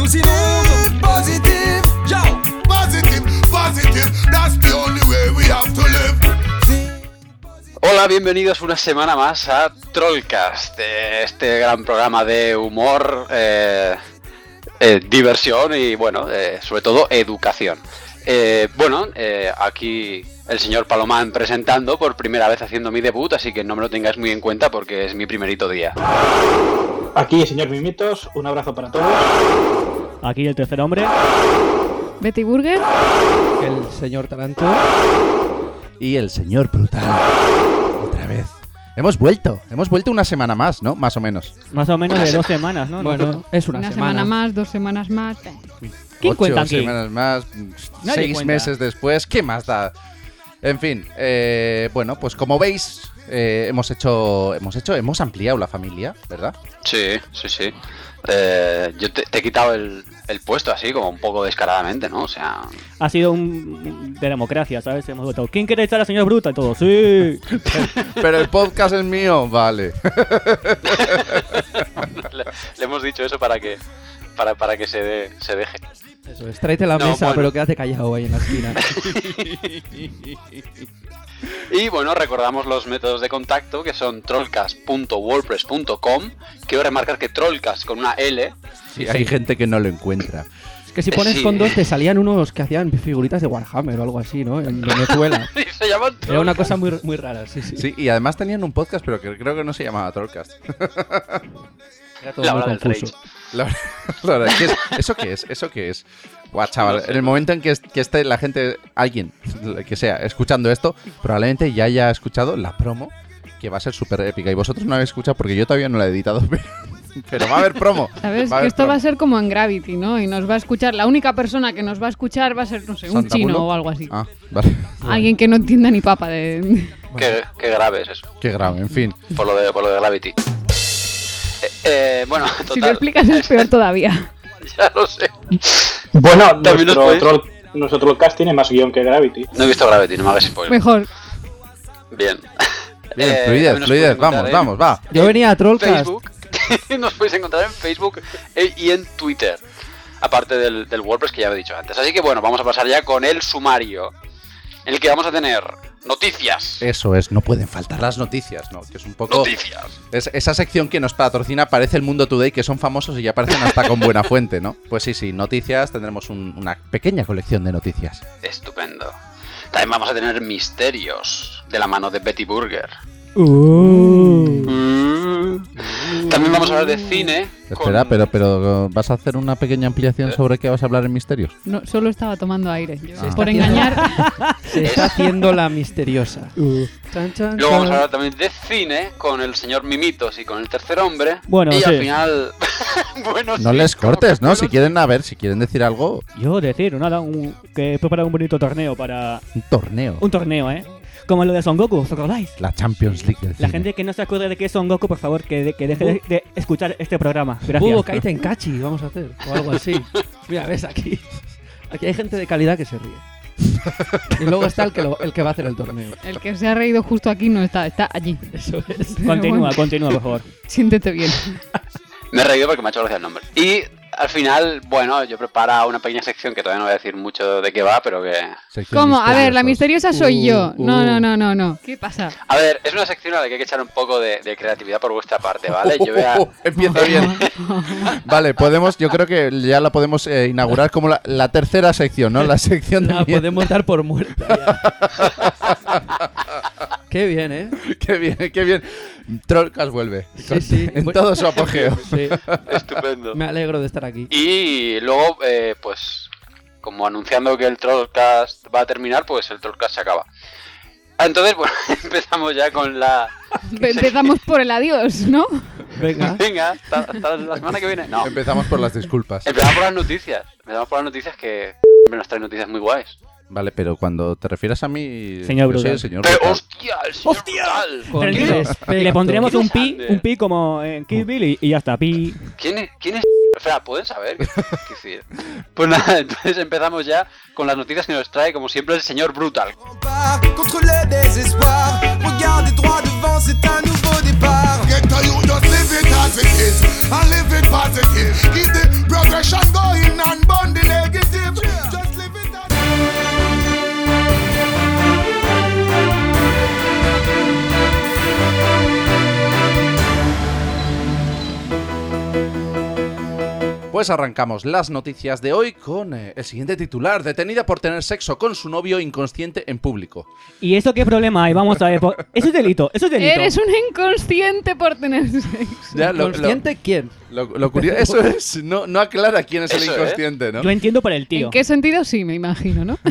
nous inondent. Positive, yo, positive, positive. That's the only way we have to live. Hola, bienvenidos una semana más a Trollcast, este gran programa de humor, diversión y, bueno, sobre todo educación. Aquí el señor Palomán presentando por primera vez haciendo mi debut, así que no me lo tengáis muy en cuenta porque es mi primerito día. Aquí el señor Mimitos, un abrazo para todos. Aquí el tercer hombre. Betty Burger. El señor Taranto. Y el señor Brutal. Otra vez. Hemos vuelto una semana más, ¿no? Más o menos. Más o menos de 2 semanas, ¿no? Bueno, es una semana más, 2 semanas más. ¿Quién cuenta 8 aquí? semanas más, Nadie 6 cuenta. meses después, ¿qué más da? En fin, pues como veis, hemos ampliado la familia, ¿verdad? Sí. Yo te he quitado el puesto así, como un poco descaradamente, ¿no? O sea... Ha sido de democracia, ¿sabes? Hemos votado. ¿Quién quiere estar al señor Bruta? Y todo, sí. Pero el podcast es mío, vale. le hemos dicho eso para que se deje. Eso es, tráete la No, mesa, bueno. pero quédate callado ahí en la esquina. Y bueno, recordamos los métodos de contacto, que son trollcast.wordpress.com. Quiero remarcar que Trollcast con una L. Sí, hay gente que no lo encuentra. Es que si pones Sí. con 2 te salían unos que hacían figuritas de Warhammer o algo así, ¿no? En Venezuela. Y se llaman Era una Trollcast. cosa muy, muy rara, sí. Sí, y además tenían un podcast, pero que creo que no se llamaba Trollcast. Era todo La muy hora del confuso. La verdad, ¿eso qué es? Guau, chaval, en el momento en que esté la gente, alguien que sea, escuchando esto, probablemente ya haya escuchado la promo, que va a ser súper épica. Y vosotros no la habéis escuchado porque yo todavía no la he editado, pero va a haber promo. ¿Sabes? Va a Que haber esto va promo. a ser como en Gravity, ¿no? Y nos va a escuchar, la única persona que nos va a escuchar va a ser, no sé, un ¿Santa chino Bullock? o algo así. Ah, vale. Alguien que no entienda ni papa de... Qué grave es eso, Qué grave, en fin. por lo de Gravity. Bueno, total. Si lo explicas es peor todavía. Ya lo sé. Bueno, También nos nuestro Trollcast tiene más guión que Gravity. No he visto Gravity, no me hagas spoiler. Mejor. Bien. Bien, También nos fluidez, podéis encontrar vamos, va. Yo venía a Trollcast. Facebook. Nos podéis encontrar en Facebook y en Twitter. Aparte del WordPress que ya he dicho antes. Así que bueno, vamos a pasar ya con el sumario. En el que vamos a tener noticias. Eso es, no pueden faltar las noticias, ¿no? Que es un poco... Noticias. Es esa sección que nos patrocina, parece el Mundo Today, que son famosos y ya aparecen hasta con buena fuente, ¿no? Pues sí, noticias, tendremos una pequeña colección de noticias. Estupendo. También vamos a tener misterios de la mano de Betty Burger. También vamos a hablar de cine. Espera, pero ¿vas a hacer una pequeña ampliación sobre qué vas a hablar en Misterios? No, solo estaba tomando aire. Yo, Ah. por engañar. Se está haciendo la misteriosa. Chan, chan, Luego vamos a chan. hablar también de cine con el señor Mimitos y con el tercer hombre. Bueno, y sí. al final... bueno, No sí, les como cortes, ¿no? que Si quieren decir algo, Yo decir, nada, que he preparado un bonito torneo para... un torneo. Un torneo, ¿eh? Como lo de Son Goku, ¿os acordáis? La Champions League del La cine. gente que no se acuerde de qué es Son Goku, por favor, que deje de escuchar este programa. Gracias. Budo Kaitenkachi, vamos a hacer. O algo así. Mira, ves aquí. Aquí hay gente de calidad que se ríe. Y luego está el que va a hacer el torneo. El que se ha reído justo aquí no está allí. Eso es. Continúa, Bueno, por favor. siéntete bien. Me he reído porque me ha hecho gracia el nombre. Y al final, bueno, yo preparo una pequeña sección que todavía no voy a decir mucho de qué va, pero que... Sección ¿Cómo? A ver, la misteriosos. misteriosa soy yo. No. ¿Qué pasa? A ver, es una sección a la que hay que echar un poco de creatividad por vuestra parte, ¿vale? Yo voy a... Empieza bien. Vale, yo creo que ya la podemos inaugurar como la tercera sección, ¿no? La sección de La miedo. podemos dar por muerta ya. Qué bien, ¿eh? Qué bien. Trollcast vuelve. Sí. En todo su apogeo. Sí. Estupendo. Me alegro de estar aquí. Y luego, pues, como anunciando que el Trollcast va a terminar, pues el Trollcast se acaba. Entonces, bueno, empezamos ya con la... Empezamos por el adiós, ¿no? Venga. Venga, hasta la semana que viene. No, Empezamos por las disculpas. empezamos por las noticias. Empezamos por las noticias que nos traen noticias muy guays. Vale, pero cuando te refieras a mí... Señor yo soy Brutal. el señor Pero, Brutal. ¡hostia! ¡El señor Brutal! Con Pero respeto. le pondremos un Grande. pi como en Kill Bill y ya está, pi. ¿Quién es? O sea, ¿pueden saber? ¿Qué decir? Pues nada, entonces empezamos ya con las noticias que nos trae, como siempre, el señor Brutal. Contre le désespoir, regardez droit devant, c'est un nouveau départ. Get to you, just live it as it is, and live it positive. Keep the progress action going and burn the negative. Just live it out. Pues arrancamos las noticias de hoy con el siguiente titular. Detenida por tener sexo con su novio inconsciente en público. ¿Y eso qué problema hay? Vamos a ver. Eso es delito, eso es delito. Eres un inconsciente por tener sexo. Ya, ¿Consciente quién? Lo curioso, eso es, no aclara quién es el Eso, inconsciente, ¿no? Yo entiendo por el tío. ¿En qué sentido? Sí, me imagino, ¿no?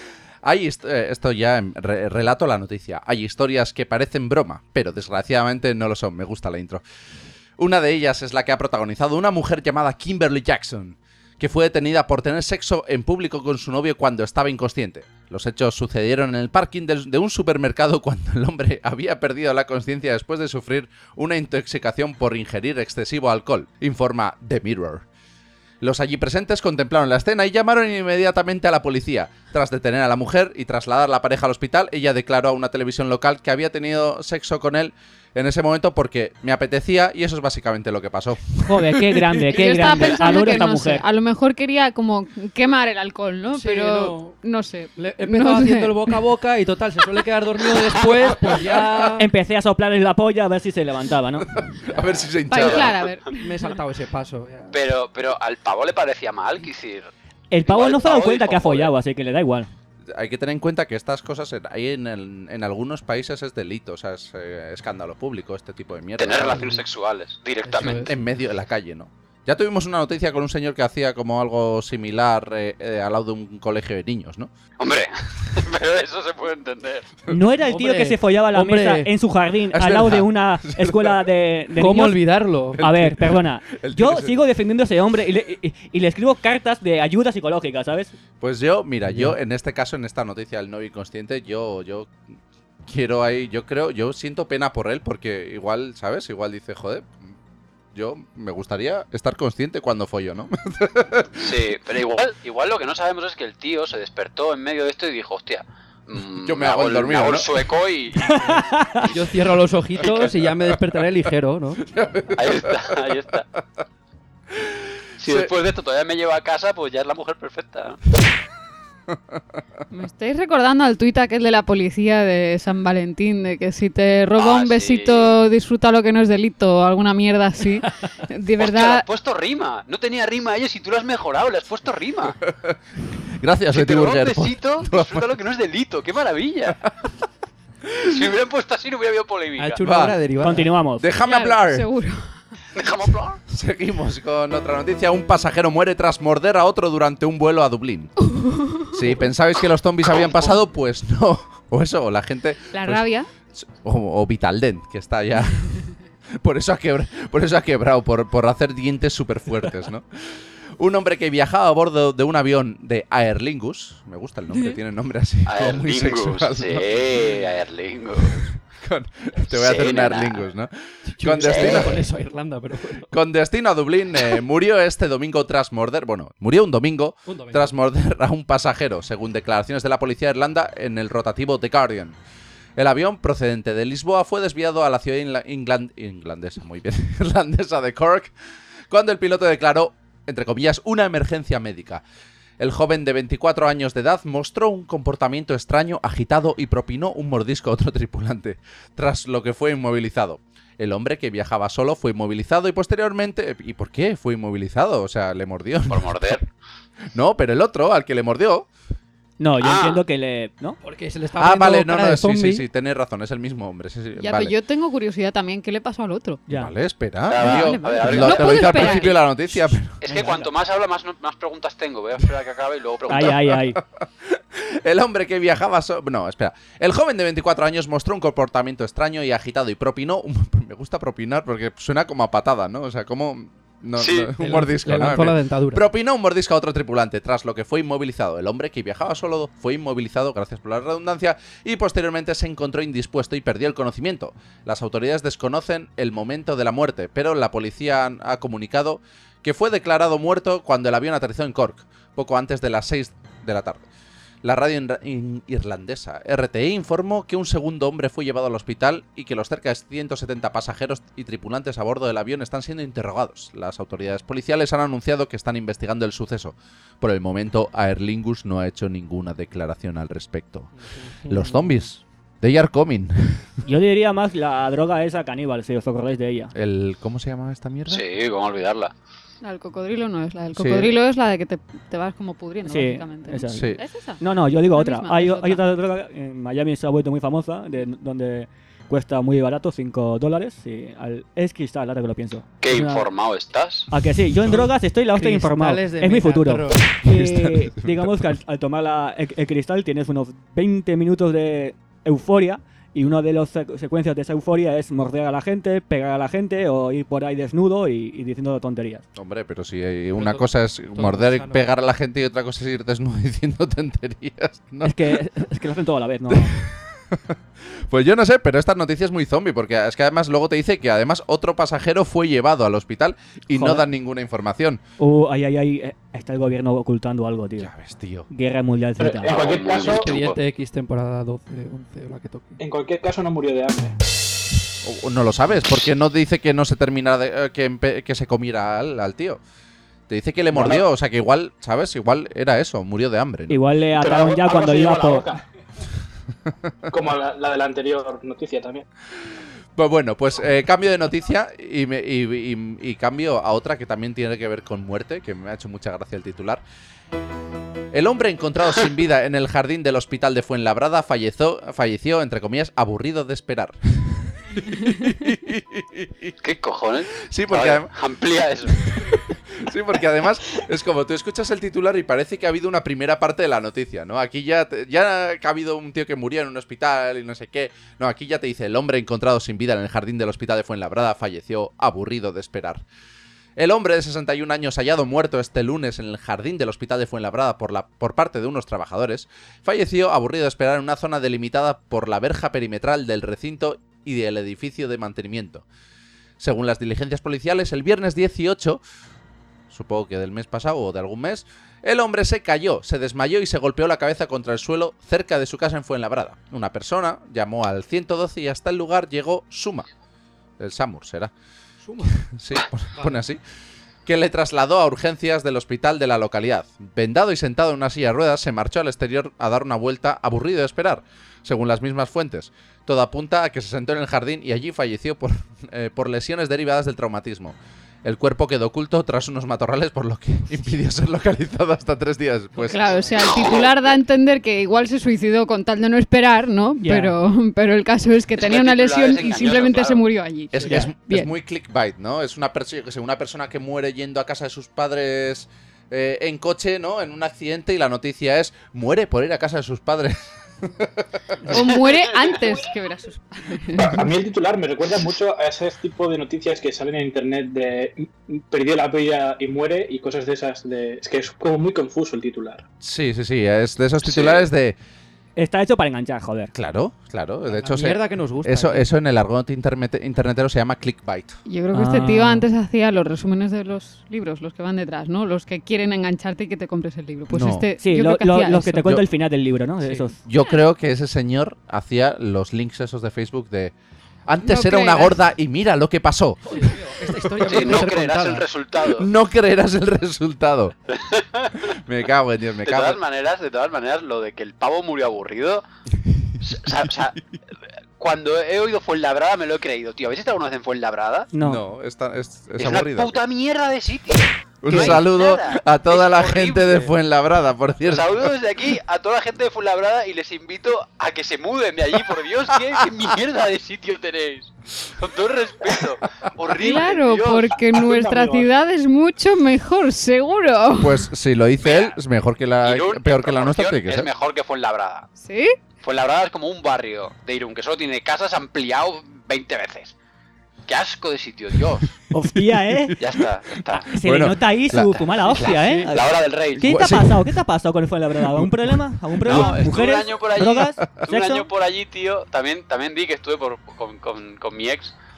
Hay esto ya, relato la noticia. Hay historias que parecen broma, pero desgraciadamente no lo son. Me gusta la intro. Una de ellas es la que ha protagonizado una mujer llamada Kimberly Jackson, que fue detenida por tener sexo en público con su novio cuando estaba inconsciente. Los hechos sucedieron en el parking de un supermercado cuando el hombre había perdido la conciencia después de sufrir una intoxicación por ingerir excesivo alcohol, informa The Mirror. Los allí presentes contemplaron la escena y llamaron inmediatamente a la policía. Tras detener a la mujer y trasladar a la pareja al hospital, ella declaró a una televisión local que había tenido sexo con él en ese momento porque me apetecía y eso es básicamente lo que pasó. Joder, qué grande, Yo qué estaba grande. pensando Adoro que esta no mujer. sé, a lo mejor quería como quemar el alcohol, ¿no? Sí, Pero no sé. Empezó No sé. haciendo el boca a boca y total, se suele quedar dormido después, pues ya... Empecé a soplarle la polla a ver si se levantaba, ¿no? A ver si se Para hinchaba. inflar, a ver. Me he saltado ese paso. Ya. Pero al pavo le parecía mal, quisir. El pavo Igual no se ha dado pavo cuenta dijo, que ha follado, joder. así que le da igual. Hay que tener en cuenta que estas cosas en algunos países es delito, o sea, es escándalo público, este tipo de mierda. Tener relaciones sexuales directamente. En medio de la calle, ¿no? Ya tuvimos una noticia con un señor que hacía como algo similar al lado de un colegio de niños, ¿no? Hombre, pero eso se puede entender. ¿No era el tío Hombre, que se follaba la hombre. mesa en su jardín Es al lado verdad. de una escuela de ¿Cómo niños? olvidarlo? A ver, perdona. el tío Yo que se- sigo defendiendo a ese hombre y le escribo cartas de ayuda psicológica, ¿sabes? Pues yo, mira, yo en este caso, en esta noticia del novio inconsciente, yo quiero ahí, yo siento pena por él porque igual, ¿sabes? Igual dice, joder, yo me gustaría estar consciente cuando follo, ¿no? Sí, pero igual lo que no sabemos es que el tío se despertó en medio de esto y dijo, hostia, Yo me hago el dormido, el ¿no? sueco y... Yo cierro los ojitos y ya me despertaré ligero, ¿no? Ahí está, ahí está. Si Sí. después de esto todavía me lleva a casa, pues ya es la mujer perfecta. Me estáis recordando al tuit aquel de la policía de San Valentín, de que si te roba Ah, un besito, disfruta lo que no es delito o alguna mierda así. De Hostia, le verdad, has puesto rima. No tenía rima ellos y tú lo has mejorado, le has puesto rima. Gracias, Si te Betty roba un Burger. por- besito, disfruta lo que no es delito. ¡Qué maravilla! Si me hubieran puesto así no hubiera habido Ha polémica. hecho una Va. obra derivada. Continuamos. Déjame claro, hablar. seguro. Dejamos hablar. Seguimos con otra noticia. Un pasajero muere tras morder a otro durante un vuelo a Dublín. Si pensabais que los zombies habían pasado, pues no. O eso, o la gente... La pues, rabia. o Vitaldent, que está ya... por eso ha quebrado, por hacer dientes súper fuertes, ¿no? Un hombre que viajaba a bordo de un avión de Aer Lingus. Me gusta el nombre, tiene nombre así, como muy Aerlingus, sexual, sí, ¿no? Aerlingus. Te voy a hacer Sí, un nena. Aer Lingus, ¿no? Yo Con no sé destino, con eso a Irlanda, pero bueno. con destino a Dublín, murió este domingo tras morder... Bueno, murió un domingo tras morder a un pasajero, según declaraciones de la policía de Irlanda en el rotativo The Guardian. El avión, procedente de Lisboa, fue desviado a la ciudad irlandesa de Cork, cuando el piloto declaró, entre comillas, una emergencia médica. El joven de 24 años de edad mostró un comportamiento extraño, agitado y propinó un mordisco a otro tripulante, tras lo que fue inmovilizado. El hombre, que viajaba solo, fue inmovilizado y posteriormente... ¿Y por qué fue inmovilizado? O sea, le mordió. Por morder. No, pero el otro, al que le mordió... No, yo Ah. entiendo que le... ¿No? Porque se le está poniendo vale, no, cara de sí, zombie. sí, tenéis razón, es el mismo hombre. Sí, Ya, vale. pero yo tengo curiosidad también. ¿Qué le pasó al otro? Ya. Vale, espera. Ah, tío. vale, vale. A ver, Lo- no te lo puedo hice al esperar. principio de la noticia, pero... Es que cuanto más habla, más preguntas tengo. Voy a esperar a que acabe y luego preguntar. Ay. El hombre que viajaba... No, espera. El joven de 24 años mostró un comportamiento extraño y agitado y propinó... Me gusta propinar porque suena como a patada, ¿no? O sea, como... No, Sí. un mordisco, Le ¿no? lanzó la dentadura. Propinó un mordisco a otro tripulante, tras lo que fue inmovilizado. El hombre, que viajaba solo, fue inmovilizado, gracias por la redundancia, y posteriormente se encontró indispuesto y perdió el conocimiento. Las autoridades desconocen el momento de la muerte, pero la policía ha comunicado que fue declarado muerto cuando el avión aterrizó en Cork, poco antes de las 6 de la tarde. La radio irlandesa RTE informó que un segundo hombre fue llevado al hospital y que los cerca de 170 pasajeros y tripulantes a bordo del avión están siendo interrogados. Las autoridades policiales han anunciado que están investigando el suceso. Por el momento, Aer Lingus no ha hecho ninguna declaración al respecto. Los zombies. They are coming. Yo diría más la droga esa caníbal, si os acordáis de ella. ¿Cómo se llama esta mierda? Sí, cómo olvidarla. La del cocodrilo no es. La del Sí. cocodrilo es la de que te vas como pudriendo, Sí, básicamente. ¿no? esa. Sí. ¿Es esa? No, yo digo La otra. misma, Hay es otra. otra droga, en Miami se ha vuelto muy famosa, donde cuesta muy barato, $5. Y es cristal, ahora que lo pienso. ¿Qué Es una- informado estás? ¿A que sí? Yo en drogas estoy la hostia informado. Cristales de Es mi futuro. metatron. Y digamos que al tomar el cristal tienes unos 20 minutos de euforia. Y una de las secuencias de esa euforia es morder a la gente, pegar a la gente o ir por ahí desnudo y diciendo tonterías. Hombre, pero si una cosa es morder y sano. pegar a la gente y otra cosa es ir desnudo diciendo tonterías, ¿no? Es que lo hacen todo a la vez, ¿no? Pues yo no sé, pero esta noticia es muy zombie, porque es que además luego te dice que además otro pasajero fue llevado al hospital y no Joder. dan ninguna información. Está el gobierno ocultando algo, tío. Ya ves, tío. Guerra Mundial Pero Z. en cualquier Muy caso, bien. Expediente X temporada 12, 11 o la que toque. en cualquier caso no murió de hambre. O no lo sabes, porque no dice que no se terminara que se comiera al tío. Te dice que le Bueno. mordió, o sea que igual, ¿sabes? Igual era eso, murió de hambre, ¿no? Igual le Pero ataron ya algo cuando se llevó iba a la por... boca. Como la de la anterior noticia también. Pues bueno, pues cambio de noticia y cambio a otra que también tiene que ver con muerte, que me ha hecho mucha gracia el titular. El hombre encontrado sin vida en el jardín del hospital de Fuenlabrada falleció, entre comillas, aburrido de esperar. ¿Qué cojones? Sí, porque A ver, amplía eso. Sí, porque además es como tú escuchas el titular y parece que ha habido una primera parte de la noticia, ¿no? Aquí ya ha habido un tío que murió en un hospital y no sé qué. No, aquí ya te dice, el hombre encontrado sin vida en el jardín del hospital de Fuenlabrada falleció aburrido de esperar. El hombre de 61 años hallado muerto este lunes en el jardín del hospital de Fuenlabrada por parte de unos trabajadores, falleció aburrido de esperar en una zona delimitada por la verja perimetral del recinto y del edificio de mantenimiento. Según las diligencias policiales, el viernes 18... supongo que del mes pasado o de algún mes, el hombre se cayó, se desmayó y se golpeó la cabeza contra el suelo cerca de su casa en Fuenlabrada. Una persona llamó al 112 y hasta el lugar llegó Suma. El SAMUR será. Suma. Sí, pone así. Que le trasladó a urgencias del hospital de la localidad. Vendado y sentado en una silla de ruedas, se marchó al exterior a dar una vuelta, aburrido de esperar, según las mismas fuentes. Todo apunta a que se sentó en el jardín y allí falleció por lesiones derivadas del traumatismo. El cuerpo quedó oculto tras unos matorrales, por lo que impidió ser localizado hasta 3 días después. Claro, o sea, el titular da a entender que igual se suicidó con tal de no esperar, ¿no? Ya. Pero el caso es que Es tenía que una el titular lesión es y engañoso, simplemente claro. se murió allí. Es Bien. muy clickbait, ¿no? Es una persona que muere yendo a casa de sus padres en coche, ¿no? En un accidente y la noticia es muere por ir a casa de sus padres. O muere antes que ver a sus A mí el titular me recuerda mucho a ese tipo de noticias que salen en internet de perdió la vida y muere y cosas de esas. Es que es como muy confuso el titular. Sí, es de esos titulares de... Está hecho para enganchar, joder. Claro. De hecho, La mierda que nos gusta. eso en el argot internetero se llama clickbait. Yo creo que este tío Ah. antes hacía los resúmenes de los libros, los que van detrás, ¿no? Los que quieren engancharte y que te compres el libro. Pues No. este, Sí, yo creo que hacía los que te eso. cuento Yo- el final del libro, ¿no? De Sí. esos. Yo creo que ese señor hacía los links esos de Facebook de... Antes No era una creas. gorda y mira lo que pasó. Esta historia Sí, merece no ser creerás contada. el resultado. No creerás el resultado. Me cago en Dios, me De cago. todas maneras, lo de que el pavo murió aburrido. O sea, cuando he oído Fuenlabrada me lo he creído, tío. ¿Habéis estado alguna vez en Fuenlabrada? No. No, es Es una aburrido. puta mierda de sitio. Un No hay saludo nada. a toda Es la horrible. gente de Fuenlabrada, por cierto. Saludo desde aquí a toda la gente de Fuenlabrada y les invito a que se muden de allí. Por Dios, qué mierda de sitio tenéis. Con todo el respeto. Horrible. Claro, Dios. porque nuestra amigos. ciudad es mucho mejor, seguro. Pues si lo dice él, es mejor que Irún, peor en que la nuestra proporción, tiene que es ser. mejor que Fuenlabrada. ¿Sí? Fuenlabrada es como un barrio de Irún que solo tiene casas ampliado 20 veces. Qué asco de sitio, Dios. Hostia, ¿eh? Ya está, ya está. Se Bueno, le nota ahí su mala hostia, ¿eh? La hora del rey. ¿Qué te ha Sí. pasado? ¿Qué te ha pasado con el Fuenlabrada? ¿Algún problema? ¿Algún problema? No, estuve ¿Mujeres? un año por allí. ¿Drogas? Estuve un ¿Sexo? año por allí, tío. También di que estuve con mi ex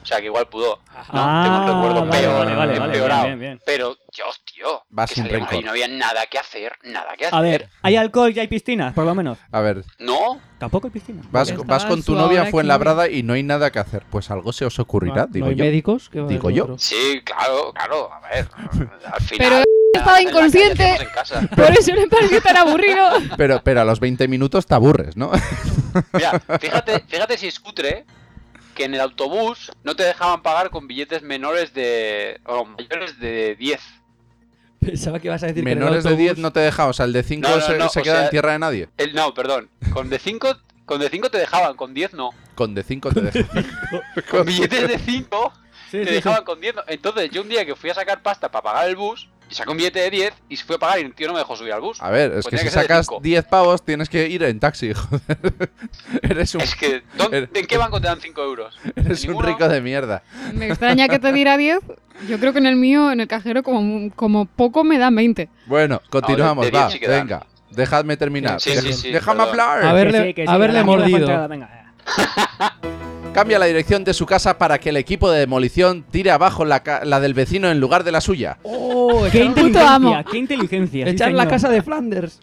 O sea, que igual pudo. Ah, tengo un recuerdo vale, peor, vale, empeorado. bien. Pero, Dios, tío, Vas que sin salíamos rencor. ahí y no había nada que hacer, A ver, ¿hay alcohol y hay piscinas, por lo menos? A ver, No, Tampoco hay piscina. vas Estaba con tu su novia hora Fuenlabrada y no hay nada que hacer. Pues algo se os ocurrirá, No digo hay yo. médicos. ¿Qué va a Digo haber yo. otro? sí, claro, a ver, al final... Pero estaba en la calle inconsciente. hacíamos en casa. Por eso le pareció tan aburrido. Pero a los 20 minutos te aburres, ¿no? Mira, fíjate si es cutre que en el autobús no te dejaban pagar con billetes menores de... o mayores de 10. Pensaba que ibas a decir Menores que en de el 10 no te deja, o sea, el de 5 No, se o queda sea- en tierra de nadie. No, perdón, con de 5 te dejaban, con 10 no. Con de 5 te deja. Con billetes de 5 Sí, te sí, dejaban con 10. Entonces, yo un día que fui a sacar pasta para pagar el bus, y saqué un billete de 10 y se fue a pagar y el tío no me dejó subir al bus. A ver, es Pues que tenía si ser de sacas 5. 10 pavos tienes que ir en taxi, joder. Eres un, Es que, ¿en qué banco te dan 5 euros? eres ¿En un ninguno? rico de mierda. Me extraña que te diera 10. Yo creo que en el mío, en el cajero, como poco me dan 20. Bueno, continuamos, de 10 va, sí que dan. venga. Dejadme terminar. Sí, sí, Déjame perdón. hablar. A verle- Que sí, haberle la mierda fue mordido. entrada, venga. Cambia la dirección de su casa para que el equipo de demolición tire abajo la del vecino en lugar de la suya. ¡Oh! ¡Qué echar amo. inteligencia! ¡Qué inteligencia! sí, echar la señor. casa de Flanders.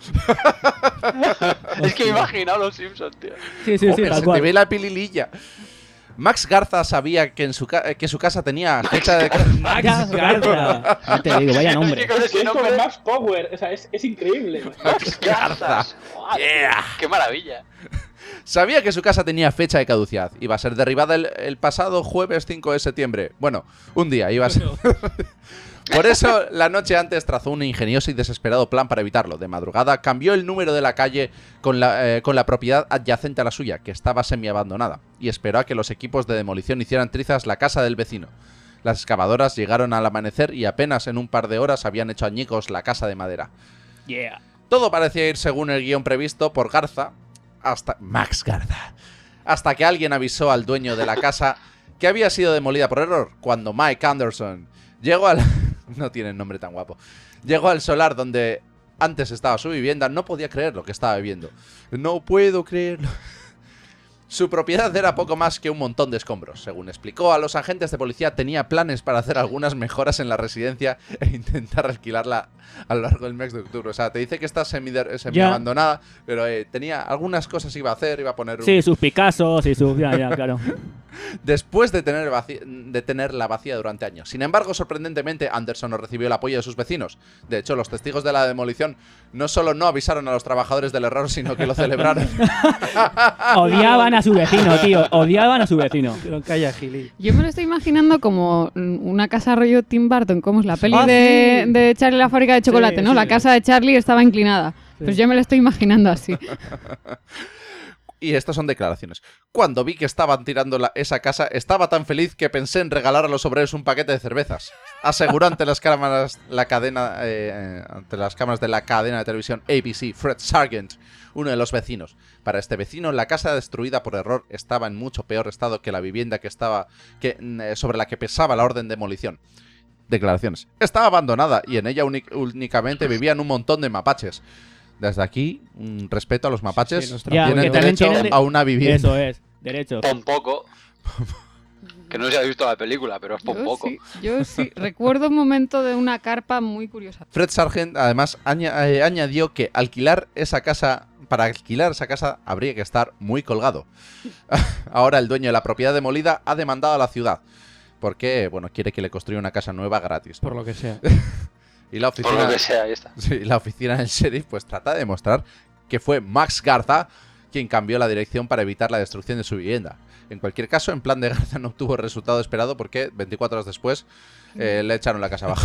Es que me he imaginado los Simpsons, tío. Sí, sí, sí, Joder, tal se te cual. ve la pilililla. Max Garza sabía que que su casa tenía fecha de... Max Garza. Ya te digo, vaya nombre. Es que con Es ese que es como nombre, Max Power, o sea, es increíble. Max Garza. Yeah. ¡Qué maravilla! Sabía que su casa tenía fecha de caducidad. Iba a ser derribada el pasado jueves 5 de septiembre. Bueno, un día iba a ser... Por eso, la noche antes trazó un ingenioso y desesperado plan para evitarlo. De madrugada cambió el número de la calle con la propiedad adyacente a la suya, que estaba semiabandonada, y esperó a que los equipos de demolición hicieran trizas la casa del vecino. Las excavadoras llegaron al amanecer y apenas en un par de horas habían hecho añicos la casa de madera. Yeah. Todo parecía ir según el guión previsto por Garza, Max Garza, hasta que alguien avisó al dueño de la casa que había sido demolida por error. Cuando Mike Anderson llegó al... no tiene nombre tan guapo. Llegó al solar donde antes estaba su vivienda, no podía creer lo que estaba viendo. No puedo creerlo. Su propiedad era poco más que un montón de escombros. Según explicó a los agentes de policía, tenía planes para hacer algunas mejoras en la residencia e intentar alquilarla a lo largo del mes de octubre. O sea, te dice que está semi-abandonada, pero tenía algunas cosas iba a hacer, iba a poner... Sí, sus Picassos y sus... Ya, claro. Después de tenerla vacía durante años. Sin embargo, sorprendentemente, Anderson no recibió el apoyo de sus vecinos. De hecho, los testigos de la demolición no solo no avisaron a los trabajadores del error, sino que lo celebraron. Odiaban a su vecino, tío. Odiaban a su vecino. Que no calla, Gili. Yo me lo estoy imaginando como una casa rollo Tim Burton, como es la peli Ah, de, sí. de Charlie y la fábrica de chocolate, Sí, ¿no? sí. La casa de Charlie estaba inclinada. Pues yo me lo estoy imaginando así. Y estas son declaraciones. Cuando vi que estaban tirando esa casa, estaba tan feliz que pensé en regalar a los obreros un paquete de cervezas. Aseguró ante las cámaras ante las cámaras de la cadena de televisión ABC, Fred Sargent, uno de los vecinos. Para este vecino, la casa destruida por error estaba en mucho peor estado que la vivienda sobre la que pesaba la orden de demolición. Declaraciones. Estaba abandonada y en ella únicamente vivían un montón de mapaches. Desde aquí, un respeto a los mapaches. Sí, nuestra Ya, tienen que también derecho tienen a una vivienda. Eso es, derecho. Pompoco. Que no se ha visto la película, pero es pompoco. Yo sí. Recuerdo un momento de una carpa muy curiosa. Fred Sargent además añadió que para alquilar esa casa habría que estar muy colgado. Ahora el dueño de la propiedad demolida ha demandado a la ciudad porque, bueno, quiere que le construya una casa nueva gratis, ¿no? Por lo que sea. Y la Por oficina, lo que sea, ahí está. sí, la oficina del sheriff pues trata de demostrar que fue Max Garza quien cambió la dirección para evitar la destrucción de su vivienda. En cualquier caso, el plan de Garza no obtuvo el resultado esperado porque 24 horas después le echaron la casa abajo.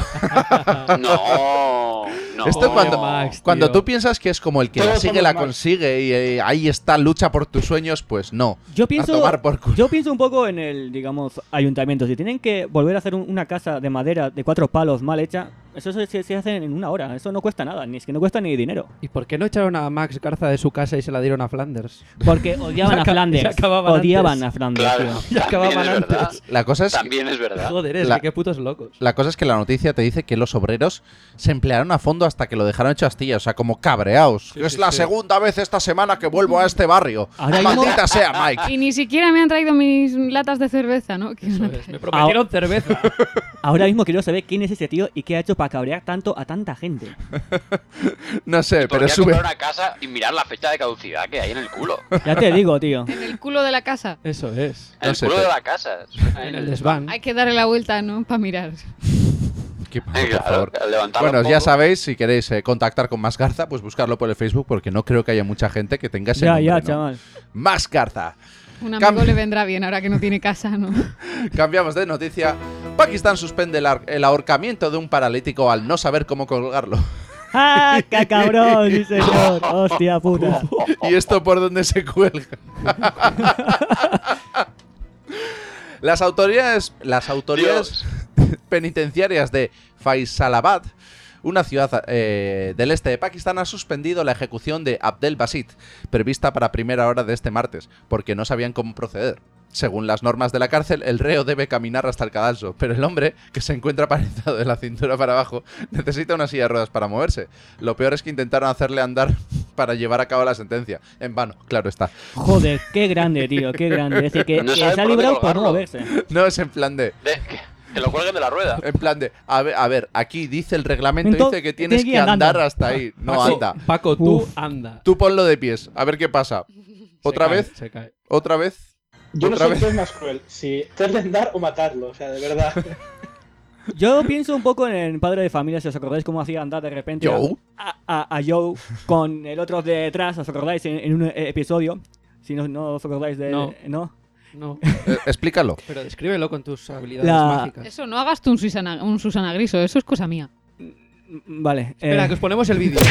No, no. Esto cuando, Max, cuando tío. tú piensas que es como el que la Todos sigue, somos la Max. consigue y ahí está, lucha por tus sueños, pues no. Yo A pienso, tomar por culo. yo pienso un poco en el, digamos, ayuntamiento. Si tienen que volver a hacer una casa de madera de 4 palos mal hecha, Eso se hace en una hora. Eso no cuesta nada. Ni es que no cuesta ni dinero. ¿Y por qué no echaron a Max Garza de su casa y se la dieron a Flanders? Porque odiaban a Se Flanders. acababan Odiaban antes. a Flanders, Claro, tío. Ya acababan también es antes. verdad. La cosa es, También es verdad. Joder, es La- que qué putos locos. la cosa es que la noticia te dice que los obreros se emplearon a fondo hasta que lo dejaron hecho astillas, o sea, como cabreados. Sí, es sí, la sí. segunda vez esta semana que vuelvo a este barrio. Ahora mismo- Maldita sea, Mike. Y ni siquiera me han traído mis latas de cerveza, ¿no? Que Eso es, me prometieron cerveza. Ahora mismo quiero saber quién es ese tío y qué ha hecho para cabrear tanto a tanta gente. No sé, pero Podría sube. comprar una casa y mirar la fecha de caducidad que hay en el culo. Ya te digo, tío. En el culo de la casa. Eso es. En el sé, culo pero- de la casa. En el desván. Hay que darle la vuelta, ¿no? Para mirar. Qué malo, por Claro, favor. levantarlo Bueno, un ya poco. sabéis, si queréis contactar con Max Garza, pues buscarlo por el Facebook, porque no creo que haya mucha gente que tenga ese Ya, nombre, ya, ¿no? chaval. Max Garza. Un amigo Cambio. le vendrá bien ahora que no tiene casa, ¿no? Cambiamos de noticia. Pakistán suspende el ahorcamiento de un paralítico al no saber cómo colgarlo. ¡Ah, qué cabrón! Sí, señor. Hostia puta. ¿Y esto por dónde se cuelga? Las autoridades penitenciarias de Faisalabad, una ciudad del este de Pakistán, ha suspendido la ejecución de Abdel Basit, prevista para primera hora de este martes, porque no sabían cómo proceder. Según las normas de la cárcel, el reo debe caminar hasta el cadalso, pero el hombre, que se encuentra paralizado de la cintura para abajo, necesita una silla de ruedas para moverse. Lo peor es que intentaron hacerle andar para llevar a cabo la sentencia. En vano, claro está. Joder, qué grande, tío, qué grande. Es decir, que, No que saben se ha por dónde librado por no colgarlo. moverse. No es en plan de... Que lo cuelguen de la rueda. A ver, aquí dice el reglamento, Entonces, dice que tienes tiene que que ir andando. andar hasta ahí. No Paco, anda. Paco, tú Uf. anda. Tú ponlo de pies, a ver qué pasa. ¿Otra Se cae, vez? Se cae. ¿Otra vez? Yo no ¿Otra sé vez? qué es más cruel, si hacerle andar o matarlo, o sea, de verdad. Yo pienso un poco en Padre de Familia, si os acordáis cómo hacía andar de repente Joe. a Joe con el otro detrás, ¿os acordáis en un episodio? Si no os acordáis de... No. ¿No? No, Explícalo. pero descríbelo con tus habilidades La- mágicas. Eso, no hagas tú un Susana Griso, eso es cosa mía. Vale. Espera, que os ponemos el vídeo.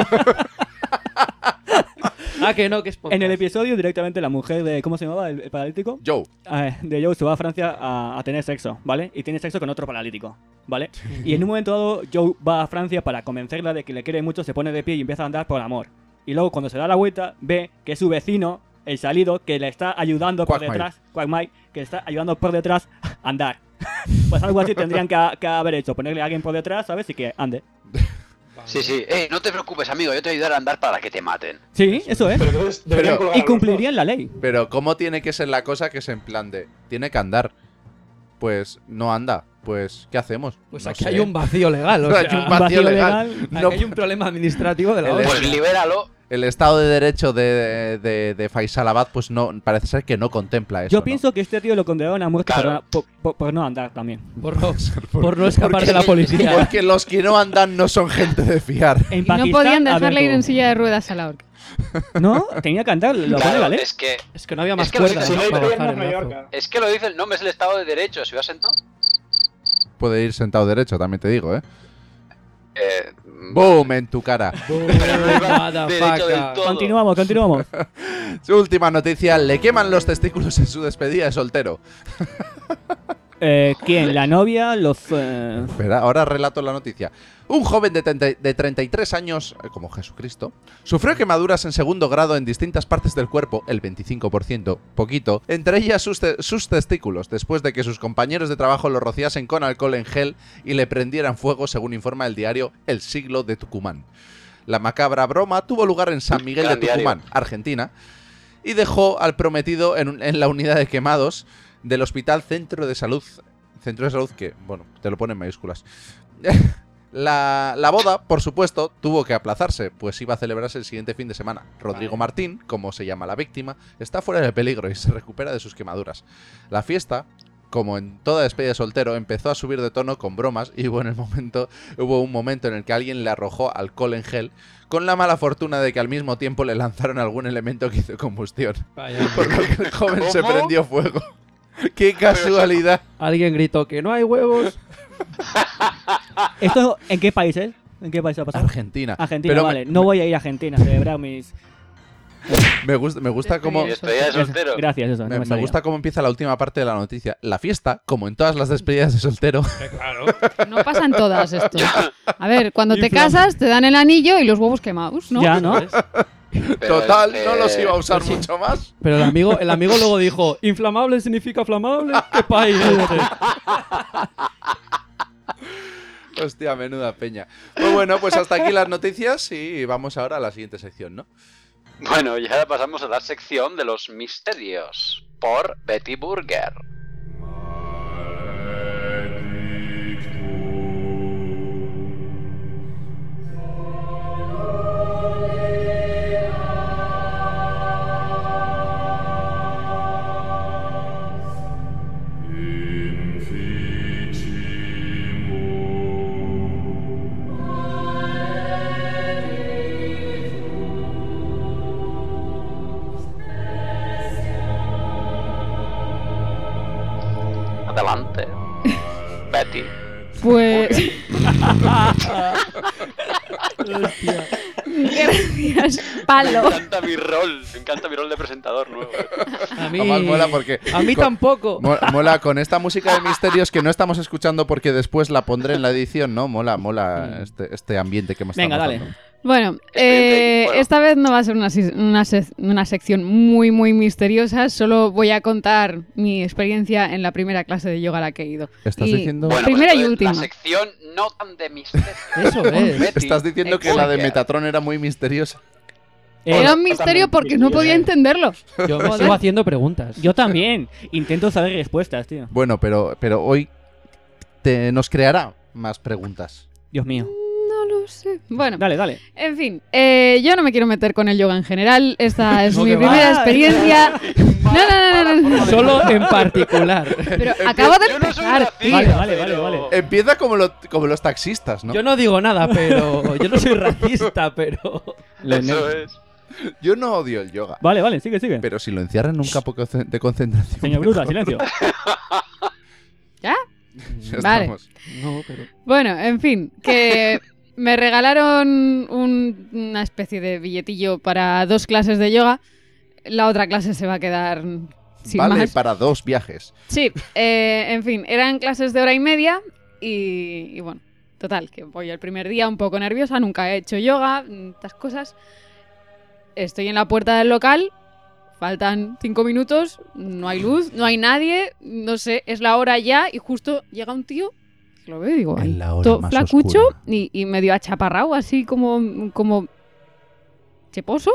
Que no, que es podcast. En el episodio directamente la mujer de... ¿Cómo se llamaba? El paralítico. Joe. De Joe se va a Francia a tener sexo, ¿vale? Y tiene sexo con otro paralítico, ¿vale? Y en un momento dado Joe va a Francia para convencerla de que le quiere mucho, se pone de pie y empieza a andar por amor. Y luego cuando se da la vuelta ve que es su vecino, el salido, que le está ayudando por Quagmire. detrás, Quagmire, que le está ayudando por detrás a andar. Pues algo así tendrían que haber hecho, ponerle a alguien por detrás, ¿sabes? Y que ande. Vale. Sí, sí. No te preocupes, amigo, yo te voy a ayudar a andar para que te maten. Sí, eso es. Pero entonces deberían Pero- colgarlo, Y cumplirían la ley. Pero ¿cómo tiene que ser la cosa que es en plan de... Tiene que andar? Pues no anda. Pues, ¿qué hacemos? Pues No aquí sé. hay un vacío legal. O Hay sea, un vacío legal. aquí No- hay un problema administrativo de la El- hostia. Pues libéralo. El Estado de Derecho de Faisalabad, pues no, parece ser que no contempla eso. Yo ¿no? pienso que este tío lo condenaron a muerte Claro. por no andar también. Por no escapar Porque- de la policía. Porque los que no andan no son gente de fiar. En Y no Pakistán, podían a ver dejarle ir tú. en silla de ruedas a la horca. No, tenía que andar, lo pone Claro, la ley. es que, Es que no había más Es que lo cuerdas dice- ¿no? Si no hay para bajar piernas, el no hay lazo. horca. es que lo dice el nombre, es el Estado de Derecho. Si vas sentado. Puede ir sentado derecho, también te digo, ¿eh? Eh, ¡Boom! En tu cara. Boom, Derecho del motherfucker. todo. Continuamos. Su última noticia, le queman los testículos en su despedida de soltero. ¿Quién? ¿La novia? Los... Espera, ahora relato la noticia. Un joven de 33 años, como Jesucristo, sufrió quemaduras en segundo grado en distintas partes del cuerpo, el 25%, poquito, entre ellas sus testículos, después de que sus compañeros de trabajo lo rociasen con alcohol en gel y le prendieran fuego, según informa el diario El Siglo de Tucumán. La macabra broma tuvo lugar en San Miguel de Gran diario. Tucumán, Argentina, y dejó al prometido en la unidad de quemados del Hospital Centro de Salud que, bueno, te lo pone en mayúsculas. La boda, por supuesto, tuvo que aplazarse, pues iba a celebrarse el siguiente fin de semana. Rodrigo Vale. Martín, como se llama la víctima, está fuera de peligro y se recupera de sus quemaduras. La fiesta, como en toda despedida de soltero, empezó a subir de tono con bromas y hubo un momento en el que alguien le arrojó alcohol en gel, con la mala fortuna de que al mismo tiempo le lanzaron algún elemento que hizo combustión, Vaya. por lo que el joven se ¿Cómo? prendió fuego. ¡Qué casualidad! Alguien gritó que no hay huevos. ¿Esto en qué país es? ¿En qué país ha pasado? Argentina. Argentina, Pero vale. No voy a ir a Argentina a celebrar mis... Me gusta cómo... Y despedida de soltero. Gracias, eso. no Me salía. gusta cómo empieza la última parte de la noticia. La fiesta, como en todas las despedidas de soltero, No pasan todas esto. A ver, cuando te Inflama. casas te dan el anillo y los huevos quemados, ¿no? Ya, ¿no? Pero total, este- no los iba a usar mucho más. Pero el amigo luego dijo, inflamable significa flamable. ¡Qué país este! Hostia, menuda peña. Pues bueno, pues hasta aquí las noticias y vamos ahora a la siguiente sección, ¿no? Bueno, y ahora pasamos a la sección de los misterios por Betty Burger. Adelante, Betty. Pues... Gracias, palo. Me encanta mi rol de presentador nuevo. A mí, Además mola porque... a mí tampoco. Mola con esta música de misterios que no estamos escuchando porque después la pondré en la edición, ¿no? Mola este ambiente que me está Venga, dale. mostrando. Bueno, Bueno. esta vez no va a ser una sección muy, muy misteriosa. Solo voy a contar mi experiencia en la primera clase de yoga a la que he ido. ¿Estás Y- diciendo...? Bueno, Primera pues y entonces, última. La sección no tan de misterio. Eso es. Betty. ¿Estás diciendo que la de Burger. Metatron era muy misteriosa? Era un Hola, misterio también, porque no podía misteriosa. entenderlo. Yo me Joder. sigo haciendo preguntas. Yo también. Intento saber respuestas, tío. Bueno, pero hoy nos creará más preguntas. Dios mío. No lo sé. Bueno, Dale, dale. en fin, yo no me quiero meter con el yoga en general. Esta es No, mi que va. primera experiencia. No. Solo en particular. Pero acabo de Yo no soy empezar, racista, tío. Vale. pero- Empieza como los taxistas, ¿no? Yo no digo nada, pero... Yo no soy racista, pero... Eso es. Yo no odio el yoga. Vale, sigue. Pero si lo encierran en un campo de concentración... Señor Bruta, silencio. ¿Ya? ya Vale. estamos. No, pero... Bueno, en fin, que me regalaron una especie de billetillo para 2 clases de yoga. La otra clase se va a quedar sin Vale, más. para 2 viajes. Sí, en fin, eran clases de 1h30 y bueno, total, que voy el primer día un poco nerviosa, nunca he hecho yoga, estas cosas. Estoy en la puerta del local, faltan 5 minutos, no hay luz, no hay nadie, no sé, es la hora ya y justo llega un tío, que lo veo y digo, En ay, la hora todo más flacucho oscura. y medio achaparrado, así como cheposo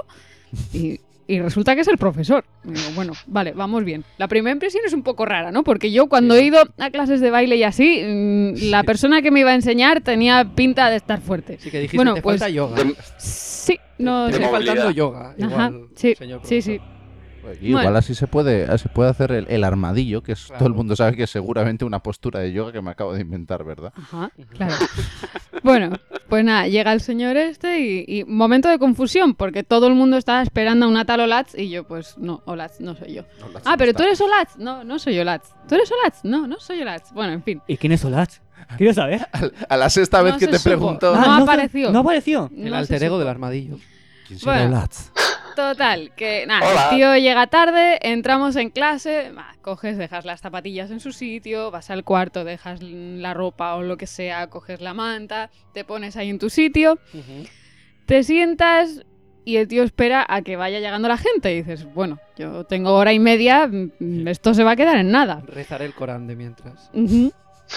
y resulta que es el profesor. Y digo, bueno, vale, vamos bien. La primera impresión es un poco rara, ¿no? Porque yo cuando he ido a clases de baile y así, la persona que me iba a enseñar tenía pinta de estar fuerte. Sí que dijiste, Bueno, te pues- falta yoga. Sí, no De Te sé. está faltando movilidad. yoga. Ajá, Igual, sí, señor sí, sí. profesor. Igual Bueno. así se puede hacer el armadillo, que es, Claro. todo el mundo sabe que es seguramente una postura de yoga que me acabo de inventar, ¿verdad? Ajá, claro. Bueno, pues nada, llega el señor este y momento de confusión, porque todo el mundo estaba esperando a una tal Olatz y yo, pues no, Olatz no soy yo. Ah, pero tú eres Olatz. No, no soy Olatz. ¿Tú eres Olatz? No, no soy Olatz. Bueno, en fin. ¿Y quién es Olatz? Quiero saber. A la sexta vez No que se te supo. pregunto... No se- apareció. No apareció. El No alter se ego supo. del armadillo. ¿Quién será Bueno. Olatz? Total, que nada, Hola. el tío llega tarde, entramos en clase, coges, dejas las zapatillas en su sitio, vas al cuarto, dejas la ropa o lo que sea, coges la manta, te pones ahí en tu sitio, te sientas y el tío espera a que vaya llegando la gente y dices, bueno, yo tengo 1h30, esto se va a quedar en nada. Rezaré el Corán de mientras. Ujú.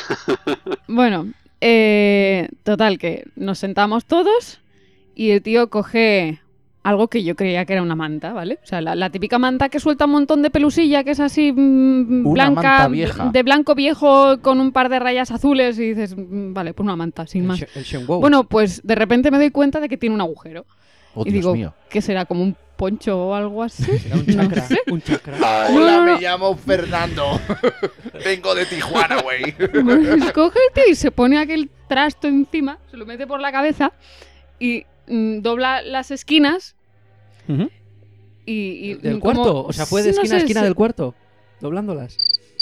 Bueno, total, que nos sentamos todos y el tío coge algo que yo creía que era una manta, ¿vale? O sea, la típica manta que suelta un montón de pelusilla, que es así Una blanca, manta vieja. de blanco viejo con un par de rayas azules y dices, vale, pues una manta, sin más. El Shenwou. Bueno, pues de repente me doy cuenta de que tiene un agujero. Oh, y Dios digo, mío. ¿qué será? ¿Como un poncho o algo así? Era un No chakra. sé. Un chakra. Ay, No, Hola, no, no. me llamo Fernando. Vengo de Tijuana, güey. Pues coge el tío y se pone aquel trasto encima, se lo mete por la cabeza y dobla las esquinas Ujú. y ¿Del como- cuarto? O sea, fue de sí, no esquina a sé, esquina se- del cuarto. Doblándolas.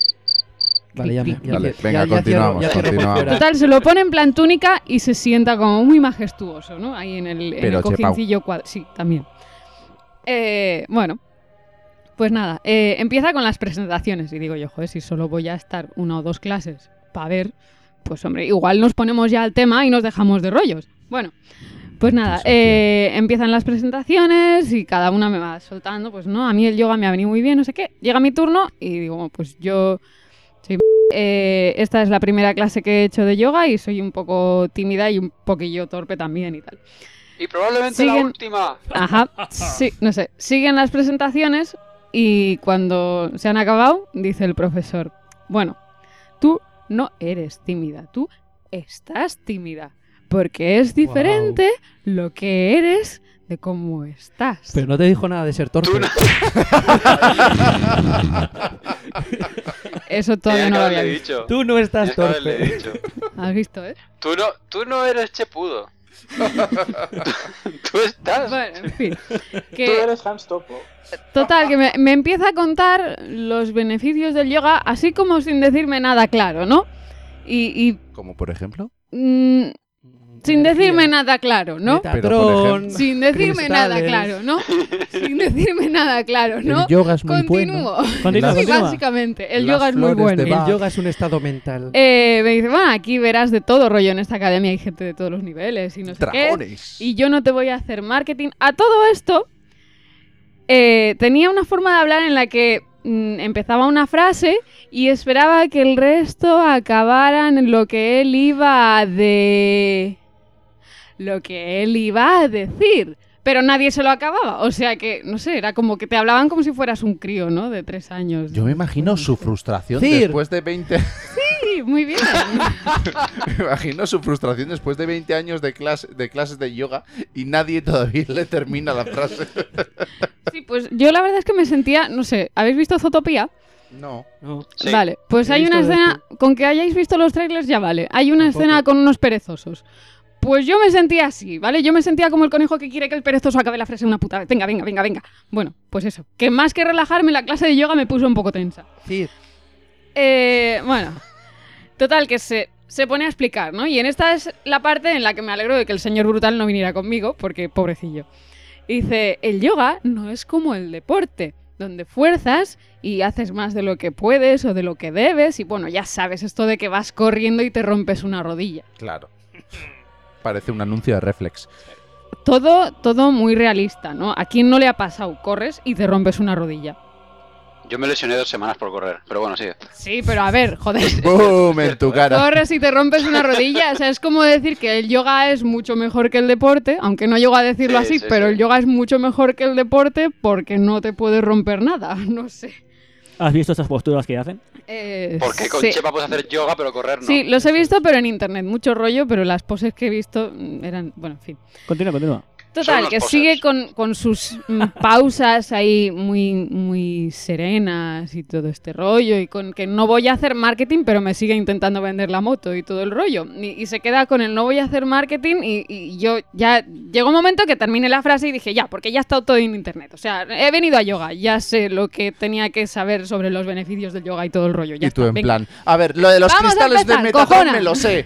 Vale, ya me. ya Vale, cier- venga, ya continuamos, cierro por continuamos. fuera. Total, se lo pone en plan túnica y se sienta como muy majestuoso, ¿no? Ahí en el Pero, cojincillo cuadrado. Sí, también. Bueno, pues nada, empieza con las presentaciones y digo yo, joder, si solo voy a estar 1 o 2 clases para ver, pues hombre, igual nos ponemos ya al tema y nos dejamos de rollos. Bueno, pues nada, empiezan las presentaciones y cada una me va soltando, pues no, a mí el yoga me ha venido muy bien, no sé qué. Llega mi turno y digo, pues yo soy... esta es la primera clase que he hecho de yoga y soy un poco tímida y un poquillo torpe también y tal. Y probablemente la última. Ajá, sí, no sé. Siguen las presentaciones y cuando se han acabado, dice el profesor, bueno, tú no eres tímida, tú estás tímida. Porque es diferente lo que eres de cómo estás. Pero no te dijo nada de ser torpe. Eso todavía no lo había dicho. Tú no estás torpe. ¿Has visto, Tú no eres chepudo. Tú estás. Bueno, en fin. Tú eres Hans Topo. Total, que me empieza a contar los beneficios del yoga, así como sin decirme nada claro, ¿no? ¿Como por ejemplo? Sin decirme nada claro, ¿no? Metatron, sin decirme nada claro, ¿no? Sin decirme nada claro, ¿no? El yoga es muy Continúo. bueno. Sí, básicamente, el yoga es muy bueno. El yoga es un estado mental. Me dice, bueno, aquí verás de todo rollo en esta academia, hay gente de todos los niveles y no sé Dragones. qué. Y yo no te voy a hacer marketing. A todo esto, tenía una forma de hablar en la que empezaba una frase y esperaba que el resto acabaran en lo que él iba a decir, pero nadie se lo acababa, o sea que, no sé, era como que te hablaban como si fueras un crío, ¿no? De 3 años. Yo me imagino su frustración Cir. después de 20... Sí, muy bien. Me imagino su frustración después de 20 años de clases de yoga y nadie todavía le termina la frase. Sí, pues yo la verdad es que me sentía, no sé, ¿habéis visto Zootopia? No. Sí. Vale, pues He hay visto una de escena, con que hayáis visto los trailers ya vale, hay una Tampoco. escena con unos perezosos. Pues yo me sentía así, ¿vale? Yo me sentía como el conejo que quiere que el perezoso acabe la frase una puta vez. Venga, venga, venga, venga. Bueno, pues eso. Que más que relajarme, la clase de yoga me puso un poco tensa. Sí. Bueno, total, que se pone a explicar, ¿no? Y en esta es la parte en la que me alegro de que el señor Brutal no viniera conmigo, porque pobrecillo. Dice, el yoga no es como el deporte, donde fuerzas y haces más de lo que puedes o de lo que debes. Y bueno, ya sabes, esto de que vas corriendo y te rompes una rodilla. Claro. Parece un anuncio de Reflex. Todo muy realista, ¿no? ¿A quién no le ha pasado? Corres y te rompes una rodilla. Yo me lesioné 2 semanas por correr, pero bueno, sigue. Sí, pero a ver, joder. ¡Boom! En tu cara. Corres y te rompes una rodilla. O sea, es como decir que el yoga es mucho mejor que el deporte, aunque no llego a decirlo Sí, así, sí, pero sí. el yoga es mucho mejor que el deporte porque no te puedes romper nada. No sé. ¿Has visto esas posturas que hacen? ¿Por qué con sí. Chepa puedes hacer yoga pero correr no? Sí, los he visto, pero en internet. Mucho rollo, pero las poses que he visto eran... Bueno, en fin. Continúa. Son Total, unos que posers. sigue con sus pausas ahí muy serenas y todo este rollo, y con que no voy a hacer marketing, pero me sigue intentando vender la moto y todo el rollo. Y se queda con el no voy a hacer marketing y yo ya... Llegó un momento que terminé la frase y dije, ya, porque ya ha estado todo en internet. O sea, he venido a yoga, ya sé lo que tenía que saber sobre los beneficios del yoga y todo el rollo. Ya Y tú está, en venga. plan, a ver, lo de los Vamos a cristales de empezar, Metatron cojona. me lo sé.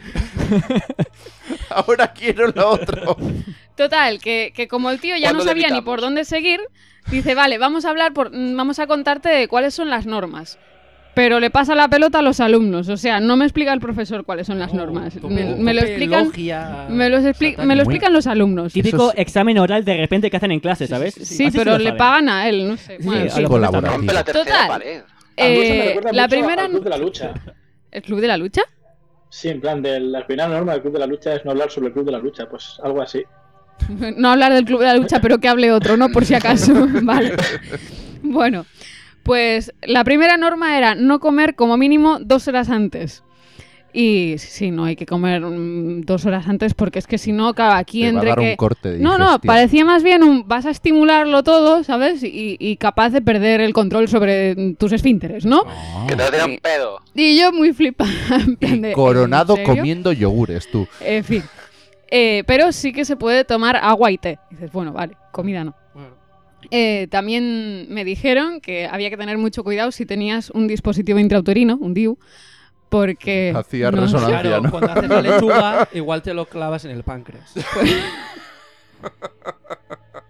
Ahora quiero lo otro. Total, que como el tío ya no ¿Cuándo sabía ni debitamos? por dónde seguir, dice, vale, vamos a contarte cuáles son las normas. Pero le pasa la pelota a los alumnos, o sea, no me explica el profesor cuáles son las normas. Me lo explican, me lo explican los alumnos. Típico Eso es- examen oral de repente que hacen en clase, ¿sabes? Sí, Así pero lo le saben. pagan a él, no sé. Sí, Bueno, a sí. lo Colaborativo. Rompe la tercera Total. pared. A mí eso me recuerda La mucho primera... al Club de la Lucha. ¿El Club de la Lucha? Sí, en plan, de la primera norma del Club de la Lucha es no hablar sobre el Club de la Lucha, pues algo así. No hablar del Club de la Lucha, pero que hable otro, ¿no? Por si acaso. Vale. Bueno, pues la primera norma era no comer como mínimo 2 horas antes. Y sí, no hay que comer 2 horas antes porque es que si no, claro, aquí Te va a entre dar que... un corte de No, digestión. parecía más bien vas a estimularlo todo, ¿sabes? Y capaz de perder el control sobre tus esfínteres, ¿no? Ah. Que te va a tirar un pedo. Y yo muy flipada. en plan de, Coronado ¿en serio? comiendo yogures, tú. En fin. Pero sí que se puede tomar agua y té. Dices, bueno, vale, comida no. También me dijeron que había que tener mucho cuidado si tenías un dispositivo intrauterino, un DIU, porque... Hacía no- resonancia. Claro, ¿no? cuando haces la lechuga, igual te lo clavas en el páncreas.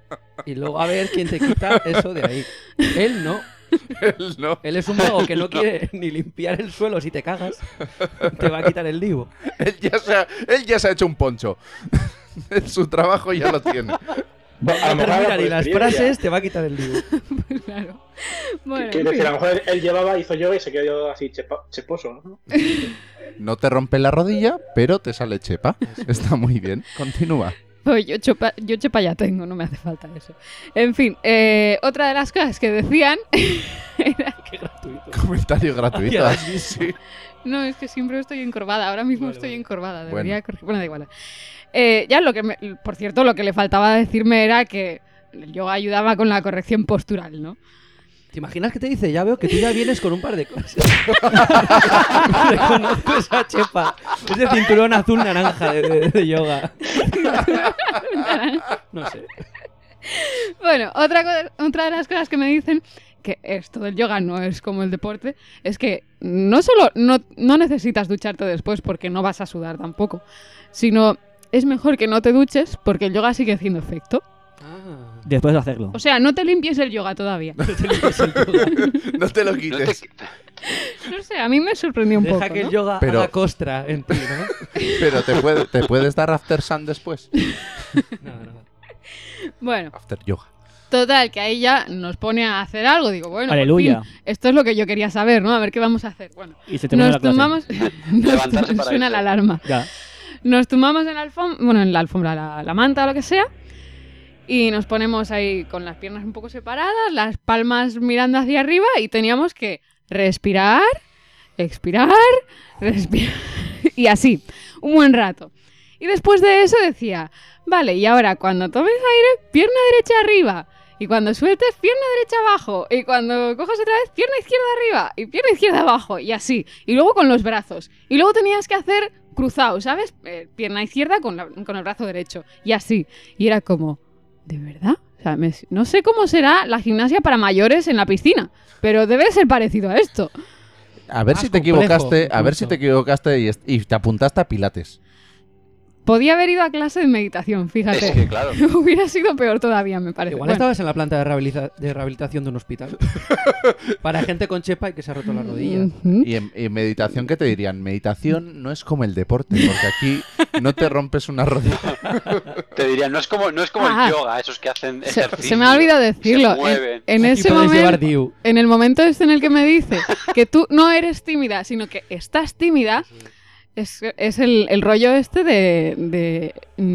Y luego a ver quién te quita eso de ahí. Él no. Él no. Él es un mago que no quiere ni limpiar el suelo si te cagas. Te va a quitar el divo. Él ya se ha hecho un poncho. Su trabajo ya lo tiene. Bueno, a No lo mejor termina por ni las experiencia. frases, te va a quitar el divo. Claro. Bueno, Quiero en decir, a fin. lo mejor él llevaba, hizo yoga y se quedó así cheposo, ¿no? No te rompe la rodilla, pero te sale chepa. Está muy bien. Continúa. Pues yo chepa ya tengo, no me hace falta eso. En fin, otra de las cosas que decían era... Qué gratuito. Comentario gratuito. Ya. Así sí. No, es que siempre estoy encorvada. Ahora mismo Vale, estoy vale. encorvada. Debería Bueno. corregir. Bueno, da igual. Ya lo que por cierto, lo que le faltaba decirme era que el yoga ayudaba con la corrección postural, ¿no? ¿Te imaginas que te dice? Ya veo que tú ya vienes con un par de cosas. Reconozco esa chepa. Ese cinturón azul naranja de yoga. No sé. Bueno, otra de las cosas que me dicen que esto del yoga no es como el deporte, es que no solo no necesitas ducharte después porque no vas a sudar tampoco, sino es mejor que no te duches porque el yoga sigue haciendo efecto. Ah. Después de hacerlo. O sea, no te limpies el yoga todavía. No te lo No te- quites. No sé, a mí me sorprendió un Deja poco, que el ¿no? yoga Pero- haga costra en ti, ¿no? Pero te puedes dar after sun después. Nada. Bueno, After yoga. total, que ahí ya nos pone a hacer algo. Digo, bueno, por Aleluya. fin, esto es lo que yo quería saber, ¿no? A ver qué vamos a hacer. Bueno, Y se termina nos la clase. tumbamos... Levantarse para suena irse. la alarma. Ya. Nos tumbamos en la alfombra, bueno, en la alfombra, la manta o lo que sea, y nos ponemos ahí con las piernas un poco separadas, las palmas mirando hacia arriba y teníamos que respirar, expirar, respirar y así, un buen rato. Y después de eso decía, vale, y ahora cuando tomes aire, pierna derecha arriba. Y cuando sueltes, pierna derecha abajo. Y cuando cojas otra vez, pierna izquierda arriba. Y pierna izquierda abajo. Y así. Y luego con los brazos. Y luego tenías que hacer cruzado, ¿sabes? Pierna izquierda con el brazo derecho. Y así. Y era como, ¿de verdad? O sea, no sé cómo será la gimnasia para mayores en la piscina. Pero debe ser parecido a esto. A ver Más si te complejo, equivocaste. A ver si incluso. te equivocaste y te apuntaste a pilates. Podía haber ido a clase de meditación, fíjate. Es que, claro. Hubiera sido peor todavía, me parece. Igual Bueno. estabas en la planta de rehabilitación de un hospital. Para gente con chepa y que se ha roto la rodilla. Ujú. Y en meditación, ¿qué te dirían? Meditación no es como el deporte, porque aquí no te rompes una rodilla. Te dirían, no es como Ah. el yoga, esos que hacen ejercicio. Se me ha olvidado decirlo. Se mueven. En Aquí ese puedes llevar momento, DIU. en el momento este en el que me dice que tú no eres tímida, sino que estás tímida, es el rollo este de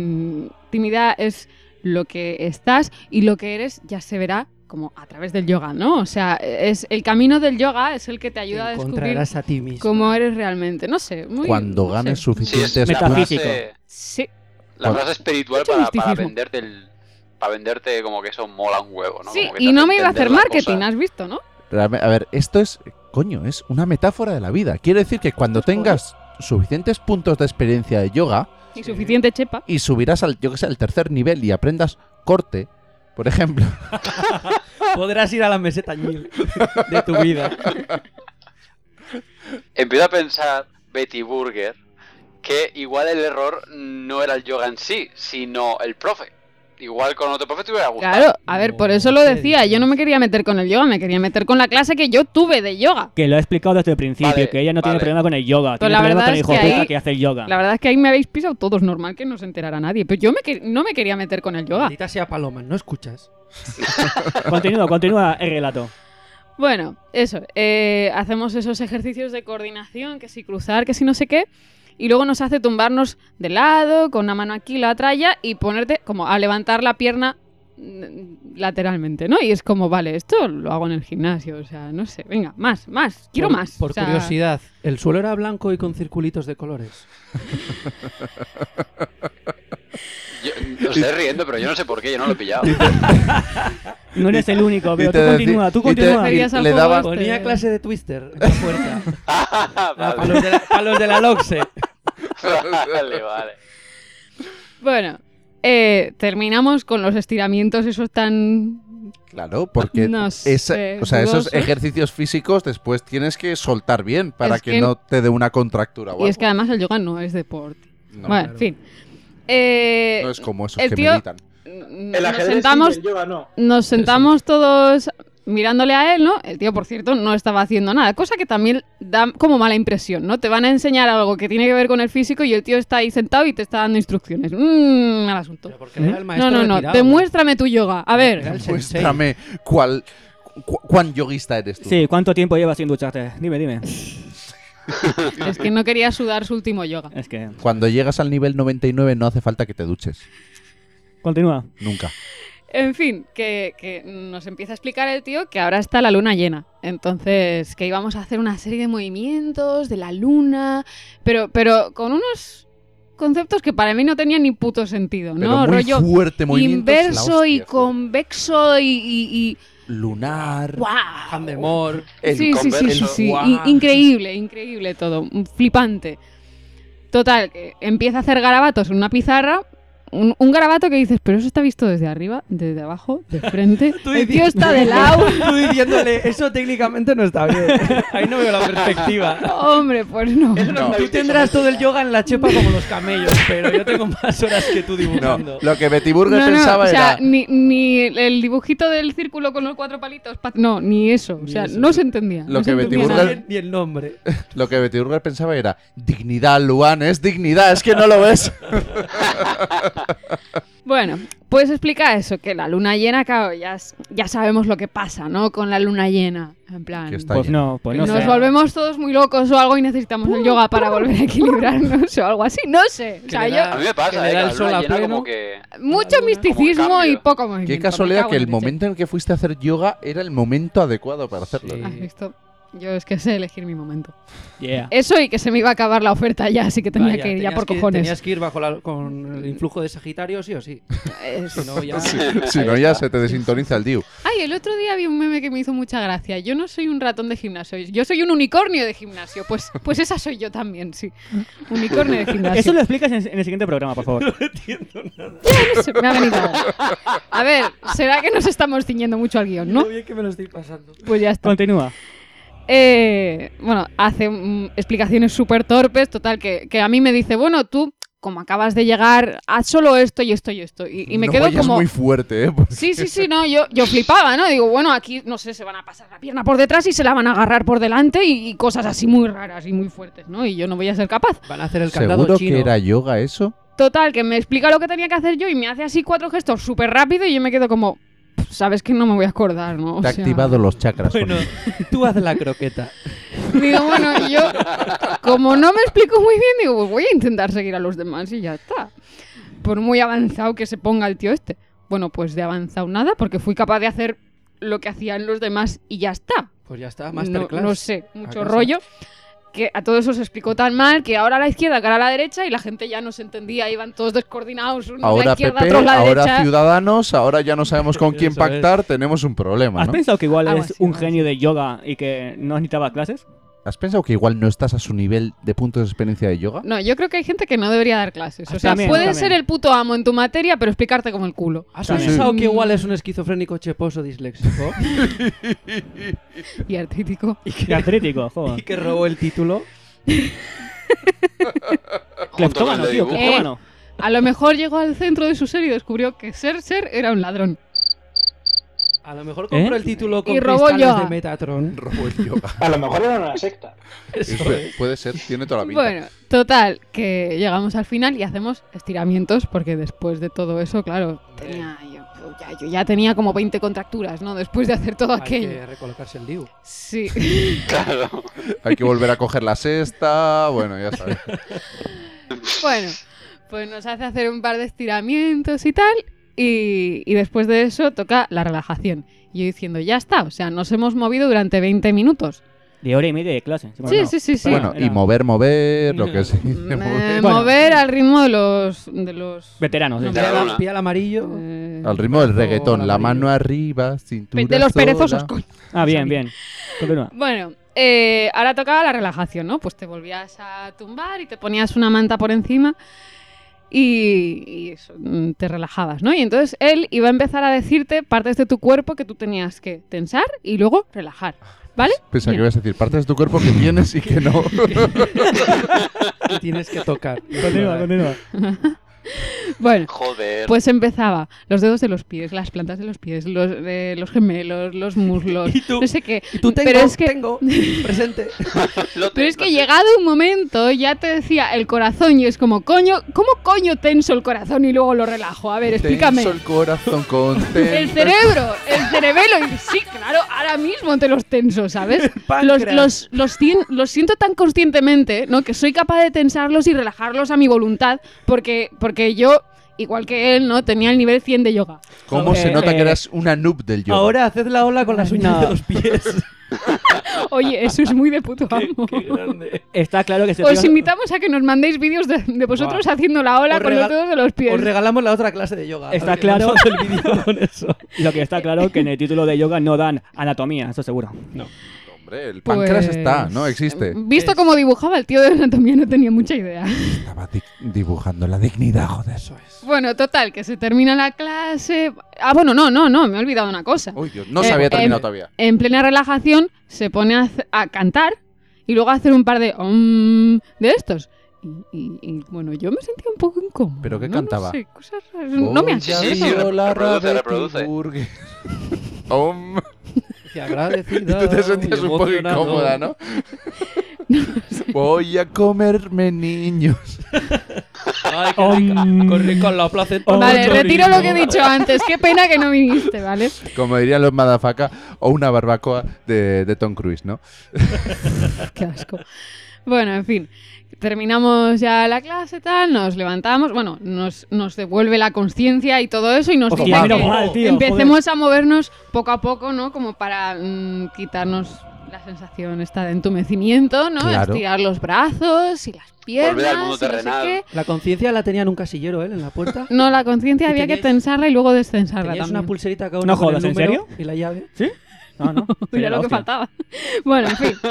tímida es lo que estás y lo que eres ya se verá como a través del yoga, ¿no? O sea, es el camino del yoga es el que te ayuda a Te descubrir encontrarás a ti mismo. cómo eres realmente. No sé, muy... Cuando no ganes sé. Sí, es suficientes la Metafísico. frase, Sí, la frase espiritual Mucho para misticismo. venderte para venderte como que eso mola un huevo, ¿no? sí, Como que te y no hace me iba a entender hacer la marketing, cosa. ¿has visto, no? A ver, esto es, coño, es una metáfora de la vida. Quiere decir que cuando tengas suficientes puntos de experiencia de yoga Y suficiente chepa. y subirás al, yo que sé, al tercer nivel y aprendas corte, por ejemplo, Podrás ir a la meseta 1000 de tu vida. Empiezo a pensar, Betty Burger, que igual el error no era el yoga en sí, sino el profe. Igual con otro profe te hubiera gustado. Claro, a ver, por eso lo ¿Qué decía. Yo no me quería meter con el yoga, me quería meter con la clase que yo tuve de yoga. Que lo he explicado desde el principio, Vale, que ella no tiene vale. problema con el yoga, Pero tiene la problema verdad con el es hijo que puta ahí- que hace el yoga. La verdad es que ahí me habéis pisado todos, normal que no se enterara nadie. Pero yo no me quería meter con el yoga. Maldita sea Paloma, ¿no escuchas? Continúa el relato. Bueno, eso. Hacemos esos ejercicios de coordinación, que si cruzar, que si no sé qué. Y luego nos hace tumbarnos de lado, con una mano aquí, la otra allá, y ponerte como a levantar la pierna lateralmente, ¿no? Y es como, vale, esto lo hago en el gimnasio, o sea, no sé, venga, más, quiero Por- más. Por o sea, curiosidad, ¿el suelo era blanco y con circulitos de colores? Yo estoy riendo, pero yo no sé por qué, yo no lo he pillado. No eres el único, pero Y tú te continúa, decí- tú y te- continúa. Verías al le juego daban- este. Ponía clase de Twister en la puerta. Vale. Para los de la LOXE. Vale. Bueno, terminamos con los estiramientos esos tan... claro, porque No sé, o sea, esos dudosos. ejercicios físicos después tienes que soltar bien para Es que, que- no te dé una contractura o Y es que algo. además el yoga no es deporte. No, bueno, claro. en fin. no es como esos el que tío- meditan. El nos ajedrez sentamos, sí, el yoga no. nos sentamos todos mirándole a él, ¿no? El tío, por cierto, no estaba haciendo nada, cosa que también da como mala impresión, ¿no? Te van a enseñar algo que tiene que ver con el físico y el tío está ahí sentado y te está dando instrucciones. Mal asunto. Pero porque era el maestro No, retirado. demuéstrame tu yoga. A ver, Era el sensei. Muéstrame cuán yoguista eres tú. Sí, ¿cuánto tiempo llevas sin ducharte? Dime. es que no quería sudar su último yoga. Es que... Cuando llegas al nivel 99 no hace falta que te duches. Continúa. Nunca. En fin, que nos empieza a explicar el tío que ahora está la luna llena. Entonces, que íbamos a hacer una serie de movimientos de la luna, pero con unos conceptos que para mí no tenían ni puto sentido, Pero ¿no? muy Rollo fuerte movimientos, inverso la hostia, y joder. convexo y Lunar. ¡guau! Handemore. El Sí. converso. guau. Increíble todo, flipante. Total, que empieza a hacer garabatos en una pizarra. Un garabato que dices, pero eso está visto desde arriba, desde abajo, de frente. El tío está de lado. Tú diciéndole, eso técnicamente no está bien. Ahí no veo la perspectiva. Hombre, pues no. No. Tú tendrás todo el yoga en la chepa como los camellos, pero yo tengo más horas que tú No, dibujando. lo que Betty Burger pensaba o sea, era... ni el dibujito del círculo con los 4 palitos, no, ni eso. O Ni sea, eso. no se entendía. Lo no se que Betty entendía Burger- nada. Ni el nombre. Lo que Betty Burger pensaba era... Dignidad, Luan, es dignidad, es que no lo ves. Bueno, pues explica eso, que la luna llena, claro, ya sabemos lo que pasa, ¿no? Con la luna llena. En plan, Que está Pues lleno. no nos sé. volvemos todos muy locos o algo y necesitamos el yoga para volver a equilibrarnos o algo así. No sé. O sea, le da- A mí me pasa, que le da que el la sol luna a llena pleno. como que... mucho misticismo cambio. y poco movimiento. Qué me casualidad cago que en el la leche. momento en el que fuiste a hacer yoga era el momento adecuado para hacerlo. Sí. ¿Has visto? Yo es que sé elegir mi momento. Yeah. Eso y que se me iba a acabar la oferta ya, así que tenía Vaya, que ir ya tenías por que- cojones. Tenías que ir con el influjo de Sagitario, sí o sí. Si no, ya... Si no, ya se te desintoniza el Diu. Ay, el otro día vi un meme que me hizo mucha gracia. Yo no soy un ratón de gimnasio, yo soy un unicornio de gimnasio. Pues esa soy yo también, sí. Unicornio de gimnasio. Eso lo explicas en el siguiente programa, por favor. No sé, me ha venido. A ver, ¿será que nos estamos ciñendo mucho al guión, no? Lo bien que me lo estoy pasando. Pues ya está. Continúa. Bueno, hace explicaciones súper torpes, total, que a mí me dice, bueno, tú, como acabas de llegar, haz solo esto y esto y esto. Y me No quedo vayas como... muy fuerte, ¿eh? Porque- Sí, no, yo flipaba, ¿no? Digo, bueno, aquí, no sé, se van a pasar la pierna por detrás y se la van a agarrar por delante y cosas así muy raras y muy fuertes, ¿no? Y yo no voy a ser capaz. Van a hacer el candado ¿Seguro chino. que era yoga eso? Total, que me explica lo que tenía que hacer yo y me hace así 4 gestos súper rápido y yo me quedo como... Sabes que no me voy a acordar, ¿no? O Te ha sea, activado los chakras. Bueno, tú haz la croqueta. Digo, bueno, yo, como no me explico muy bien, digo, pues voy a intentar seguir a los demás y ya está. Por muy avanzado que se ponga el tío este. Bueno, pues de avanzado nada, porque fui capaz de hacer lo que hacían los demás y ya está. Pues ya está, No, masterclass. no sé, mucho ¿Acaso? rollo. Que a todo eso se explicó tan mal que ahora a la izquierda, que ahora a la derecha, y la gente ya no se entendía, iban todos descoordinados, unos a la Ahora izquierda, PP, otros a la ahora derecha. Ciudadanos, ahora ya no sabemos con quién Eso es. pactar, tenemos un problema, ¿Has ¿no? pensado que igual Algo eres así, un algo genio de yoga y que no necesitaba clases? ¿Has pensado que igual no estás a su nivel de puntos de experiencia de yoga? No, yo creo que hay gente que no debería dar clases. O sea, También, puedes también. ser el puto amo en tu materia, pero explicarte como el culo. ¿Has También. pensado que igual es un esquizofrénico cheposo disléxico? Y artístico. Y artrítico, y joder. que robó el título. Cleptómano, tío, dibujo. cleptómano. A lo mejor llegó al centro de su ser y descubrió que ser era un ladrón. A lo mejor compró el título con Y robó cristales yoga. de Metatron. Robó el yoga. A lo mejor era una secta. Eso es. Puede ser, tiene toda la pinta. Bueno, total, que llegamos al final y hacemos estiramientos porque después de todo eso, claro, yo ya tenía como 20 contracturas, ¿no? Después de hacer todo Hay aquello. que recolocarse el Diu. Sí. Claro. Hay que volver a coger la sexta, bueno, ya sabes. Bueno, pues nos hace hacer un par de estiramientos y tal. Y después de eso toca la relajación. Y yo diciendo, ya está, o sea, nos hemos movido durante 20 minutos. De hora y media de clase. Sí, sí, sí, sí. Bueno, y era- mover, lo que se dice, mover. Bueno. Mover al ritmo de los Veteranos, No, sí. de la Pilla, luna. pilla el amarillo. Al ritmo del reggaetón, la amarillo. mano arriba, cintura de los sola. perezosos, coño. Ah, bien, bien. Continúa. Bueno, ahora tocaba la relajación, ¿no? Pues te volvías a tumbar y te ponías una manta por encima y eso, te relajabas, ¿no? Y entonces él iba a empezar a decirte partes de tu cuerpo que tú tenías que tensar y luego relajar, ¿vale? Pensaba que Bien. ibas a decir partes de tu cuerpo que tienes y que no. Y tienes que tocar. Continúa, continúa. Bueno, Joder. pues empezaba los dedos de los pies, las plantas de los pies, los gemelos, los muslos, Y tú- no sé qué. Y tú Pero es que tengo, presente. Pero es que llegado un momento ya te decía el corazón y es como, coño, ¿cómo coño tenso el corazón y luego lo relajo? A ver, explícame. Tenso el corazón contento. El cerebro, el cerebelo. Y sí, claro, ahora mismo te los tenso, ¿sabes? páncreas. Los siento tan conscientemente, ¿no? Que soy capaz de tensarlos y relajarlos a mi voluntad porque yo, igual que él, ¿no? Tenía el nivel 100 de yoga. ¿Cómo se nota que eras una noob del yoga? Ahora haced la ola con las uñas No. de los pies. Oye, eso es muy de puto amo. Qué grande. Está claro que se Os invitamos a que nos mandéis vídeos de vosotros haciendo la ola Os con los regal- dedos de los pies. Os regalamos la otra clase de yoga. Está A ver, claro. vamos a hacer el vídeo con eso. Lo que está claro que en el título de yoga no dan anatomía, eso seguro. Hombre, el páncreas Pues, está, ¿no? Existe. Visto cómo dibujaba el tío de anatomía no tenía mucha idea. Estaba dibujando la dignidad, joder. Eso es. Bueno, total, que se termina la clase. Ah, bueno, no, me he olvidado una cosa. Uy, Dios, no se había terminado todavía. En plena relajación se pone a cantar y luego a hacer un par de de estos. Y, bueno, yo me sentía un poco incómodo. ¿Pero qué ¿no? cantaba? No sé, cosas raras. No me Sí, acuerdo. sí, reproduce. Y Agradecida. tú te sentías y un poco emocionado. incómoda, ¿no? Voy a comerme niños. Ay, qué rica. Qué rica la placenta. Vale, Chorizo. retiro lo que he dicho antes. Qué pena que no viniste, ¿vale? Como dirían los madafaka, o una barbacoa de Tom Cruise, ¿no? Qué asco. Bueno, en fin. Terminamos ya la clase, tal, nos levantamos, bueno, nos devuelve la conciencia y todo eso y nos Hostia, dice menos que mal, tío, empecemos a movernos poco a poco, ¿no? Como para quitarnos la sensación esta de entumecimiento, ¿no? Claro. Estirar los brazos y las piernas. Volver al mundo y no sé terrenal. qué. La conciencia la tenía en un casillero, ¿eh? En la puerta. No, la conciencia ¿Y había que teníais- tensarla y luego destensarla Tenías también. una pulserita cada uno No con el jodas, ¿en número serio? y la llave. ¿Sí? No, no. Mira Sería la lo que hostia. faltaba. Bueno, en fin.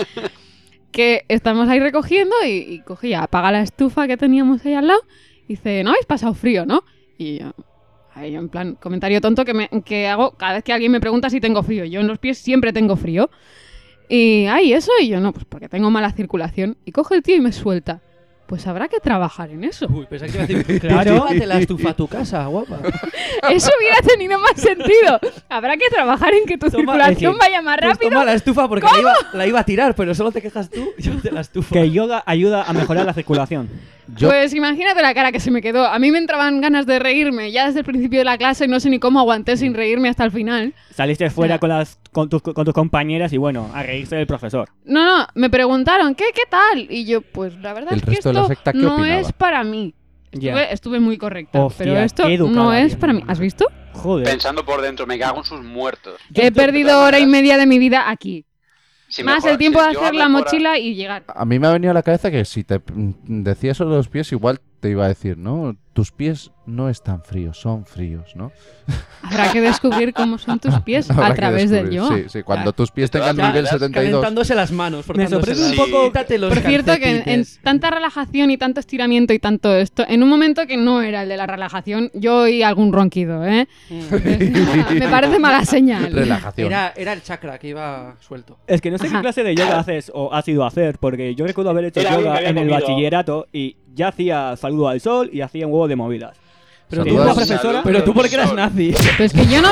Que estamos ahí recogiendo y cogía, apaga la estufa que teníamos ahí al lado y dice, ¿no habéis pasado frío, no? Y yo, ahí en plan, comentario tonto que hago cada vez que alguien me pregunta si tengo frío. Yo en los pies siempre tengo frío. Y, eso, y yo no, pues porque tengo mala circulación. Y coge el tío y me suelta. Pues habrá que trabajar en eso. Uy, pensaba que te iba a decir, Claro. llévate la estufa a tu casa, guapa. Eso hubiera tenido más sentido. Habrá que trabajar en que tu Toma, circulación es decir, vaya más Pues rápido. toma la estufa porque la iba a tirar, pero solo te quejas tú. Llévate la estufa. Que yoga ayuda a mejorar la circulación. Yo, Pues imagínate la cara que se me quedó. A mí me entraban ganas de reírme ya desde el principio de la clase. No sé ni cómo aguanté sin reírme hasta el final. Saliste fuera Ya. con tus compañeras y bueno, a reírse del profesor. No, me preguntaron, ¿qué tal? Y yo, pues la verdad El es que resto de la esto secta, ¿qué no opinaba? es para mí. Ya. Estuve muy correcta, Hostia, pero esto qué educada, no es tío. para mí. ¿Has visto? Joder. Pensando por dentro, me cago en sus muertos. He perdido hora y media de mi vida aquí. Si Más mejora- el tiempo si de yo hacer la mejora- mochila y llegar. a mí me ha venido a la cabeza que si te decía eso de los pies, igual te iba a decir, ¿no? Tus pies no están fríos, son fríos, ¿no? Habrá que descubrir cómo son tus pies Habrá a que través del descubrir. yoga. Sí, cuando Claro. tus pies tengan Ya, nivel ya, 72. Calentándose las manos. Me sorprende un Sí. poco. Quítate los Por cierto, que en calcetines. tanta relajación y tanto estiramiento y tanto esto, en un momento que no era el de la relajación, yo oí algún ronquido, ¿eh? Me parece mala señal. Relajación. Era el chakra que iba suelto. Es que no sé qué Ajá. clase de yoga haces o has ido a hacer, porque yo recuerdo haber hecho Era alguien yoga que en había el comido. bachillerato y ya hacía saludo al sol y hacía un huevo de movidas. Pero Que tú, una Saludos. profesora. pero tú porque eras nazi. Pues que yo no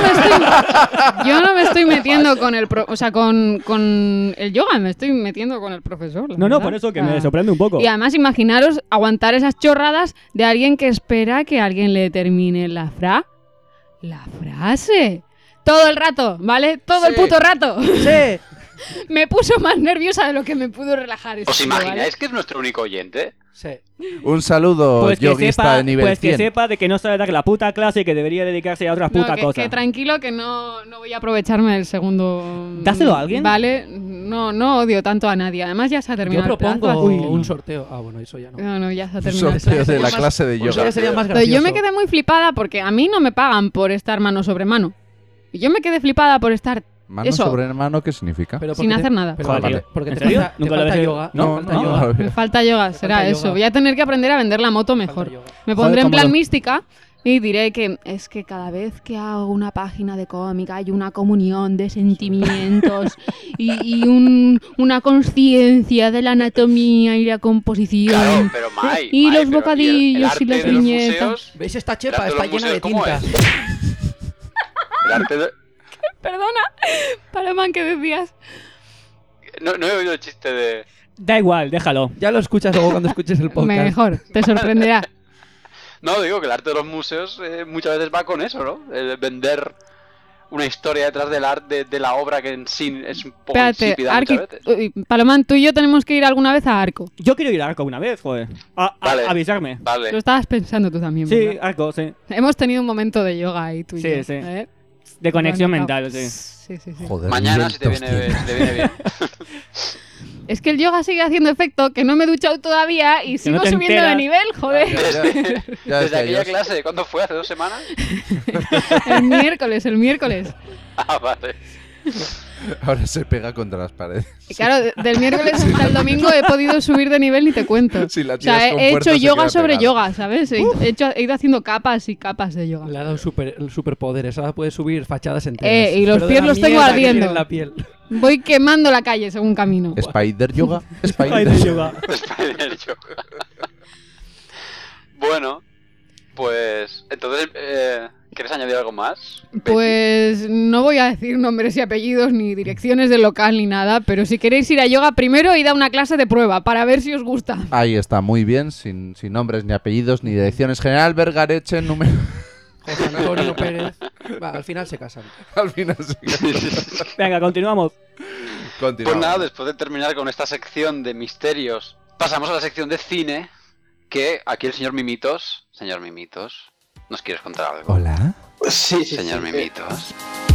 me estoy metiendo con el con el yoga, me estoy metiendo con el profesor. la No, verdad. por eso que Ah. me sorprende un poco. Y además imaginaros aguantar esas chorradas de alguien que espera que alguien le termine la frase. Todo el rato, ¿vale? Todo el Sí. puto rato. Sí. Me puso más nerviosa de lo que me pudo relajar. ¿Os esto, ¿vale? imagináis que es nuestro único oyente? Sí. Un saludo, Pues que yoguista sepa, de nivel pues 100. que sepa de que no sabe dar la puta clase y que debería dedicarse a otras No, putas que cosas. tranquilo que no voy a aprovecharme del segundo. ¿Dáselo a alguien? Vale, no odio tanto a nadie. Además ya se ha Yo terminado el propongo plazo. un sorteo. Ah, bueno, eso ya no. No, ya se ha Un terminado el sorteo plazo. de la Más- clase de Eso yoga. ya sería más Pero gracioso. yo me quedé muy flipada porque a mí no me pagan por estar mano sobre mano. Y yo me quedé flipada por estar Mano Eso. sobre mano, ¿qué significa? Pero sin porque hacer nada. Pero Joder, porque, tío. porque ¿En te serio? falta, Nunca te lo falta había- yoga. No, te falta no, yoga. no. Me falta yoga, será falta eso. yoga. Voy a tener que aprender a vender la moto mejor. Falta yoga. Me Joder, pondré en cómo plan lo- mística Y diré que es que cada vez que hago una página de cómic hay una comunión de sentimientos y una conciencia de la anatomía y la composición. Claro, pero Mai, Y Mai, los pero bocadillos y el las arte de los viñetas. museos- ¿Veis esta el chepa? arte Está los llena de museos, ¿cómo tinta. es? El arte de- Perdona, Paloman, ¿qué decías? No he oído el chiste de... Da igual, déjalo. Ya lo escuchas luego cuando escuches el podcast. Mejor, te sorprenderá. No, digo que el arte de los museos muchas veces va con eso, ¿no? El vender una historia detrás del arte, de la obra que en sí es un poco Espérate, insípida Arqui, muchas veces. uy, Paloman, tú y yo tenemos que ir alguna vez a Arco. Yo quiero ir a Arco una vez, joder. Vale. Avisarme. Vale. Lo estabas pensando tú también, Sí, ¿verdad? Arco, sí. Hemos tenido un momento de yoga ahí tú y Sí, yo. sí. ¿eh? De conexión Bonito. mental, sí. Sí, sí, sí. Joder, Mañana, nivel si te viene 200. bien. Es que el yoga sigue haciendo efecto, que no me he duchado todavía y sigo no te subiendo enteras. de nivel, joder. Ya Desde decía aquella yo. clase, ¿cuándo fue? ¿Hace 2 semanas? El miércoles. Ah, vale. Ahora se pega contra las paredes. Y claro, del miércoles hasta el domingo he podido subir de nivel, ni te cuento. Si la O sea, tiras con he fuerza, hecho se yoga queda sobre pegada. yoga, ¿sabes? He ido haciendo capas y capas de yoga. Le ha dado superpoderes. Ahora puede subir fachadas enteras. Y los Pero de pies la los tengo mierda que tiene ardiendo. en la piel. Voy quemando la calle según camino. Spider yoga. Ay, Spider de yoga. yoga. Spider yoga. Bueno, pues entonces, ¿quieres añadir algo más? Pues no voy a decir nombres y apellidos ni direcciones del local ni nada, pero si queréis ir a yoga primero id a una clase de prueba para ver si os gusta. Ahí está, muy bien, sin nombres ni apellidos ni direcciones. General Bergareche, número... José Antonio Pérez. Va, al final se casan. Al final sí. Venga, continuamos. Continuamos. Pues nada, después de terminar con esta sección de misterios, pasamos a la sección de cine, que aquí el señor Mimitos, ¿nos quieres contar algo? Hola. Sí, Señor Mimitos.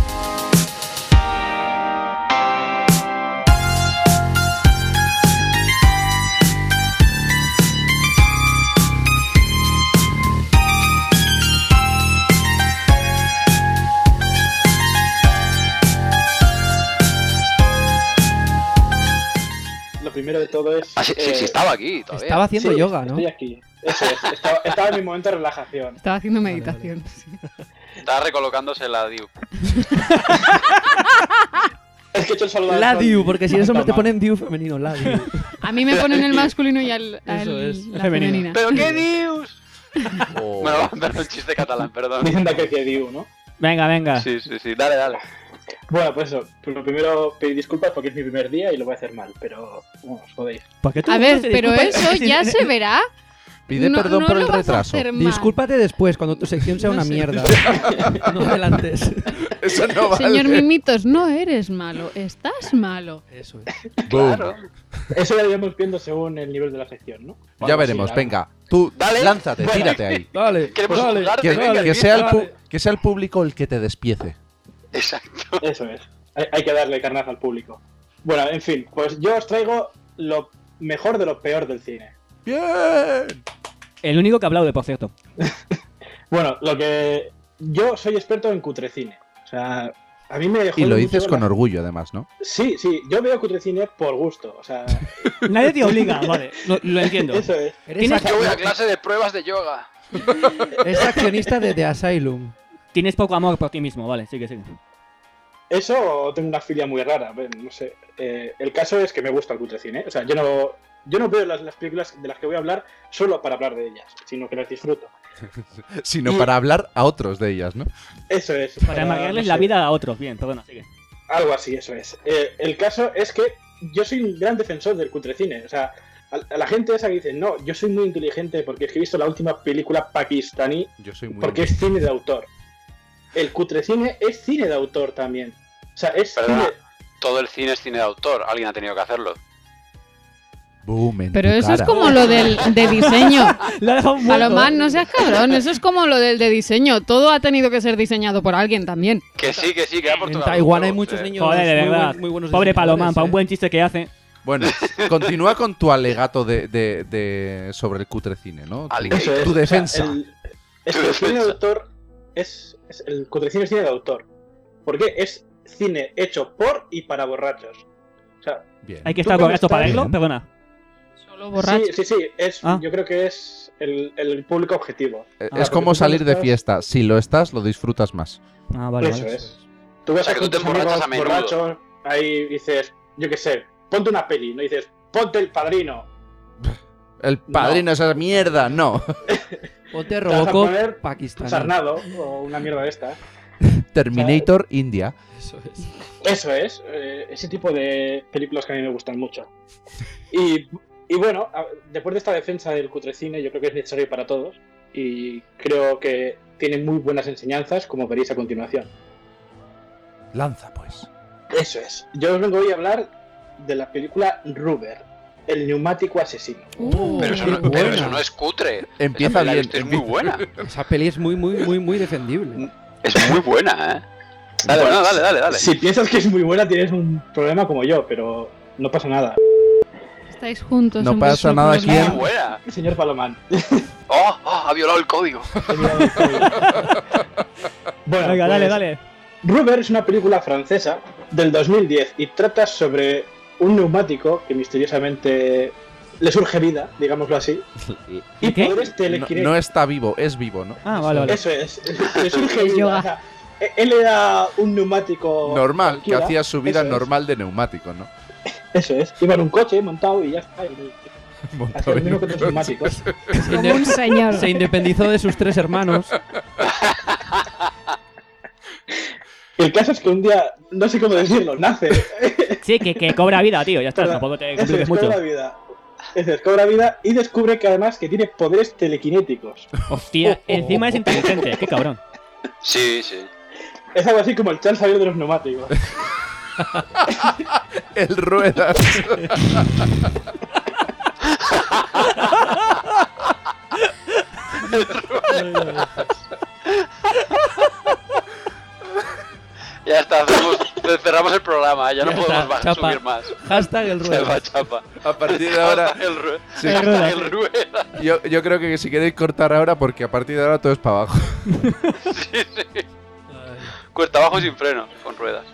Lo primero de todo es... Ah, sí, estaba aquí todavía. Estaba haciendo sí, yoga, ¿no? Estoy aquí. Eso es. Estaba en mi momento de relajación. Estaba haciendo meditación. sí. Estaba recolocándose la Diu. Es que he hecho el saludo al La sol. Diu, porque si eres hombre te Toma. ponen Diu femenino. La Diu. A mí me ponen el masculino y Eso es. la Femenino. femenina. ¿Pero qué Dius? Oh. Bueno, pero el chiste catalán, perdón. Dicen de que Diu, ¿no? Venga, venga. Sí, dale. Bueno, pues eso. Pues lo primero, pedir disculpas porque es mi primer día y lo voy a hacer mal, pero bueno, os jodéis. ¿Por qué tú A no ver, te pero disculpas? eso ya se verá. Pide No- perdón no por lo el vas a retraso. hacer mal. Discúlpate después, cuando tu sección sea una mierda. No adelantes. Eso no vale. Señor Mimitos, no eres malo, estás malo. Eso es. Boom. Claro. Eso ya iremos viendo según el nivel de la sección, ¿no? Ya Bueno, veremos, sí, venga. Tú, Dale. lánzate, tírate ahí. Dale, Queremos dale. juzgarte, Que, venga, que sea empieza. que sea el público el que te despiece. Exacto. Eso es. Hay que darle carnaza al público. Bueno, en fin, pues yo os traigo lo mejor de lo peor del cine. ¡Bien! El único que aplaude, por cierto. Bueno, lo que... Yo soy experto en cutrecine. O sea, a mí me... Y jode lo mucho dices con la- orgullo, además, ¿no? Sí, yo veo cutrecine por gusto. O sea, Nadie te obliga, vale. Lo entiendo. eso es. Eres, Yo voy a clase de pruebas de yoga. es accionista de The Asylum. Tienes poco amor por ti mismo, vale, sigue. Eso o tengo una filia muy rara, no sé. El caso es que me gusta el cutrecine. O sea, yo no veo las películas de las que voy a hablar solo para hablar de ellas, sino que las disfruto. Sino Y- para hablar a otros de ellas, ¿no? Eso es. Para amargarles no la sé, vida a otros. Bien, perdona, sigue. Algo así, eso es. El caso es que yo soy un gran defensor del cutrecine. O sea, a la gente esa que dice, no, yo soy muy inteligente porque es que he visto la última película pakistaní Yo soy muy... porque es cine de autor. El cutrecine es cine de autor también. O sea, es Perdona. cine... Todo el cine es cine de autor. Alguien ha tenido que hacerlo. Boom, en Pero tu eso es cara. como lo de diseño. Lo ha dejado muerto. Palomán, no seas cabrón, eso es como lo del de diseño. Todo ha tenido que ser diseñado por alguien también. Que sí, queda por En tocar Taiwán los hay huevos, muchos eh. niños Joder, de verdad. muy buenos Pobre Palomán, diseñadores, para un buen chiste que hace. Bueno, continúa con tu alegato de sobre el cutrecine, ¿no? Tu, Alligator. Eso es. tu O sea, defensa. es que el cine de autor el cutrecine es cine de autor. Porque es cine hecho por y para borrachos. O sea, Bien. Hay que ¿Tú estar cómo con esto para estás? verlo, perdona. Solo borracho. Sí. Yo creo que es el público objetivo. Es como salir de fiesta. Si lo estás, lo disfrutas más. Ah, vale, Eso vale. es. Tú ves O sea, a que tú te tus amigos emborrachas a menudo. borrachos, ahí dices, yo qué sé, ponte una peli, no dices, ponte El Padrino. El padrino, esa mierda, no. Ponte Te vas a Robocop poner Pakistán. Sarnado o una mierda de esta. Terminator India. Eso es. Eso es, ese tipo de películas que a mí me gustan mucho. Y bueno, después de esta defensa del cutrecine, yo creo que es necesario para todos. Y creo que tiene muy buenas enseñanzas, como veréis a continuación. Lanza, pues. Eso es. Yo os vengo hoy a hablar de la película Rubber, el neumático asesino. Pero eso, qué no, pero buena. eso no es cutre. Empieza La he bien. visto, es muy buena. Esa peli es muy defendible. Es muy buena, ¿eh? Dale, Bueno, no, dale. Si piensas que es muy buena, tienes un problema como yo, pero no pasa nada. Estáis juntos. No en pasa vuestro nada, problema. Es ¿quién? muy buena. Señor Palomán. ¡Oh! Ha violado el código. He mirado el código. Bueno, Venga, pues, dale. Rubber es una película francesa del 2010 y trata sobre un neumático que misteriosamente le surge vida, digámoslo así, y ¿Qué? poderes No, telequinéticos. no está vivo, es vivo, ¿no? Ah, vale. Eso es, le surge Es vida. yoga. O sea, él era un neumático Normal, que cualquiera. hacía su vida Eso es, normal de neumático, ¿no? Eso es, iba en un coche montado y ya está. Hacía lo mismo que otros neumáticos. Como un señor. Se independizó de sus 3 hermanos. El caso es que un día, no sé cómo decirlo, nace. Sí, que cobra vida, tío. Ya está, Perdón, tampoco te eso compliques es, mucho. cobra vida. Eso es, cobra vida y descubre que además que tiene poderes telequinéticos. Hostia, encima es inteligente. Qué cabrón. Sí. Es algo así como el Charles Xavier de los neumáticos. El ruedas. Ya está, cerramos el programa. Ya no Ya podemos está, chapa. subir más. Hashtag el Se va ruedo. chapa. A partir de ahora, sí, El rueda. yo creo que si queréis cortar ahora, porque a partir de ahora todo es para abajo. Cuesta abajo y sin frenos, con ruedas.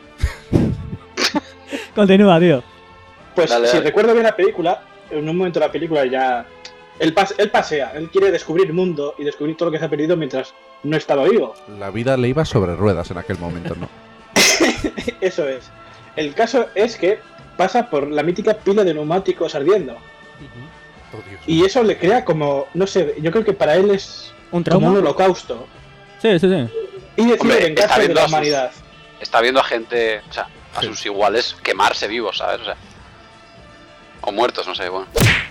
Continúa, tío. Pues Dale, si dale. recuerdo bien la película, en un momento de la película ya... Él pasea, él quiere descubrir el mundo y descubrir todo lo que se ha perdido mientras no estaba vivo. La vida le iba sobre ruedas en aquel momento, ¿no? Eso es. El caso es que pasa por la mítica pila de neumáticos ardiendo. Oh, Dios. Y eso le crea como, no sé, yo creo que para él es ¿Un como un trauma? holocausto. Sí. Y decide Hombre, está vengarse de viendo la a sus- humanidad. Está viendo a gente, o sea, a sus iguales quemarse vivos, ¿sabes? O sea, o muertos, no sé, bueno.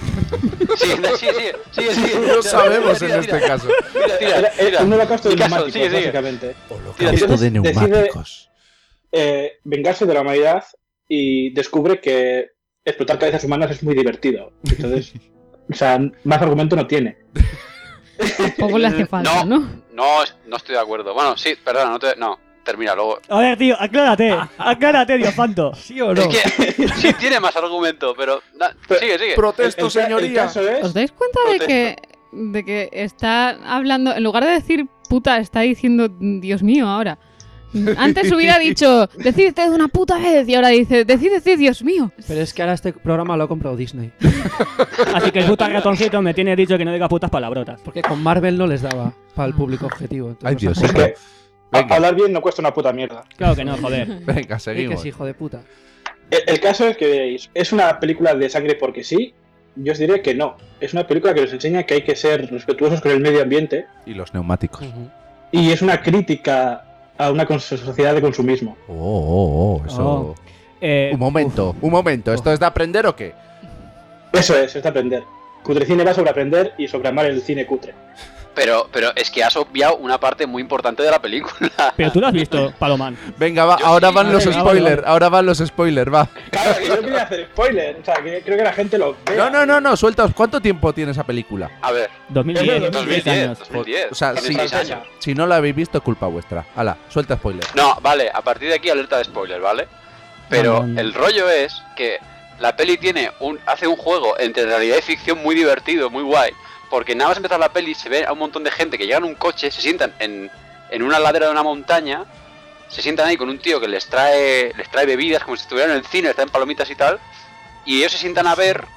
Sigue. No sabemos en este caso. Era un holocausto de Mi caso, neumáticos, sigue. básicamente. Holocausto de neumáticos. Vengarse de la humanidad y descubre que explotar cabezas humanas es muy divertido. Entonces, o sea, más argumento no tiene. Poco le hace falta, ¿no? No estoy de acuerdo. Bueno, sí, perdona, no, termina luego. A ver, tío, aclárate, Dios santo. ¿Sí o no? Es que sí tiene más argumento, pero sigue. Protesto, El señoría. caso es... ¿Os dais cuenta de que está hablando, en lugar de decir puta, está diciendo Dios mío ahora? Antes hubiera dicho, decídete de una puta vez, y ahora dice, decídete Dios mío. Pero es que ahora este programa lo ha comprado Disney. Así que el puto ratoncito me tiene dicho que no diga putas palabrotas. Porque con Marvel no les daba para el público objetivo. Entonces Ay, Dios, nos ha sí. comprado. Venga. Hablar bien no cuesta una puta mierda. Claro que no, joder. Venga, Y que seguimos. es hijo de puta. El caso es que veréis, ¿es una película de sangre porque sí? Yo os diré que no. Es una película que nos enseña que hay que ser respetuosos con el medio ambiente Y los neumáticos. y es una crítica a una sociedad de consumismo. Eso. Oh. Un momento. ¿Esto es de aprender o qué? Eso es de aprender. Cutrecine va sobre aprender y sobre amar el cine cutre. Pero es que has obviado una parte muy importante de la película. Pero tú lo has visto, Palomán. Venga, va, Yo ahora sí. van los Vale, spoilers. vale. Ahora van los spoilers, va. Claro, que yo no quería hacer spoiler. O sea, que creo que la gente lo vea. No, sueltaos. ¿Cuánto tiempo tiene esa película? A ver, 2010, 2010, 10 años. 2010. O sea, tiene sí. 6 años. Si no la habéis visto, culpa vuestra. Hala, suelta spoiler. No, vale, a partir de aquí alerta de spoiler, ¿vale? Pero No. el rollo es que la peli hace un juego entre realidad y ficción muy divertido, muy guay. Porque nada más empezar la peli se ve a un montón de gente que llegan en un coche, se sientan en una ladera de una montaña, se sientan ahí con un tío que les trae bebidas como si estuvieran en el cine, les traen palomitas y tal, y ellos se sientan a ver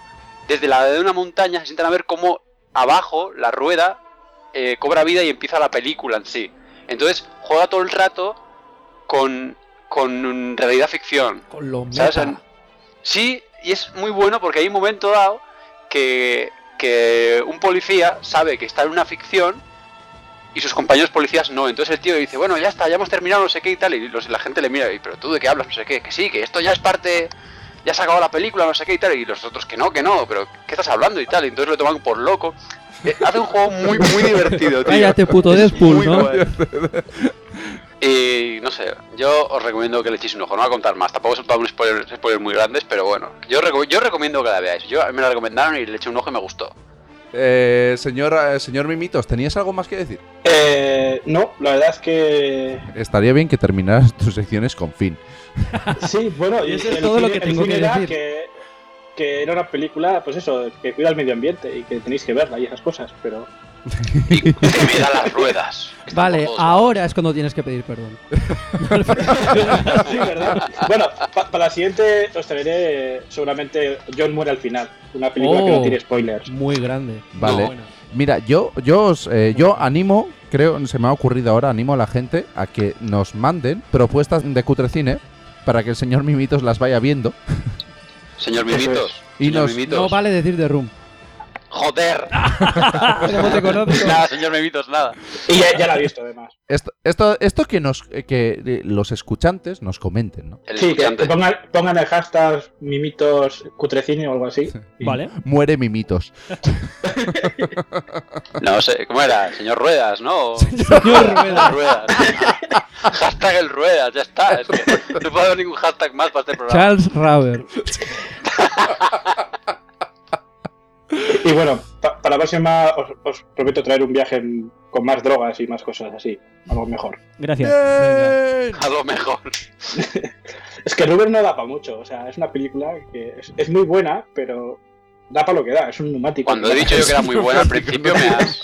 desde la de una montaña se sientan a ver cómo abajo la rueda cobra vida y empieza la película en sí. Entonces juega todo el rato con realidad ficción. Con lo ¿Sabes? meta. Sí, y es muy bueno porque hay un momento dado que un policía sabe que está en una ficción y sus compañeros policías no. Entonces el tío dice, bueno, ya está, ya hemos terminado, no sé qué y tal. Y la gente le mira, pero tú de qué hablas, no sé qué, que sí, que esto ya es parte, ya se ha acabado la película, no sé qué y tal. Y los otros que no, pero ¿qué estás hablando y tal? Y entonces lo toman por loco. Hace un juego muy, muy divertido, tío. Cállate, puto Es Deadpool, muy ¿no? guay. Y no sé, yo os recomiendo que le echéis un ojo, no voy a contar más, tampoco son para un spoiler muy grandes, pero bueno, yo recomiendo que la veáis. Me la recomendaron y le eché un ojo y me gustó. Señor Mimitos, ¿tenías algo más que decir? No, la verdad es que Estaría bien que terminaras tus secciones con fin. sí, bueno, Y eso es el todo lo cine- que el tengo cine que era decir. que era una película, pues eso, que cuida el medio ambiente y que tenéis que verla y esas cosas, pero Y que me da las ruedas. Vale, Están por todos ahora es cuando tienes que pedir perdón. sí, ¿verdad? Bueno, para la siguiente os traeré seguramente John muere al final, una película que no tiene spoilers. Muy grande. Vale. Buena. Mira, yo animo, creo, se me ha ocurrido ahora, animo a la gente a que nos manden propuestas de Cutrecine para que el señor Mimitos las vaya viendo. Señor Mimitos. Y Señor nos- Mimitos. No vale decir The Room. ¡Joder! ¿Cómo te conozco? Nada, señor Mimitos, nada. Y ya la he visto además. Esto que los escuchantes nos comenten, ¿no? El Sí, que escuchante. pongan el hashtag mimitos cutrecine o algo así. Y- Vale. Muere Mimitos. No sé, ¿cómo era? Señor Ruedas, ¿no? Señor Ruedas. Ruedas. Hashtag el Ruedas, ya está. Es que no puedo haber ningún hashtag más para este programa. Charles Raver. Y bueno, para la próxima os prometo traer un viaje con más drogas y más cosas así, algo mejor. Gracias. A lo mejor. Es que Rubber no da para mucho, o sea, es una película que es muy buena, pero da para lo que da, es un neumático. Cuando he dicho yo que era muy buena al principio me has...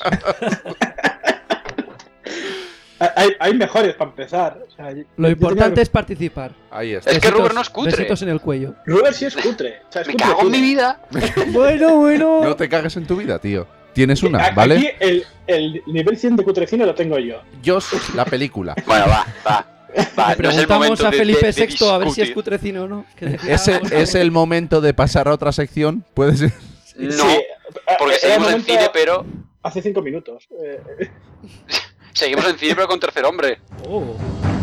Hay mejores para empezar. O sea, Lo importante es participar. Ahí está. Es que Rubber no es cutre. Besitos en el cuello. Rubber sí es cutre. O sea, es Me cutre, cago en cutre. mi vida. Bueno. No te cagues en tu vida, tío. Tienes una, Aquí ¿vale? el nivel 100 de cutrecine lo tengo yo. Yo soy la película. Bueno, va. Le No es el preguntamos momento a de- Felipe de VI a ver si es discutir. cutrecine o no. Que Es el momento de pasar a otra sección. Puede ser. No, Sí, porque era seguimos el en momento cine, pero... Hace 5 minutos. Seguimos en cine, pero con tercer hombre. Oh.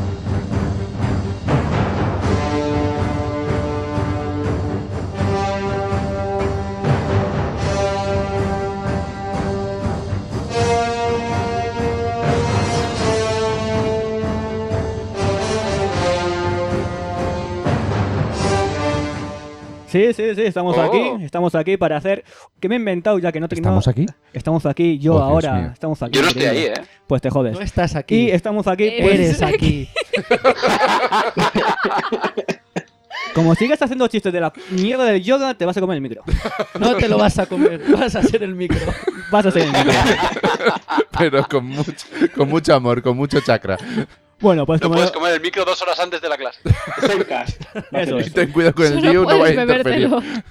Sí, estamos Oh. Estamos aquí para hacer... ¿Qué me he inventado ya que no tengo... ¿Estamos aquí? Estamos aquí, yo Oh, Dios ahora. mío. Estamos aquí. Yo no estoy ahí, querido. ¿eh? Pues te jodes. No estás Y aquí. estamos aquí, Eres pues, Eres aquí. como sigas haciendo chistes de la mierda del yoga, te vas a comer el micro. No te lo vas a comer. Vas a hacer el micro. Vas a ser el micro. Pero con mucho amor, con mucho chakra. Bueno, pues No como... puedes comer el micro 2 horas antes de la clase. Zencast. Eso Y es. ten cuidado con el Solo Diu, no puedes vaya a interferir. bebértelo.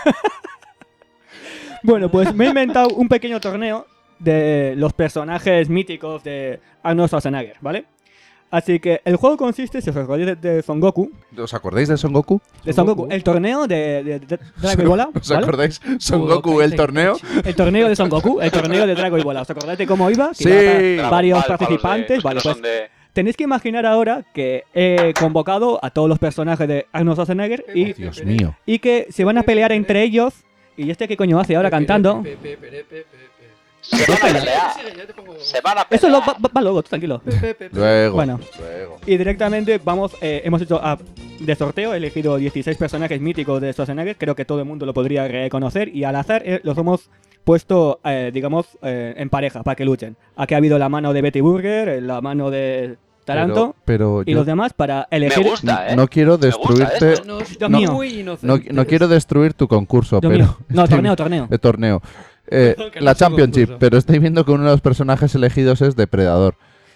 Bueno, pues me he inventado un pequeño torneo de los personajes míticos de Arnold Schwarzenegger, ¿vale? Así que el juego consiste, si os acordáis de Son Goku, ¿Os acordáis de Son Goku? el torneo de Drago y Bola, ¿Os ¿vale? acordáis? Son Puro Goku, el Kaisen torneo. El torneo de Son Goku, el torneo de Drago y Bola. ¿Os acordáis de cómo iba? Que Sí. iba varios Dragon Ball, participantes, para vale, los que no pues son de- tenéis que imaginar ahora que he convocado a todos los personajes de Arnold Schwarzenegger Dios mío. y que se van a pelear entre ellos. ¿Y este qué coño hace ahora cantando? Se van a pelear. Se van a pelear. Eso va luego, tú tranquilo. Luego. Bueno. Luego. Y directamente hemos hecho de sorteo, he elegido 16 personajes míticos de Schwarzenegger, creo que todo el mundo lo podría reconocer y al azar los hemos puesto, digamos, en pareja para que luchen. Aquí ha habido la mano de Betty Burger, la mano de Taranto Pero y yo los demás para Me elegir... gusta, ¿eh? no quiero Me gusta destruirte. esto. Dios mío. Muy inocentes. No quiero destruir tu concurso, Dios pero. mío. No, torneo. De torneo. Que no La es un Championship, concurso. pero estoy viendo que uno de los personajes elegidos es Depredador.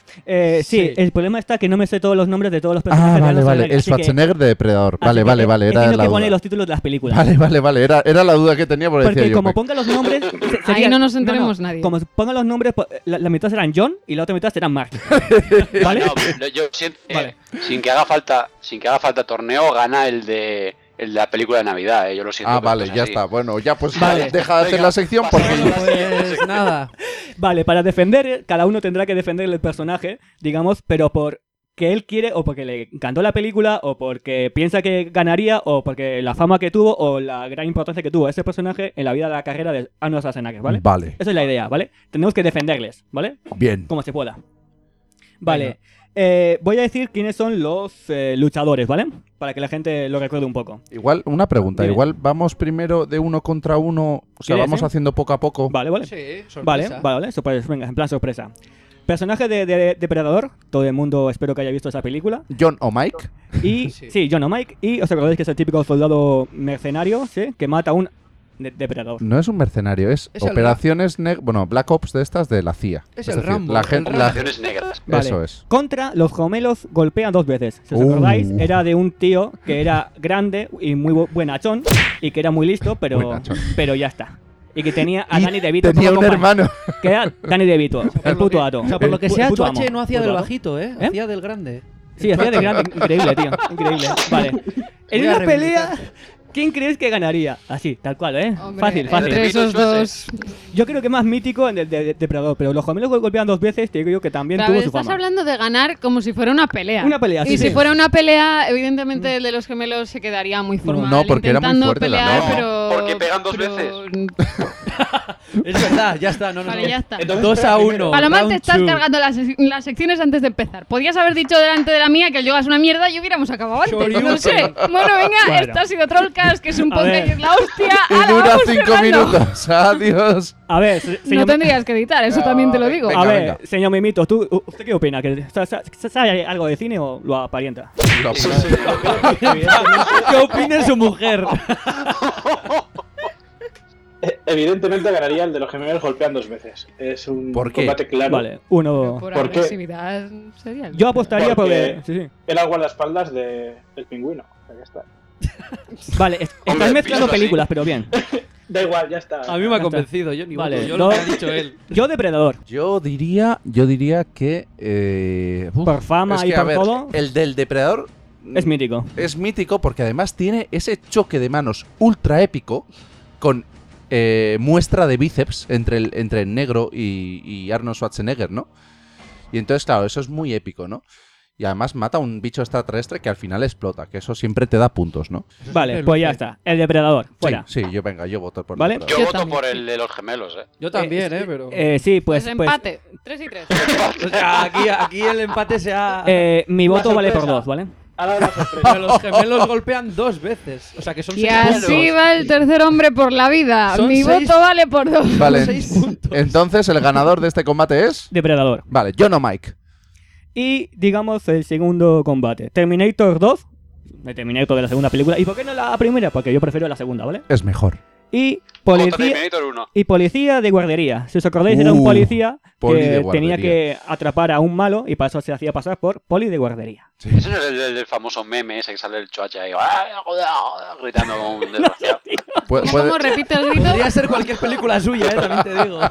Sí, Sí. el problema está que no me sé todos los nombres de todos los personajes. Ah, de vale, Arnold vale. Schwarzenegger, El así que- Schwarzenegger de Depredador. así Vale, que vale, vale. he Era tenido la que poner duda. los títulos de las películas. Vale. Era la duda que tenía porque decía Porque yo. como ponga los nombres... Ahí no nos enteremos nadie. Como ponga los nombres, la mitad serán John y la otra mitad serán Mark. ¿Vale? No, yo siento que Vale. sin que haga falta torneo, gana el de la película de Navidad, yo lo siento. Ah, pero vale, es ya así. está. Bueno, ya pues Vale. deja de hacer Venga, la sección pasa. porque... Pues nada. Vale, para defender, cada uno tendrá que defender el personaje, digamos, pero por que él quiere, o porque le encantó la película, o porque piensa que ganaría, o porque la fama que tuvo, o la gran importancia que tuvo ese personaje en la vida de la carrera de Arnold Schwarzenegger, ¿vale? Vale, Esa es la idea, ¿vale? Tenemos que defenderles, ¿vale? bien. Como se pueda. Vale. Voy a decir quiénes son los luchadores, ¿vale? Para que la gente lo recuerde un poco. Igual, una pregunta. Dime. Igual vamos primero de uno contra uno. O sea, ¿Quieres, vamos haciendo poco a poco. Vale, vale. Sí, Vale, sorpresa. vale, pues venga, en plan sorpresa. Personaje de Depredador, todo el mundo espero que haya visto esa película. John o Mike. Y Sí. sí, John O'Mike. Y os acordáis que es el típico soldado mercenario, ¿sí? Que mata a un depredador. No es un mercenario, es Es el operaciones... Bueno, Black Ops de estas de la CIA. Es el decir, Rambo, La el gente... Rambo. Acciones negras. Vale. Eso es. Contra los gemelos golpean 2 veces. Si os Uh. acordáis, era de un tío que era grande y muy buenachón y que era muy listo, Buenachón. pero ya está. Y que tenía a Y Danny DeVito tenía como un compañero. hermano. Que era Danny DeVito, el puto ato. O sea, por lo que El sea, puto amo. Chuache no hacía Puto del ato. bajito, ¿eh? ¿Eh? Hacía del grande. Sí, hacía de grande. Increíble, tío. Increíble. Vale. En Voy a una pelea, reivindicar. ¿quién crees que ganaría? Así, tal cual, ¿eh? Hombre, Fácil, fácil. Entre esos dos. Yo creo que más mítico en el de Depredador, pero los gemelos golpean 2 veces, te digo yo que también Pero, a tuvo ver, su estás fama. hablando de ganar como si fuera una pelea. Una pelea, sí, Y si sí. fuera una pelea, evidentemente el de los gemelos se quedaría muy formal. no, porque era muy intentando fuerte la pelear, pelea. pero. Porque pegan 2 pero- veces. Es verdad, ya está. No, no, Vale, no. ya está. Entonces, 2-1. Palomar, te round estás two. cargando las secciones antes de empezar. Podías haber dicho delante de la mía que el yoga es una mierda y hubiéramos acabado antes. Shoryuken. No sé. Bueno, venga, Bueno. esto ha sido Trollcast, que es un A podcast ver. que es la hostia. Y ¡Hala, dura vamos 5 cerrando! minutos. Adiós. A ver, No señor, tendrías que editar, eso también te lo digo. Venga, a ver, venga. señor Mimito, ¿usted qué opina? ¿Que sabe algo de cine o lo aparenta? ¿Qué opina su mujer? Evidentemente ganaría el de los gemelos golpean 2 veces. Es un ¿Por qué? combate claro. Vale, uno... Por ¿Por qué? agresividad serial. Yo apostaría Porque- porque... Sí, sí. Era el guardaespaldas del pingüino. O sea, ya está. Vale, estás Hombre, mezclando visto así. películas, pero bien. Da igual, ya está. A mí me ha convencido. Yo ni Vale, voto. Yo no. lo que ha dicho él. Yo Depredador. Yo diría que... Por fama es y que, a por ver, todo. el del depredador Es mítico. es mítico porque además tiene ese choque de manos ultra épico con muestra de bíceps entre el negro y Arnold Schwarzenegger, ¿no? Y entonces, claro, eso es muy épico, ¿no? Y además mata a un bicho extraterrestre que al final explota, que eso siempre te da puntos, ¿no? Vale, pues ya está. El Depredador, fuera. Sí, yo voto por el ¿Vale? depredador. Yo Yo voto también, por sí. el de los gemelos, Yo también, pero. Sí, Pues, pues... empate. 3 y 3. O sea, aquí el empate se ha. mi Una voto vale por sorpresa. 2, ¿vale? Ahora una sorpresa. Pero los gemelos golpean 2 veces. O sea, que son Y 6 así puntos. va el tercer hombre por la vida. Son Mi 6 voto vale por 2. Vale, 6 puntos. entonces el ganador de este combate es... Depredador. Vale, John o Mike. Y digamos el segundo combate. Terminator 2. De Terminator de la segunda película. ¿Y por qué no la primera? Porque yo prefiero la segunda, ¿vale? Es mejor. Y Voto policía... Terminator 1. Y policía de guardería. Si os acordáis, era un policía poli de que guardería. tenía que atrapar a un malo y para eso se hacía pasar por poli de guardería. Ese no es el del famoso meme ese que sale el choache ahí gritando como un desgraciado. Puede- ¿Cómo repite el grito? Podría ser cualquier película suya, también te digo.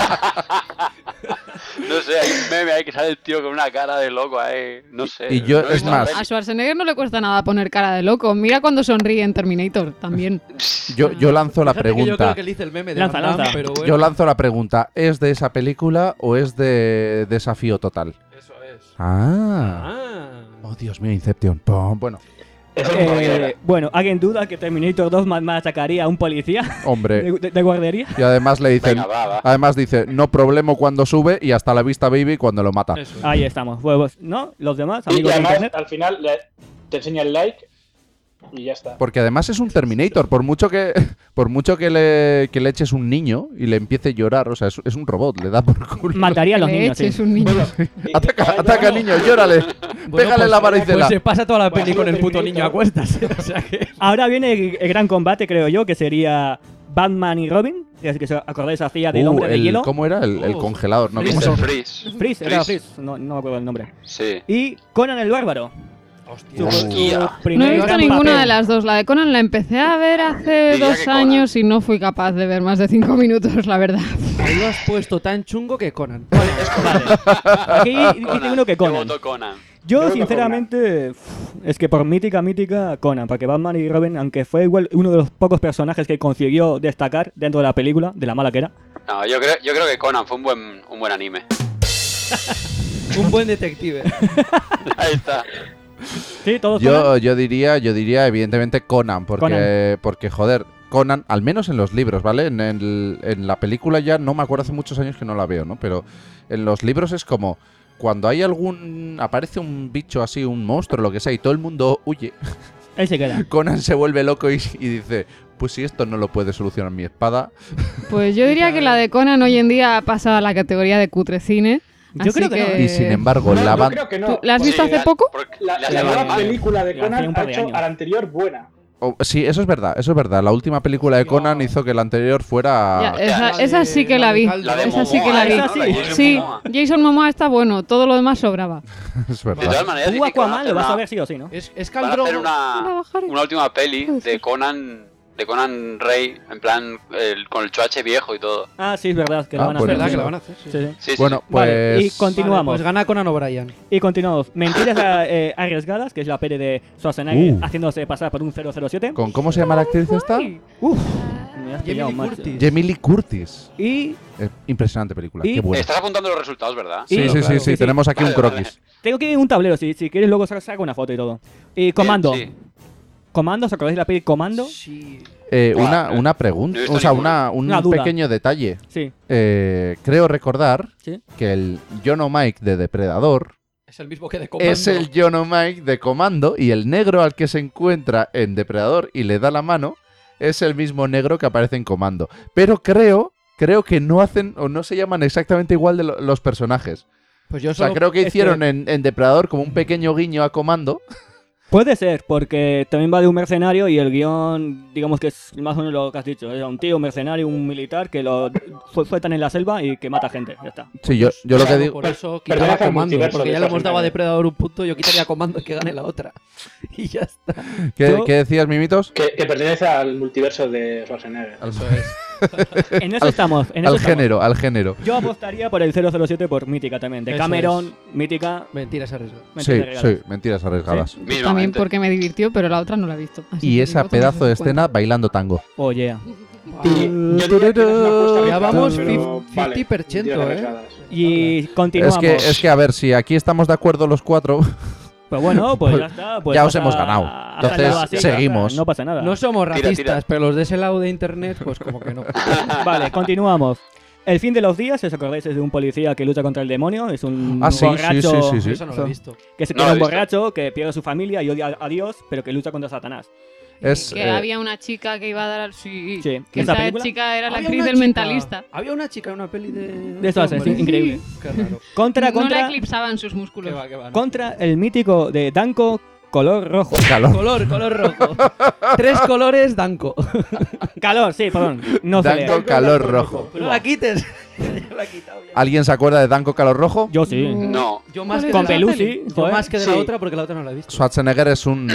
No sé, hay un meme ahí que sale el tío con una cara de loco ahí. No sé. Y yo- no he es visto la más, peli. A Schwarzenegger no le cuesta nada poner cara de loco. Mira cuando sonríe en Terminator también. yo lanzo la Fíjate que yo creo pregunta. que le hice el meme de Lanza, Van Damme, lanza. pero bueno. Yo lanzo la pregunta. ¿Es de esa película o es de Desafío Total? Eso es. Ah. Ah. Oh, Dios mío, Inception. Pum, bueno, Eso es como quiera. Bueno, ¿alguien duda que Terminator 2 machacaría a un policía hombre. de guardería? Y además le dicen... Venga, va. Además dice, no problema cuando sube y hasta la vista baby cuando lo mata. Eso es. Ahí estamos. Pues, ¿no? Los demás, Y amigos de además, internet. al final te enseña el like y ya está. Porque además es un Terminator. Por mucho que le eches un niño y le empiece a llorar, o sea, es un robot, le da por culo. Mataría a los Le niños, eches sí. un niño. Ataca, niño, llórale. Bueno, Pégale pues- la varicela. Pues se pasa toda la Pues peli ha con sido el puto Terminator. niño a cuestas. O sea que. Ahora viene el gran combate, creo yo, que sería Batman y Robin. Es que os acordáis, hacía del hombre de hielo. ¿Cómo era? El Oh. congelador, ¿no? ¿Cómo se Mr. llama? Freeze. Freeze, era Freeze. Freeze, no me acuerdo el nombre. Sí. Y Conan el Bárbaro. Hostia. Su Hostia. primer No he visto gran ninguna papel. de las dos. La de Conan la empecé a ver hace Diría 2 que Conan. años y no fui capaz de ver más de 5 minutos, la verdad. Ahí lo has puesto tan chungo que Conan. Vale. Aquí dice uno que Yo Conan. voto Conan. Yo, Yo creo que sinceramente, es que por mítica Conan, porque Batman y Robin, aunque fue igual uno de los pocos personajes que consiguió destacar dentro de la película, de la mala que era. No, yo creo que Conan fue un buen anime. Un buen detective. Ahí está. Sí, todos Conan. Yo diría evidentemente Conan, porque joder, Conan, al menos en los libros, ¿vale? En la película ya no me acuerdo, hace muchos años que no la veo, ¿no? Pero en los libros es como cuando hay aparece un bicho así, un monstruo, lo que sea, y todo el mundo huye. Él se queda. Conan se vuelve loco y dice, pues si esto no lo puede solucionar mi espada. Pues yo diría que la de Conan hoy en día ha pasado a la categoría de cutrecine. Yo creo que no. Y sin embargo, No, la yo banda... creo que no. ¿Tú la has visto porque hace poco? Porque La le hace nueva mal. película de Ya hace Conan un par ha de hecho años. a la anterior buena. Sí, eso es verdad. La última película de Conan hizo que la anterior fuera... Ya, La esa de- sí que la la de vi. Caldo. La de Esa sí que Momoa, la vi. ¿no? Esa sí. La de Jason Sí, Momoa. Jason Momoa está bueno, todo lo demás sobraba. es De verdad. todas maneras, Tú dicen que van a Aquaman hacer lo vas a una- ver sí o sí, ¿no? Es van a hacer Caldrogo. una última peli de Conan Rey, en plan con el choache viejo y todo. Ah, sí, es verdad, que lo Ah, van a pues hacer. verdad sí. que la van a hacer, sí. Sí, sí. Sí, sí, Bueno, sí. pues... Vale, y continuamos. Vale, pues gana Conan O'Brien. Y continuamos. Mentiras arriesgadas, que es la peli de Schwarzenegger haciéndose pasar por un 007. ¿Con cómo se llama la actriz esta? Uf, me has pillado, Jamie Lee macho. Curtis. Jamie Lee Curtis. Y Impresionante película, Y- qué buena. Estás apuntando los resultados, ¿verdad? Sí, y- sí, claro. sí, tenemos aquí un Vale, croquis. tengo que ir un tablero, si quieres luego saco una foto y todo. Y Comando. Sí. Comando, ¿os acordáis de la peli Comando? Sí. Una pregunta, no he visto o sea, ninguna. un Una duda. pequeño detalle. Sí. Creo recordar Sí. que el Jon O'Mike de Depredador Es el mismo que de Comando. es el Jon O'Mike de Comando y el negro al que se encuentra en Depredador y le da la mano es el mismo negro que aparece en Comando. Pero creo que no hacen o no se llaman exactamente igual de los personajes. Pues yo O sea, solo... creo que es hicieron que- en Depredador como un pequeño guiño a Comando. Puede ser, porque también va de un mercenario y el guión, digamos que es más o menos lo que has dicho. Era un tío, un mercenario, un militar que fue tan en la selva y que mata gente. Ya está. Sí, yo lo que Claro, digo... Por eso Pertenece quitaba al Comando. multiverso Porque de ya le hemos dado a Schwarzenegger. Depredador un punto, yo quitaría Comando y que gane la otra. Y ya está. Yo- ¿Qué decías, Mimitos? Que pertenece al multiverso de Schwarzenegger. Eso es. En eso estamos. En eso Al estamos. género. Yo apostaría por el 007 por Mítica también. De Eso Cameron, Mítica. Mentira, se arriesga. Sí, mentiras regalas. sí, mentiras arriesgadas. También Mínimamente. porque me divirtió, pero la otra no la he visto. Así Y que esa mi voto no pedazo de se cuenta. escena bailando tango. Oh, yeah. Y yo diría que no es una apuesta Ya arriesgada, vamos pero 50%, mentiras ¿eh? arriesgadas. Y continuamos. Es que, a ver, si aquí estamos de acuerdo los cuatro, Pues bueno, pues ya está. Pues Ya os pasa- hemos ganado. hasta Entonces, luego, así, seguimos. No pasa nada. No somos Tira, racistas, tira. pero los de ese lado de internet, pues como que no. Vale, continuamos. El fin de los días, si os acordáis, es de un policía que lucha contra el demonio. Es un Ah, sí, borracho. sí. Eso no lo he visto. Que se No queda lo he un visto. borracho, que pierde a su familia y odia a Dios, pero que lucha contra Satanás. es... Que había una chica que iba a dar al... Sí, Sí. que ¿Esa esa película? chica era la Había actriz una del chica- mentalista. Había una chica en una peli de... De estas, es hombre. increíble. Qué raro. Contra, No la contra, eclipsaban sus músculos. Qué va, qué va, no. contra el mítico de Danko, color rojo. calor. Color rojo. 3 colores, Danko. Calor, sí, perdón. No se Danko lee. calor rojo. No la quites. Ya la he quitado ya. ¿Alguien se acuerda de Danko calor rojo? Yo sí. No. Yo más que Con de la Pelusi, peli. Yo joder. más que de la Sí. otra porque la otra no la he visto. Schwarzenegger es un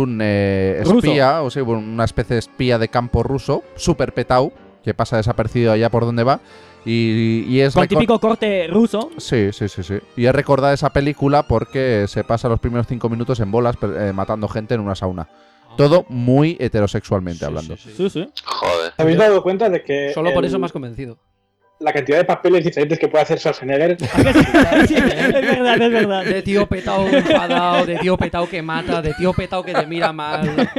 espía, o sea, una especie de espía de campo ruso, super petao, que pasa desapercibido allá por donde va. Y es Con recor- típico corte ruso. Sí. Y es recordar esa película porque se pasa los primeros 5 minutos en bolas matando gente en una sauna. Todo muy heterosexualmente hablando. Sí, sí. Joder. ¿Habéis dado cuenta de que Solo por eso me has convencido. la cantidad de papeles diferentes que puede hacer Schwarzenegger? Sí, es verdad, es verdad. De tío petao enfadado, de tío petao que mata, de tío petao que te mira mal.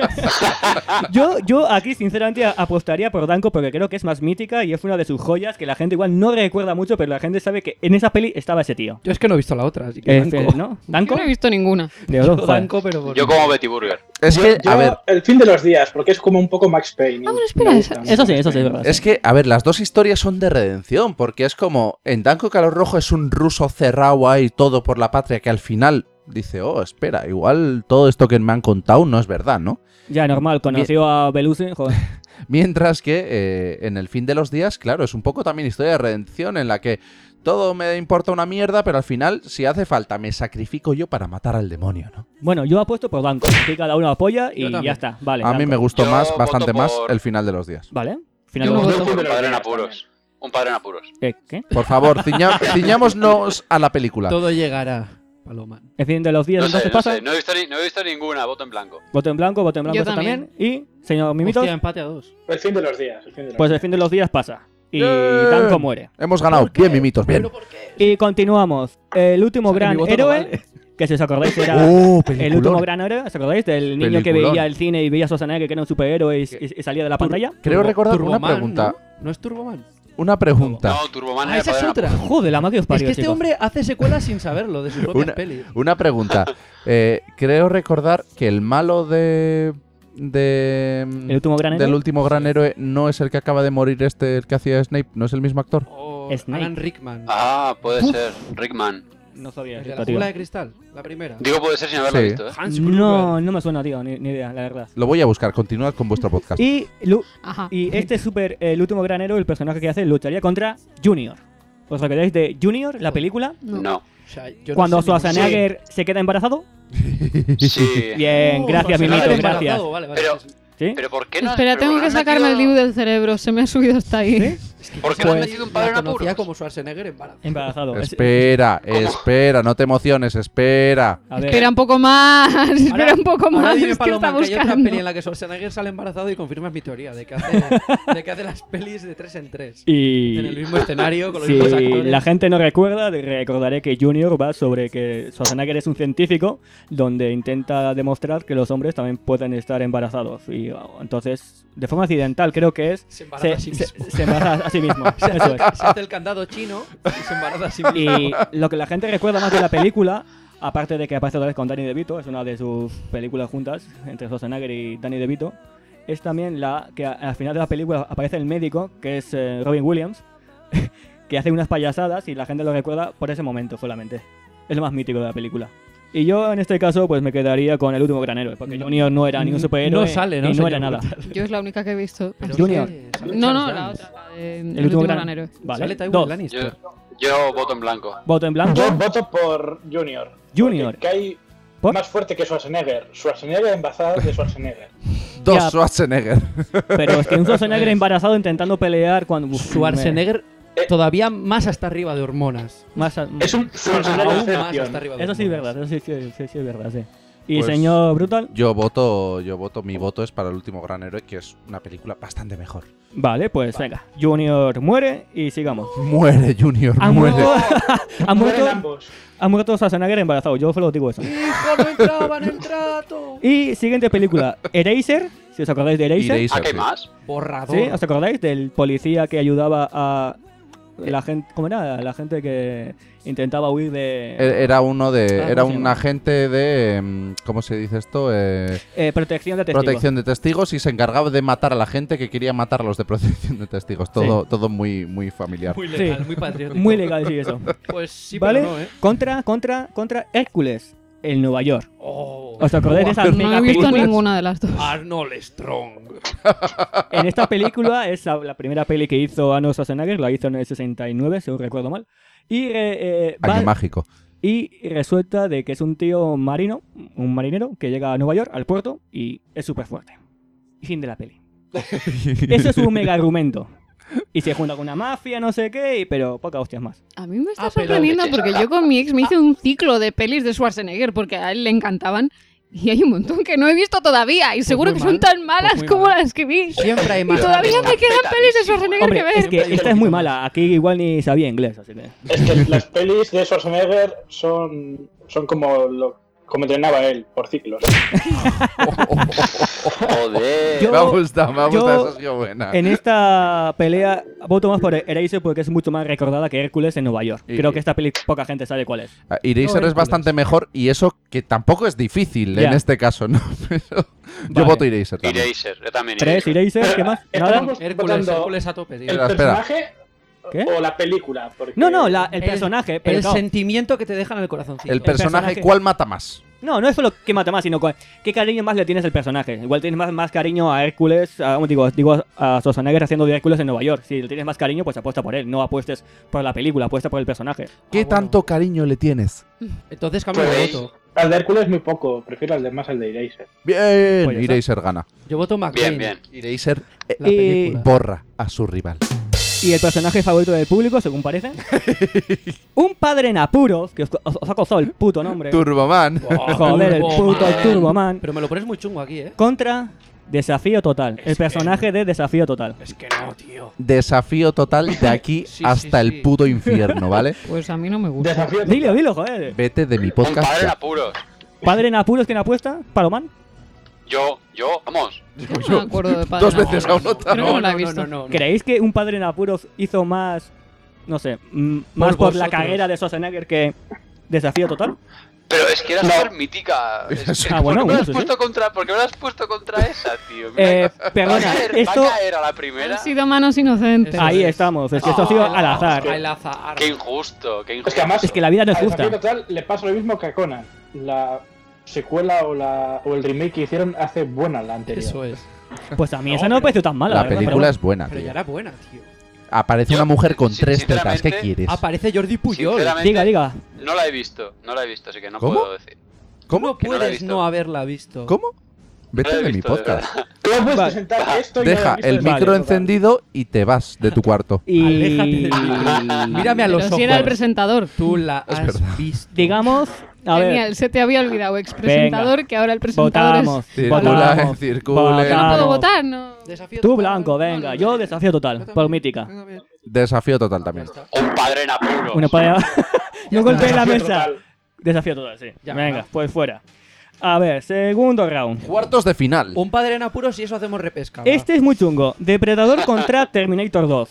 Yo aquí sinceramente apostaría por Danko porque creo que es más mítica y es una de sus joyas que la gente igual no recuerda mucho, pero la gente sabe que en esa peli estaba ese tío. Yo es que no he visto la otra, así que Danko. ¿No? Yo ¿Danko? no he visto ninguna. De oro, Yo joder. Danko, pero por... Yo como Betty Burger. Es que, Yo, a ver, el fin de los días, porque es como un poco Max Payne. Ah, bueno, espera, Me gusta esa- Eso sí, Max es Payne. verdad. es que, a ver, las dos historias son de redención, porque es como, en Danko Calor Rojo es un ruso cerrado ahí todo por la patria que al final dice, oh, espera, igual todo esto que me han contado no es verdad, ¿no? Ya, normal, conoció a Belushi, joder. Mientras que en el fin de los días, claro, es un poco también historia de redención en la que todo me importa una mierda, pero al final, si hace falta, me sacrifico yo para matar al demonio, ¿no? Bueno, yo apuesto por Blanco. Aquí cada uno apoya y Yo también. ya está. Vale, A mí Blanco. me gustó Yo más, bastante voto más, por- el final de los días. Vale. Final Yo de no los- voto. Un padre en apuros. Un padre en apuros. ¿Qué? Por favor, ciñámonos a la película. Todo llegará, Paloma. El fin de los días No entonces sé, pasa. no he visto ninguna, voto en blanco. Voto en blanco Yo esto también. también. Y, señor Mimitos, Hostia, empate a 2. El fin de los días. El fin de los pues el días. fin de los días pasa. Y Bien. Danko muere. Hemos ganado. Bien, Mimitos, bien. Y continuamos. El último O sea, que gran mi voto no héroe, vale. que si os acordáis era Oh, el último gran héroe, ¿os acordáis? Del niño que Peliculón. veía el cine y veía a Schwarzenegger que era un superhéroe y salía de la pantalla. Creo recordar una Turboman, pregunta. ¿No es Turboman? Una pregunta. No, Turboman Ah, era esa es padre en otra. apuros. Joder, la madre que os Es parió, que este chicos. hombre hace secuelas sin saberlo de sus propias Una, pelis. una pregunta. Creo recordar que el malo El último gran héroe. del último gran héroe no es el que acaba de morir el que hacía Snape, no es el mismo actor. O Snake. Alan Rickman. Ah, puede ser. Rickman. No sabía El de esto, la tío. jungla de cristal, la primera. Digo puede ser sin haberlo Sí. visto, ¿eh? Hans No, no me suena, tío, ni idea, la verdad. Lo voy a buscar, continuad con vuestro podcast. Y, Ajá. y este el último gran héroe, el personaje que hace, lucharía contra Junior. ¿Os acordáis de Junior, la película? No. O sea, yo no Cuando sé ningún- Schwarzenegger se queda embarazado. Sí. Bien, Oh, gracias, Schwarzenegger Mimito, gracias. embarazado, Vale, vale, Pero- sí, sí. ¿Sí? Pero ¿por qué no? Espera, pero tengo ¿por que qué no han sacarme el metido- DIU del cerebro, se me ha subido hasta ahí. ¿Por qué no han Pues- metido un padre en La conocía apuros? como Schwarzenegger embarazado. Embarazado. Espera, no te emociones, espera. A ver, Espera un poco más, espera un poco Ahora más, dime, es que Paloma, está que hay otra buscando. peli en la que Schwarzenegger sale embarazado y confirmas mi teoría de que hace las pelis de 3 en 3. y En el mismo escenario, con los si mismos actores. la gente no recuerda, recordaré que Junior va sobre que Schwarzenegger es un científico donde intenta demostrar que los hombres también pueden estar embarazados. Y entonces, de forma accidental, creo que es. Se embaraza a sí mismo. se embaraza a sí mismo. Se Eso hace, es. se hace el candado chino y se embaraza a sí mismo. Y lo que la gente recuerda más de la película, aparte de que aparece otra vez con Danny DeVito, es una de sus películas juntas entre Schwarzenegger y Danny DeVito, es también la que al final de la película aparece el médico, que es Robin Williams, que hace unas payasadas y la gente lo recuerda por ese momento solamente. Es lo más mítico de la película. Y yo en este caso pues me quedaría con el último gran héroe, porque Junior no era ni un superhéroe No sale, ¿no? y no señor era nada. Brutal. Yo es la única que he visto. Pero Junior. sale No, no, Charles la Dance. otra, la de El último gran héroe. Vale. Sale Tywin Dos. Lannister. Yo voto en blanco. Voto en blanco. Yo voto por Junior. Junior. Que hay ¿Por? más fuerte que Schwarzenegger. Schwarzenegger embarazada de Schwarzenegger. Dos Ya. Schwarzenegger. Pero es que un Schwarzenegger embarazado intentando pelear cuando... uf, Schwarzenegger todavía más hasta arriba de hormonas. Más Es un Schwarzenegger Aún más excepción. hasta arriba de Eso sí es hormonas. verdad, eso sí es verdad, sí. Y Pues- señor Brutal, Mi voto es para el último gran héroe, que es una película bastante mejor. vale, pues venga. Junior muere y sigamos. Muere, Junior, Ha muere. muerto, ha Mueren muerto, ambos. ¡Oh! ha muerto Schwarzenegger embarazado, yo solo digo eso. ¡Hijo, no entraba en el trato! Y siguiente película, Eraser, si os acordáis de Eraser. Eraser, ¿A qué sí. más? Borrador. ¿Sí? ¿Os acordáis del policía que ayudaba a la gente, ¿cómo era? La gente que intentaba huir de Era uno de. Ah, Era ¿cómo se un llama? agente de. ¿Cómo se dice esto? protección de testigos. Protección de testigos y se encargaba de matar a la gente que quería matar a los de protección de testigos. Todo muy, muy familiar. Muy legal, Sí. muy patriótico. Muy legal, sí, eso. Pues sí, ¿Vale? pero no, ¿eh? Contra Hércules, en Nueva York. Oh, ¿Os acordáis de esa No mega he visto película? ninguna de las dos. Arnold Strong. En esta película es la primera peli que hizo Arnold Schwarzenegger, la hizo en el 69, si no recuerdo mal. Y, Año mágico. y resulta de que es un tío marino, un marinero, que llega a Nueva York, al puerto, y es súper fuerte. Y fin de la peli. Eso es un mega argumento. Y se junta con una mafia, no sé qué, pero pocas hostias más. A mí me está Ah, pero- sorprendiendo porque yo con mi ex me hice un ciclo de pelis de Schwarzenegger porque a él le encantaban y hay un montón que no he visto todavía y seguro muy que son mal, tan malas pues muy como mal. las que vi. Siempre hay Y más. todavía me quedan pelis de Schwarzenegger Hombre, que ver. es que esta es muy mala. Aquí igual ni sabía inglés, así que... Es que las pelis de Schwarzenegger son como entrenaba él, por ciclos. Joder. Yo- me ha gustado, yo- esa ha sido buena. En esta pelea voto más por Eraser porque es mucho más recordada que Hércules en Nueva York. Y- Creo que esta peli poca gente sabe cuál es. Eraser es Hércules. bastante mejor y eso que tampoco es difícil en Ya. este caso, ¿no? Pero yo Vale. voto Eraser también. Eraser, yo también. 3, Eraser, ¿qué más? Nada. Estamos Hércules, votando Hércules a tope, tío. el Espera. personaje ¿Qué? O la película. Porque... No, el personaje. Pero El claro, sentimiento que te dejan en el corazoncito. El personaje, personaje. ¿cuál mata más? no es solo que mata más, sino qué cariño más le tienes al personaje. Igual tienes más cariño a Hércules, digo a Schwarzenegger haciendo de Hércules en Nueva York. Si le tienes más cariño, pues apuesta por él. No apuestes por la película, apuesta por el personaje. ¿Qué bueno. tanto cariño le tienes? Entonces cambio de Pues- voto. Al de Hércules muy poco, prefiero más al de Eraser. Bien, Pues ya está. Eraser gana. Yo voto McLean. Bien, bien. Eraser La Y- película. borra a su rival. Y el personaje favorito del público, según parece. Un padre en apuros, que os ha costado el puto nombre. Turboman. Joder, el puto Turboman. Pero me lo pones muy chungo aquí, ¿eh? Contra Desafío Total. El personaje de Desafío Total. Es que no, tío. Desafío total de aquí Sí, hasta sí, el sí. puto infierno, ¿vale? Pues a mí no me gusta. Desafío. Dilo, joder. Vete de mi Un podcast. padre en ya. apuros. Padre en apuros, ¿quién apuesta? ¿Palomán? Yo, vamos. No me acuerdo de Padre Dos en veces Apuros. a nota. Creo que no la he visto. no. ¿Creéis que un padre en apuros hizo más, no sé, más por la vosotros. carrera de Schwarzenegger que Desafío Total? Pero es que era súper mítica. Ah, bueno, ¿Por qué me la has sí, puesto contra? ¿Por qué me la has pusto contra esa, tío? Mira, Perdona, esto... ¿Va a caer a la primera? Han sido manos inocentes. Eso Ahí es. estamos, es que esto ha sido al azar. Al azar. Qué injusto, qué injusto. Es que además, Es que la vida no es a Desafío justa. Total le pasa lo mismo que a Conan. La secuela o el remake que hicieron hace buena la anterior. Eso es. Pues a mí esa no me pareció tan mala. La verdad, película pero es buena, Pero ya tío. era buena, tío. Aparece Yo, una mujer con sin- 3 tetas. ¿Qué sinceramente, quieres? Aparece Jordi Puyol. Sinceramente, Diga. No la he visto, así que no ¿Cómo? puedo decir. ¿Cómo? Que no la he Puedes visto. no haberla visto. ¿Cómo? No Vete la he de mi visto, de podcast. verdad. Tú puedes Vale. presentar esto y no Deja lo has visto el de micro Total. encendido y te vas de tu cuarto. Y... Aléjate del micro. Mírame a los Pero ojos. si era el presentador. Tú la Es has verdad. visto. Digamos, a ver, Genial, se te había olvidado, expresentador, que ahora el presentador votamos. Circula, Votamos. circula. es... ¿No puedo Votamos. votar? No. Desafío Tú total. blanco, venga. Yo Desafío Total, por mítica. Venga, bien. Desafío total también. Un padre en apuros. Una para... No golpeé la Desafío mesa. Total. Desafío Total, sí. Ya, Venga, ¿no? pues fuera. A ver, segundo round. Cuartos de final. Un padre en apuros y eso hacemos repesca. va. Este es muy chungo. Depredador contra Terminator 2.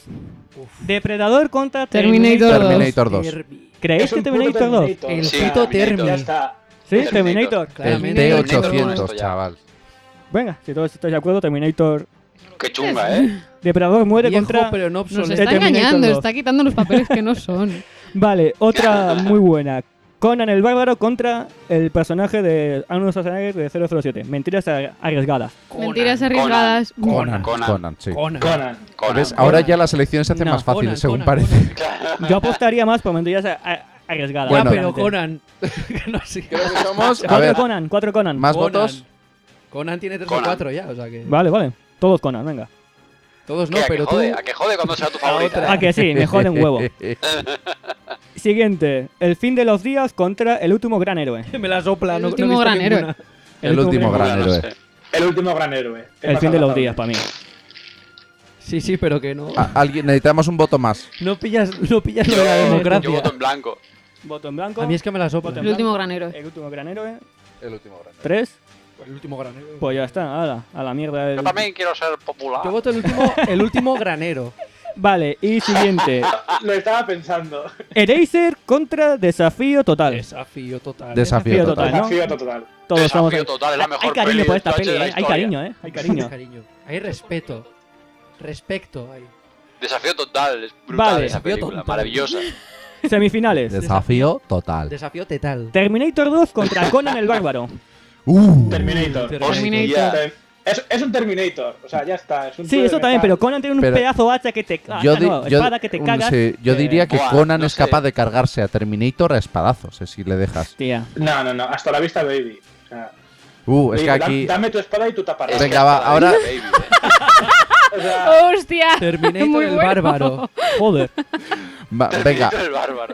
Depredador contra Terminator Terminator 2. Terminator 2. Derby. ¿Creéis Es que un puto Terminator 2? Terminator. El Sí, puto Terminator. Termi. Ya está. Sí, Terminator. Terminator. El Claramente. T800, chaval. Venga, si todos estáis de acuerdo, Terminator. Qué chunga, ¿eh? Depredador muere Viejo, contra. pero no Nos obsoleto. está Terminator engañando, 2. está quitando los papeles que no son. Vale, otra muy buena. Conan el Bárbaro contra el personaje de Arnold Schwarzenegger de 007. Mentiras arriesgadas. Mentiras arriesgadas. Conan. Conan. Conan, sí. Conan. Conan. Conan. ¿Ves? Ahora ya las elecciones se hacen No, más fáciles, Conan, según Conan, parece. Yo apostaría más por mentiras arriesgadas. Ya, Bueno. pero Conan. Que no sé. Creo que somos. A Cuatro ver, Conan, 4 Conan. más Conan. votos. Conan tiene 3 o Conan. 4 ya, o sea que. Vale. Todos Conan, venga. Todos no, ¿Qué? pero ¿A que tú. jode? ¿A que jode cuando sea tu favorita? Ah, que sí, me joden huevo. Siguiente. El fin de los días contra el último gran héroe. Me la sopla, El no, último no he visto gran héroe. ninguna. El último gran No héroe. sé. El último gran héroe. El más fin de los agradable. días para mí. Sí, pero que no. Alguien, necesitamos un voto más. No pillas lo de la Yo democracia. voto en blanco. Voto en blanco. A mí es que me la sopla. Voto El último gran héroe. El último gran héroe. El último gran héroe. 3. El último gran héroe. Pues ya está, a la mierda. Yo también quiero ser popular. Yo voto el último granero. Vale, y siguiente. Lo estaba pensando. Eraser contra Desafío Total. Desafío total. Desafío total, total. ¿no? Desafío total. Todos estamos Desafío total, es la mejor Hay cariño peli por de esta H peli, de la Hay historia. cariño, Hay Hay cariño. cariño. Hay respeto. Respecto. Hay. Desafío total, es brutal Vale. esa película, Total. maravillosa. Semifinales. Desafío total. Desafío tetal. Terminator 2 contra Conan el Bárbaro. Terminator. Terminator. Es un Terminator. O sea, ya está. Es un Sí, tío de eso también, metal. pero Conan tiene un Pero- pedazo hacha que te... Yo, espada que te cagas. sí, yo diría que Buah, Conan no es sé. capaz de cargarse a Terminator a espadazos, si le dejas. Tía. No. Hasta la vista, baby. O sea, Es que baby, aquí. Dame tu espada y tu taparrabos. Es que Venga, va, hasta la ahora- vida, baby, O sea, ¡Hostia! Terminator Muy el bueno. bárbaro. Joder. Venga, El bárbaro.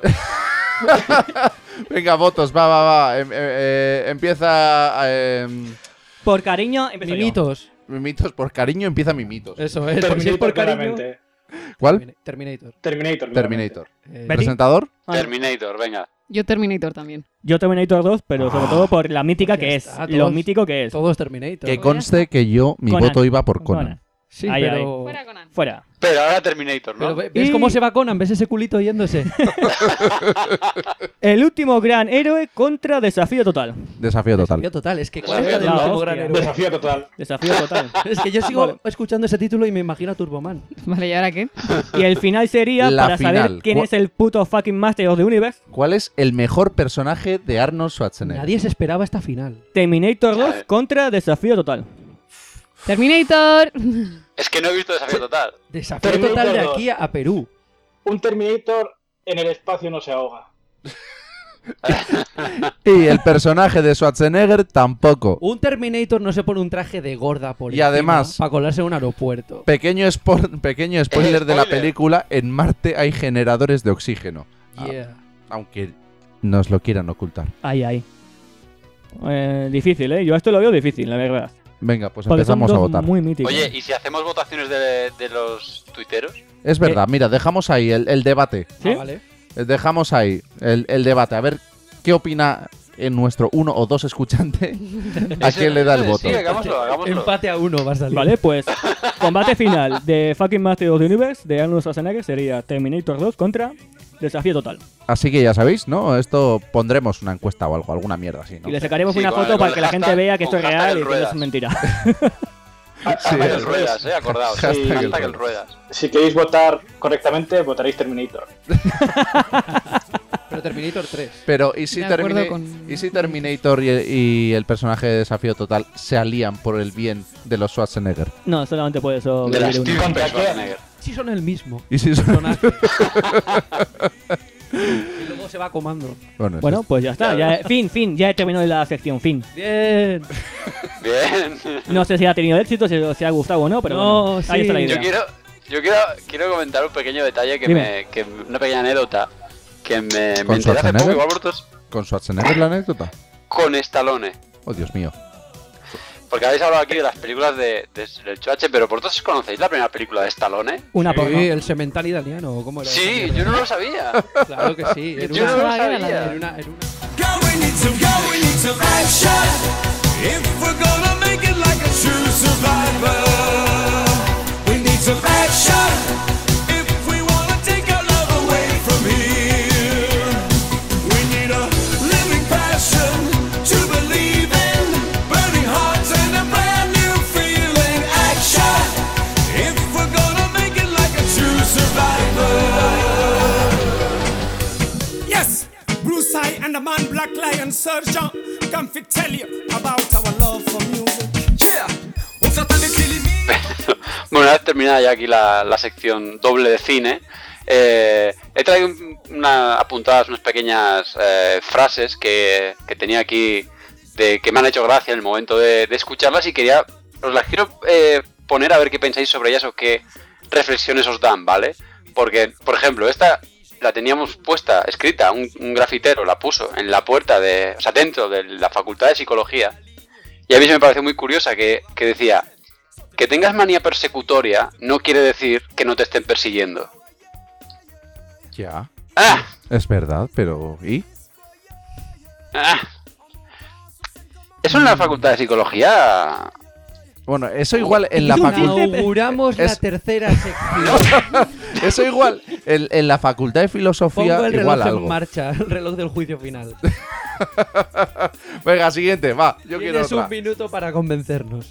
venga, votos, va. Empieza. Por cariño, empiezo yo. Mimitos. Mimitos, por cariño empieza Mimitos. Eso es. Porque si es Terminator, por cariño. claramente. ¿Cuál? Terminator. Terminator. Terminator. Eh, Betty. ¿Presentador? Vale. Terminator, venga. Yo Terminator también. Yo Terminator 2, pero sobre todo por la mítica Ya que está, es. Lo todos- mítico que es. Todos Terminator. Que conste que yo, mi Conan. voto iba por Conan. Sí, Ahí, pero. Fuera Conan. Fuera. Pero ahora Terminator, ¿no? Pero ¿ves Y- cómo se va Conan? ¿Ves ese culito yéndose? El último gran héroe contra Desafío Total. Desafío total. Desafío total. Es que ¿cuál es Desafío el total. último gran Hostia. héroe? Desafío total. Desafío Total. Es que yo sigo Vale. escuchando ese título y me imagino a Turboman. Vale, ¿y ahora qué? Y el final sería La para final. saber quién es el puto fucking Master of the Universe. ¿Cuál es el mejor personaje de Arnold Schwarzenegger? Nadie se esperaba esta final. Terminator 2 contra Desafío Total. Terminator. Es que no he visto Desafío Total. Desafío Terminator total de 2. aquí a Perú. Un Terminator en el espacio no se ahoga. Y el personaje de Schwarzenegger tampoco. Un Terminator no se pone un traje de gorda por Y además- para colarse en un aeropuerto. Pequeño spoiler de la Spoiler. película, en Marte hay generadores de oxígeno. Yeah. Aunque nos lo quieran ocultar. Ahí. Difícil, ¿eh? Yo esto lo veo difícil, la verdad. Venga, pues Porque son empezamos a dos votar. muy míticos. Oye, ¿y si hacemos votaciones de los tuiteros? Es verdad, mira, dejamos ahí el debate. ¿Sí? Ah, vale. Dejamos ahí el debate. A ver qué opina en nuestro uno o dos escuchante a quién le da el voto. Sí, hagámoslo. Empate a 1 va a salir. Vale, pues combate final de fucking Master of the Universe de Arnold Schwarzenegger sería Terminator 2 contra Desafío Total. Así que ya sabéis, ¿no? Esto pondremos una encuesta o algo, alguna mierda así, ¿no? Y le sacaremos Sí, una con foto el- para con que el la gente hashtag- vea que esto es con hashtag real el y que no es ruedas. mentira. Sí, El ruedas, acordaos. Hashtag el Hashtag el ruedas. ruedas. Si queréis votar correctamente, votaréis Terminator. Pero Terminator 3. Pero ¿y si, De acuerdo Termina- con- ¿y si Terminator y el personaje de Desafío Total se alían por el bien de los Schwarzenegger? No, solamente puede eso. De la vivir uno. Steven ¿Contra Schwarzenegger. Sí son el mismo ¿Y si son- personaje. Y luego se va comando. Bueno, Bueno, pues ya está. Claro. Fin. Ya he terminado la sección. Fin. Bien. Bien. No sé si ha tenido éxito, si os ha gustado o no, pero No, bueno, sí. ahí está la Yo idea. quiero comentar un pequeño detalle Dime. una pequeña anécdota que me ¿Con enteré hace poco, Schwarzenegger? igual vosotros, ¿Con Schwarzenegger la anécdota? con Stallone. Oh, Dios mío. Porque habéis hablado aquí de las películas del Choache, pero ¿vosotros conocéis la primera película de Stallone? Una Sí, porno. el semental italiano. ¿Cómo era? Sí, esa yo no mierda? lo sabía. Claro que sí. Era Yo no lo una, sabía. era una- Girl, we need some action. If we're gonna make it like a true survivor, we need some action. If we wanna take our love away from here, we need a living passion to believe in, burning hearts and a brand new feeling. Action. If we're gonna make it like a true survivor. Yes, Bruce I and the man Black Lion Surgeon come to tell you about our love for music. Yeah, what's up the killing me? Bueno, una vez terminada ya aquí la sección doble de cine, he traído apuntadas unas pequeñas frases que tenía aquí que me han hecho gracia en el momento de escucharlas y os las quiero poner a ver qué pensáis sobre ellas o qué reflexiones os dan, ¿vale? Porque, por ejemplo, esta la teníamos puesta, escrita, un grafitero la puso en la puerta dentro de la Facultad de Psicología, y a mí se me pareció muy curiosa que decía: que tengas manía persecutoria no quiere decir que no te estén persiguiendo. Ya. ¡Ah! Es verdad, pero ¿y? ¡Ah! Eso en la Facultad de Psicología... Bueno, eso igual en la facultad... Inauguramos la Es- tercera sección. Eso igual en la facultad de filosofía Pongo el reloj igual en algo. marcha, el reloj del juicio final. Venga, siguiente, va. Yo quiero Tienes otra. un minuto para convencernos.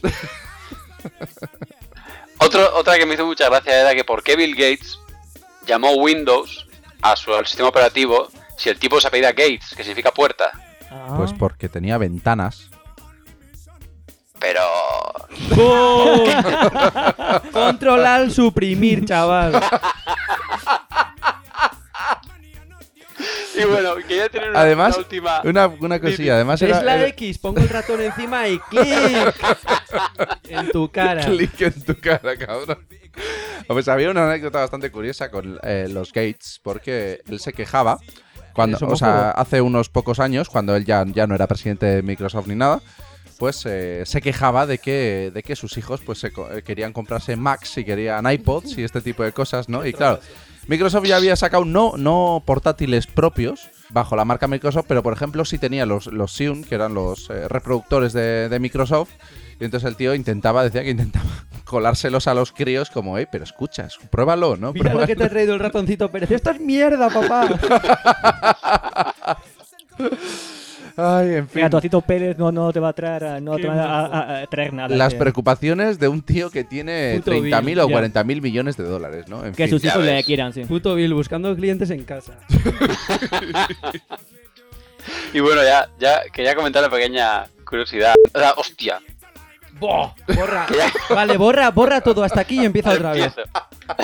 Otra que me hizo mucha gracia era que por qué Bill Gates llamó Windows al sistema operativo si el tipo se apellida Gates, que significa puerta. Ah. Pues porque tenía ventanas. Pero... Controlar, suprimir, chaval. Y bueno, quería tener una Además, última... una cosilla. Además Es era... la era- X, pongo el ratón encima y clic en tu cara. Clic en tu cara, cabrón. Pues había una anécdota bastante curiosa con los Gates, porque él se quejaba cuando, ¿Es o sea, homófobo? hace unos pocos años, cuando él ya no era presidente de Microsoft ni nada, pues se quejaba de que sus hijos pues querían comprarse Macs y querían iPods y este tipo de cosas, ¿no? Y claro, Microsoft ya había sacado no portátiles propios bajo la marca Microsoft, pero por ejemplo sí tenía los Xeon, que eran los reproductores de Microsoft. Y entonces el tío decía que intentaba colárselos a los críos como, pero escuchas, pruébalo, ¿no? Mira lo que te ha traído el ratoncito Pérez. ¡Esto es mierda, papá! Ay, en fin. Mira, Tocito Pérez no te va a traer, no te va a traer nada. Las preocupaciones de un tío que tiene Puto 30.000 o Bill, 40.000 millones de dólares, ¿no? En Que fin. sus hijos ya le ves. quieran, sí. Puto Bill buscando clientes en casa. Y bueno, ya quería comentar la pequeña curiosidad. O sea, hostia. ¡Boh! Borra. Que ya Vale, borra todo hasta aquí y empieza otra vez. empiezo.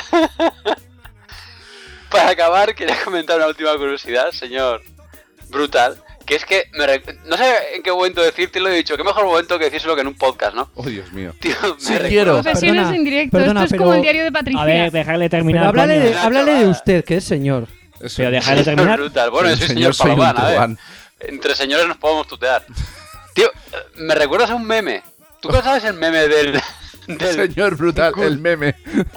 Para acabar, quería comentar una última curiosidad, señor Brutal. Que es que, no sé en qué momento decírtelo, he dicho, qué mejor momento que decírselo que en un podcast, ¿no? Oh, Dios mío. Tío, Sí, recuerda- quiero. Confesiones Perdona, en directo. perdona, Esto es pero- como el diario de Patricia. A ver, dejarle terminar. Pero háblale, coño. háblale de usted, que es señor. Eso. Pero dejarle Señor terminar. Brutal. Bueno, yo soy Señor, señor soy un Palomán, a ver. truán. Entre señores nos podemos tutear. Tío, me recuerdas a un meme. ¿Tú qué sabes el meme del Señor Brutal, el meme.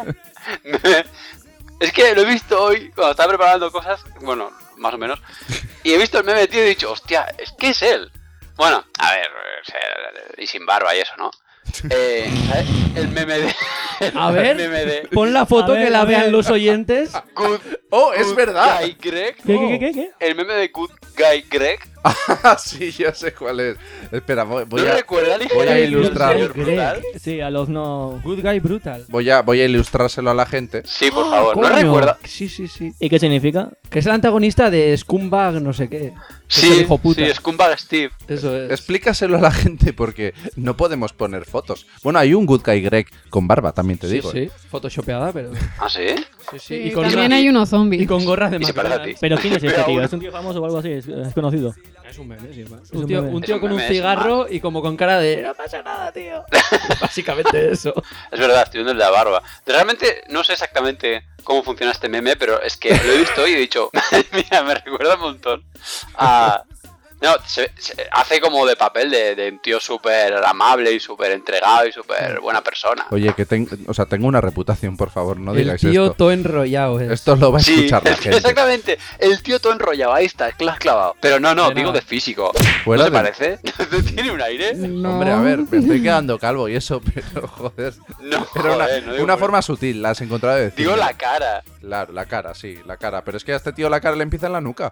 Es que lo he visto hoy cuando estaba preparando cosas, bueno, más o menos, y he visto el meme, tío, y he dicho, hostia, es que es él. Bueno, a ver, y sin barba y eso, ¿no? ¿Sabes? El meme de... A ver, el meme de pon la foto A ver, que la a ver. vean los oyentes. Good, Oh, es Good verdad. Guy Greg. ¿Qué? El meme de Good Guy Greg. Ah, sí, ya sé cuál es. Espera, voy ¿No a, recuerda voy a ilustrar. señor Brutal? Sí, a los no. Good guy brutal. voy a ilustrárselo a la gente. Sí, por favor, ¿no Coño. recuerda? Sí. ¿Y qué significa? Que es el antagonista de Scumbag no sé qué. Que es el Sí, hijo puta. sí, Scumbag Steve. Eso es. Explícaselo a la gente porque no podemos poner fotos. Bueno, hay un Good Guy Greg con barba, también te digo. Sí, photoshopeada, pero... ¿Ah, sí? Sí, sí. Sí, Y con también una- hay unos zombies. Y con gorras de Y se parece a McDonald's. ti. ¿Pero quién es este Pero tío? aún- ¿Es un tío famoso o algo así? ¿Es conocido? Es un meme, sí. un Un tío, meme. un tío Es un con un meme, es cigarro y como con cara de... No pasa nada, tío. Básicamente eso. Es verdad, estoy viendo el de la barba. Realmente no sé exactamente cómo funciona este meme, pero es que lo he visto y he dicho, mira, me recuerda un montón a... No, hace como de papel de un tío súper amable y súper entregado y súper buena persona. Oye, que tengo una reputación, por favor, no El digáis tío esto. todo enrollado es. Esto lo va a Sí, escuchar la gente. exactamente. El tío todo enrollado, ahí está, es que lo has clavado. Pero no, De digo nada. de físico. Fuera ¿No te de- parece? ¿No tiene un aire? No. Hombre, a ver, me estoy quedando calvo y eso, pero joder. No, Pero joder, no digo una por- forma sutil, la has encontrado de decir. Digo la cara. Claro, la cara, sí, la cara. Pero es que a este tío la cara le empieza en la nuca.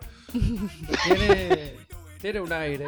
Tiene un aire.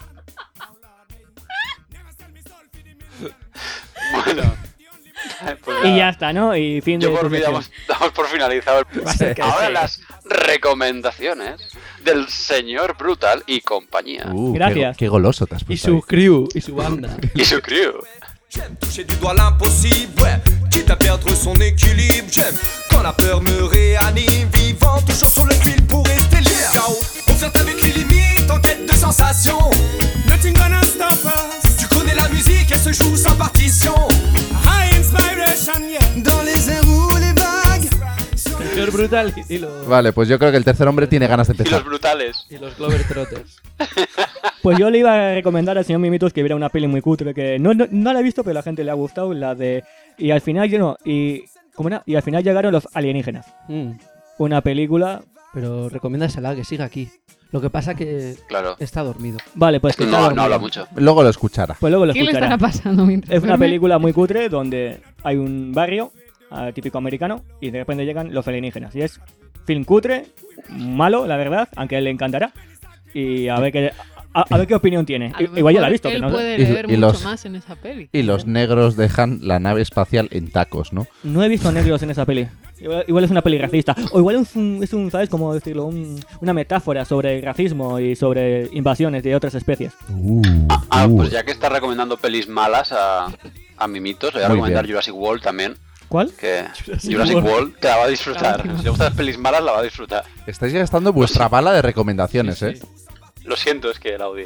Bueno. Pues Y nada. ya está, ¿no? Y fin de Yo por tu mí sección. damos por finalizado el Va a ser que Ahora sí. las recomendaciones del señor Brutal y compañía. Gracias. Qué goloso te has Y puesto su ahí. crew, y su banda. Y su crew. J'aime toucher du doigt l'impossible, ouais, quitte à perdre son équilibre. J'aime quand la peur me réanime, vivant toujours sur le fil pour rester libre. Ciao, on flirte avec les limites en quête de sensations. Nothing gonna stop us. Tu connais la musique, elle se joue sans partition. High inspiration, yeah. Dans les airs ou les vagues. Señor brutal y los, Vale, pues yo creo que el tercer hombre tiene ganas de Y los empezar. brutales. y los Glover Trotters. Pues yo le iba a recomendar al señor Mimitos que viera una peli muy cutre que no la he visto, pero a la gente le ha gustado, la de... Y al final ¿cómo era? Y al final llegaron los alienígenas. Una película... Pero recomiéndasela que siga aquí. Lo que pasa que Claro. está dormido. Vale, pues que está No, no dormido. habla mucho. Luego lo escuchará. Pues luego lo ¿Qué le escuchará. estará pasando mientras Es una duerme? película muy cutre donde hay un barrio típico americano y de repente llegan los alienígenas. Y es film cutre, malo, la verdad, aunque a él le encantará. Y a ver qué opinión tiene. A lo Igual ya la ha mejor visto, él pero no sé. puede Y- leer y mucho los- más en esa peli. Y los negros dejan la nave espacial en tacos, ¿no? No he visto negros en esa peli. Igual es una peli racista. O igual es un ¿sabes cómo decirlo? Una metáfora sobre el racismo y sobre invasiones de otras especies. Pues ya que está recomendando pelis malas a Mimitos, le voy a Muy recomendar bien. Jurassic World también. ¿Cuál? Que Jurassic World te la va a disfrutar. Si le gustan las pelis malas, la va a disfrutar. Estáis gastando vuestra bala de recomendaciones, Sí, ¿eh? sí. Lo siento, es que la odié.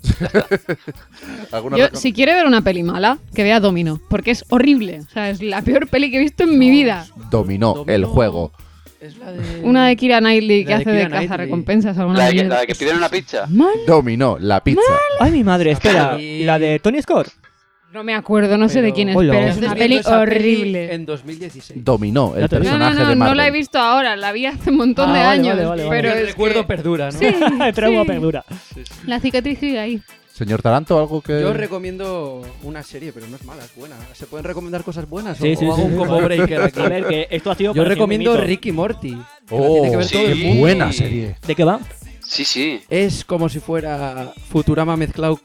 ¿Alguna Yo, reco- si quiere ver una peli mala, que vea Domino, porque es horrible. O sea, es la peor peli que he visto en mi vida. Dominó el juego. Es la de... Una de Keira Knightley que La de hace de Keira Knightley. cazarrecompensas. Alguna La de mierda. que piden una pizza. Mal. Dominó la pizza. Ay, mi madre, espera. peli- ¿La de Tony Scott? No me acuerdo, no sé de quién es, Hola. pero es Estás una viendo peli esa horrible. En 2016. Dominó el Ya te digo. No, personaje de no Marvel. la he visto ahora, la vi hace un montón de Vale, años. vale, vale, pero el es recuerdo que perdura, ¿no? Sí, Trauma sí. perdura. La cicatriz sigue ahí. Señor Taranto, algo que... Yo recomiendo una serie, pero no es mala, es buena. ¿Se pueden recomendar cosas buenas Sí, o sí, hago sí, un sí. combo breaker aquí? A ver, que esto ha sido Yo para recomiendo Jimmy Mito. Rick y Morty. Que la Oh, tiene que ver sí. todo el mundo. Buena serie. ¿De qué va? Sí, sí. Es como si fuera Futurama mezclado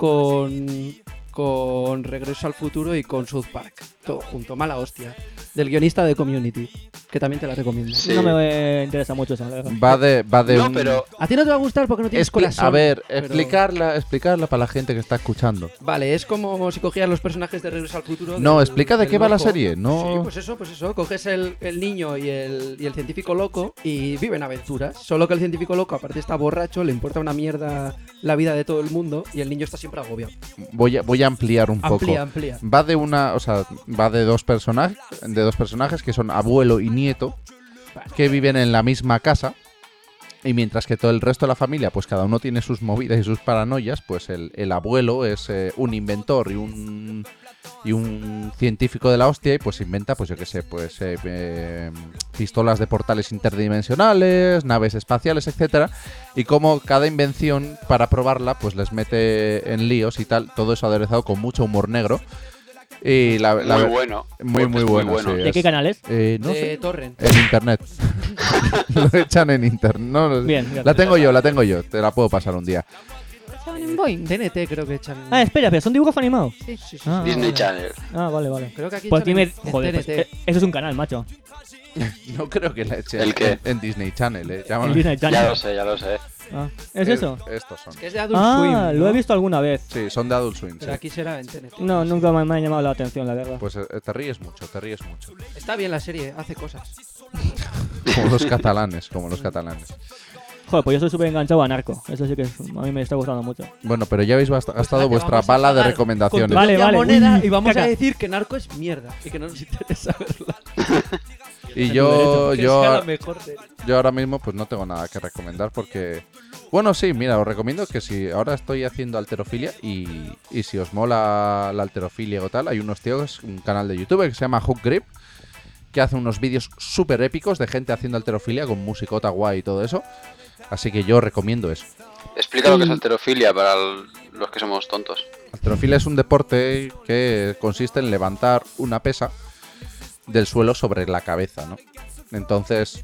con Regreso al Futuro y con South Park. Todo junto, mala hostia. Del guionista de Community, que también te la recomiendo. Sí. No me interesa mucho esa, la verdad. Va de No, un... pero A ti no te va a gustar porque no tienes corazón. A ver, pero- explicarla para la gente que está escuchando. Vale, es como si cogías los personajes de Regreso al Futuro. No, del- explica de del qué va la loco. serie, no- Sí, pues eso. Coges el niño y el científico loco y viven aventuras. Solo que el científico loco, aparte está borracho, le importa una mierda la vida de todo el mundo y el niño está siempre agobiado. Voy a ampliar un poco. Amplía. Va de dos personajes que son abuelo y nieto que viven en la misma casa. Y mientras que todo el resto de la familia, pues cada uno tiene sus movidas y sus paranoias, pues el abuelo es un inventor y un científico de la hostia y pues inventa, pues yo qué sé, pues pistolas de portales interdimensionales, naves espaciales, etcétera. Y como cada invención, para probarla, pues les mete en líos y tal, todo eso aderezado con mucho humor negro. Y muy bueno. muy Porque es bueno, sí. ¿De qué canal es? No de sé. Torrent. En internet. Lo echan en internet. No, Bien. la tengo yo. Te la puedo pasar un día. ¿Echaban en Boeing? TNT creo que echan. Ah, espera, pero son dibujos animados. Sí, sí. Ah, Disney vale. Channel. Ah, vale. Creo que aquí Pues echan dime, en joder, pues, TNT. eso es un canal, macho. No creo que la echen ¿El qué? en Disney Channel. En Llámalo. Disney Channel. Ya lo sé. Ah, ¿es eso? Estos son. Que es de Adult Swim. Ah, ¿no? lo he visto alguna vez. Sí, son de Adult Swim. Pero Sí. aquí será en TNT. No, nunca me ha llamado la atención, la verdad. Pues te ríes mucho. Está bien la serie, hace cosas. Como los catalanes. Joder, pues yo estoy súper enganchado a Narco. Eso sí que a mí me está gustando mucho. Bueno, pero ya habéis gastado que vuestra vamos a bala de pagar recomendaciones. Con Vale, propia vale. moneda Uy, y vamos caca. a decir que Narco es mierda y que no nos interesa verla. Y Que sea la yo mejor serie. ahora mismo pues no tengo nada que recomendar porque... Bueno, sí, mira, os recomiendo que si ahora estoy haciendo halterofilia y si os mola la halterofilia o tal, hay unos tíos, un canal de YouTube que se llama Hook Grip, que hace unos vídeos súper épicos de gente haciendo halterofilia con musicota guay y todo eso. Así que yo recomiendo eso. Explica lo que es halterofilia para los que somos tontos. Halterofilia es un deporte que consiste en levantar una pesa del suelo sobre la cabeza, ¿no? Entonces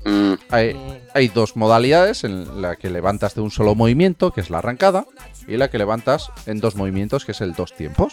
hay dos modalidades, en la que levantas de un solo movimiento, que es la arrancada, y la que levantas en dos movimientos, que es el dos tiempos.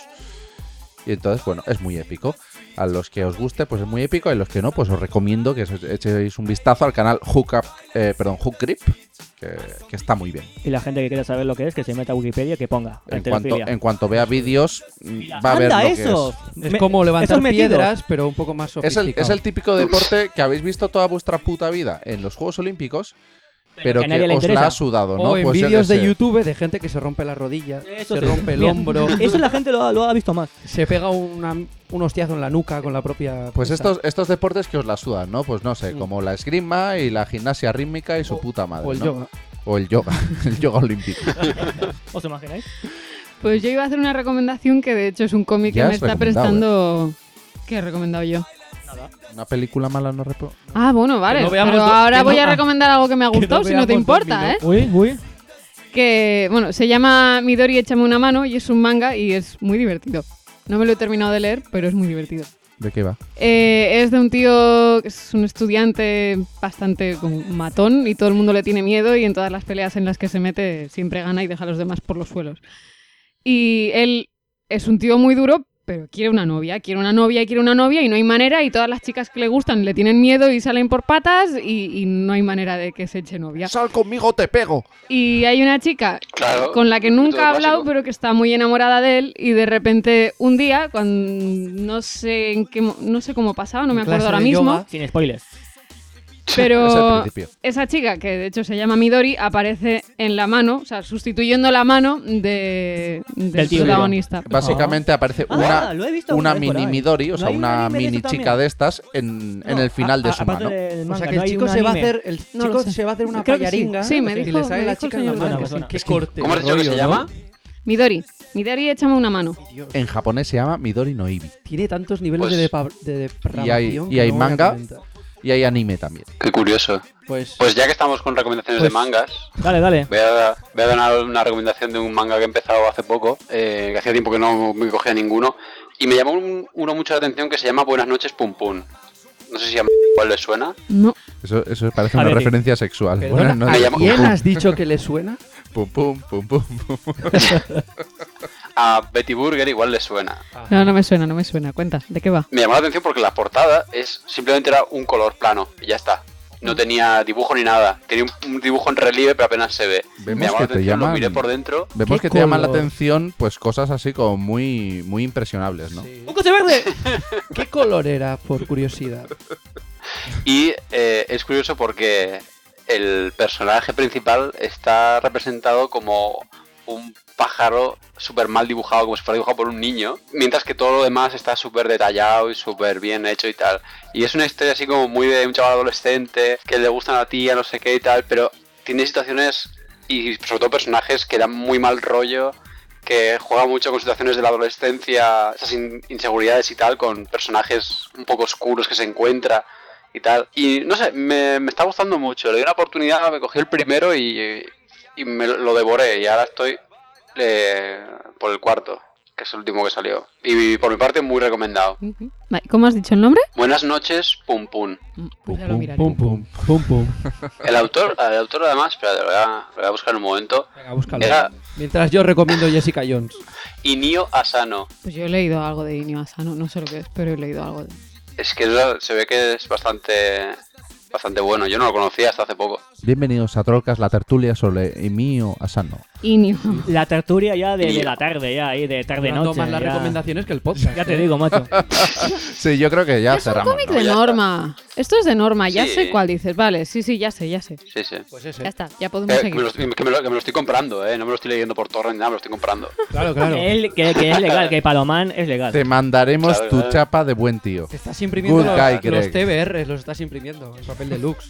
Y entonces, bueno, es muy épico. A los que os guste, pues es muy épico. Y a los que no, pues os recomiendo que os echéis un vistazo al canal Hook Grip, que está muy bien. Y la gente que quiera saber lo que es, que se meta a Wikipedia y que ponga halterofilia. En cuanto vea vídeos, va a ver ¡Anda, lo eso! que Es como levantar metido. piedras, pero un poco más es. sofisticado. Es el típico deporte que habéis visto toda vuestra puta vida en los Juegos Olímpicos, pero que a nadie que le os la interesa. ha sudado, ¿no? O en Pues yo vídeos qué de sé. YouTube de gente que se rompe la rodilla, Eso se sí. rompe el Mira, hombro, Eso la gente lo ha visto más. se pega un hostiazo en la nuca con la propia... Pues pesa. estos deportes que os la sudan, ¿no? Pues no sé, como la esgrima y la gimnasia rítmica y su puta madre, O el ¿no? yoga. O el yoga, el yoga olímpico. ¿Os imagináis? Pues yo iba a hacer una recomendación que de hecho es un cómic que Ya me has está recomendado, prestando... ¿Qué he recomendado yo? Una película mala no repo... Ah, bueno, vale. no veamos Pero do- ahora que voy no- a recomendar algo que me ha que no gustado, si no te veamos importa, ¿eh? Domino. Que, bueno, se llama Midori Échame una mano y es un manga y es muy divertido. No me lo he terminado de leer, pero es muy divertido. ¿De qué va? Es de un tío que es un estudiante bastante como matón y todo el mundo le tiene miedo y en todas las peleas en las que se mete siempre gana y deja a los demás por los suelos. Y él es un tío muy duro, pero quiere una novia y no hay manera y todas las chicas que le gustan le tienen miedo y salen por patas y no hay manera de que se eche novia. ¡Sal conmigo, te pego! Y hay una chica Claro. con la que nunca ha método hablado, básico. pero que está muy enamorada de él y de repente un día, cuando no sé cómo pasaba, no me En acuerdo clase ahora de mismo, yoga. Sin spoilers. Es el pero principio. esa chica, que de hecho se llama Midori, aparece en la mano, o sea, sustituyendo la mano del Del tío protagonista. Básicamente aparece lo he visto una alguna vez por mini ahí. Midori, o ¿No sea, hay un una anime de mini eso chica también? de estas en No, el final de su aparte mano. del O manga, sea, que ¿no el hay chico un se va a anime? hacer el No lo chico sé. se va a hacer una Creo que sí. payaringa Sí, me y dijo- le sale me la dijo chica el en la señor mano. Buena, Qué buena. corte. ¿Cómo has dicho que se llama? Midori, échame una mano. Dios, En japonés se llama Midori no Ibi. tiene tantos niveles Pues- de depravación y hay que no voy a manga. comentar. y hay anime también. Qué curioso. Pues Pues ya que estamos con recomendaciones de mangas, Dale. voy a dar una recomendación de un manga que he empezado hace poco, que hacía tiempo que no me cogía ninguno, y me llamó uno mucho la atención que se llama Buenas noches, Pum Pum. No sé si a cuál le suena. No. Eso parece A una ver, referencia sexual. Perdona, Buenas noches. Me llamo- ¿quién has dicho que le suena? Pum, pum, pum, pum, pum. A Betty Burger igual le suena. No me suena. Cuenta, ¿de qué va? Me llamó la atención porque la portada simplemente era un color plano y ya está. No tenía dibujo ni nada. Tenía un dibujo en relieve pero apenas se ve. Vemos Me llamó que la te atención, lo llaman- miré por dentro. Vemos ¿Qué que te llaman la color? atención pues cosas así como muy, muy impresionables, ¿no? Sí. ¡Un coche verde! ¿Qué color era, por curiosidad? Y es curioso porque el personaje principal está representado como un pájaro súper mal dibujado, como si fuera dibujado por un niño, mientras que todo lo demás está súper detallado y súper bien hecho y tal. Y es una historia así como muy de un chaval adolescente que le gusta a una tía, no sé qué y tal, pero tiene situaciones y sobre todo personajes que dan muy mal rollo, que juega mucho con situaciones de la adolescencia, esas inseguridades y tal, con personajes un poco oscuros que se encuentra y tal. Y no sé, me está gustando mucho. Le di una oportunidad, me cogí el primero y me lo devoré. Y ahora estoy por el cuarto, que es el último que salió. Y por mi parte, muy recomendado. Ujú. Vale, ¿cómo has dicho el nombre? Buenas noches, Pum Pum. Pues ya lo miraré. Pum, pum. El autor además, espera, lo voy a buscar en un momento. Venga, búscalo. Era Mientras yo recomiendo Jessica Jones. Inio Asano. Pues yo he leído algo de Inio Asano, no sé lo que es, pero he leído algo de... Es que se ve que es bastante bueno. Yo no lo conocía hasta hace poco. Bienvenidos a Trollcast, la tertulia sobre Emio Asano. Inio. La tertulia ya de la tarde, ya ahí, de Dando tarde-noche. más las ya. recomendaciones que el podcast. Ya te digo, macho. Sí, yo creo que ya Es un cerramos. cómic ¿no? de Ya Norma. Esto es de Norma, ya Sí. sé cuál dices. Vale, sí, ya sé. Sí, sí. Pues ese. Ya está, ya podemos Que seguir. me lo estoy comprando, no me lo estoy leyendo por torrent, nada, me lo estoy comprando. Claro. Que es legal, que Palomán es legal. Te mandaremos Claro, tu claro. chapa de buen tío. Te estás imprimiendo Good guy, los Greg. TBR, los estás imprimiendo en papel deluxe.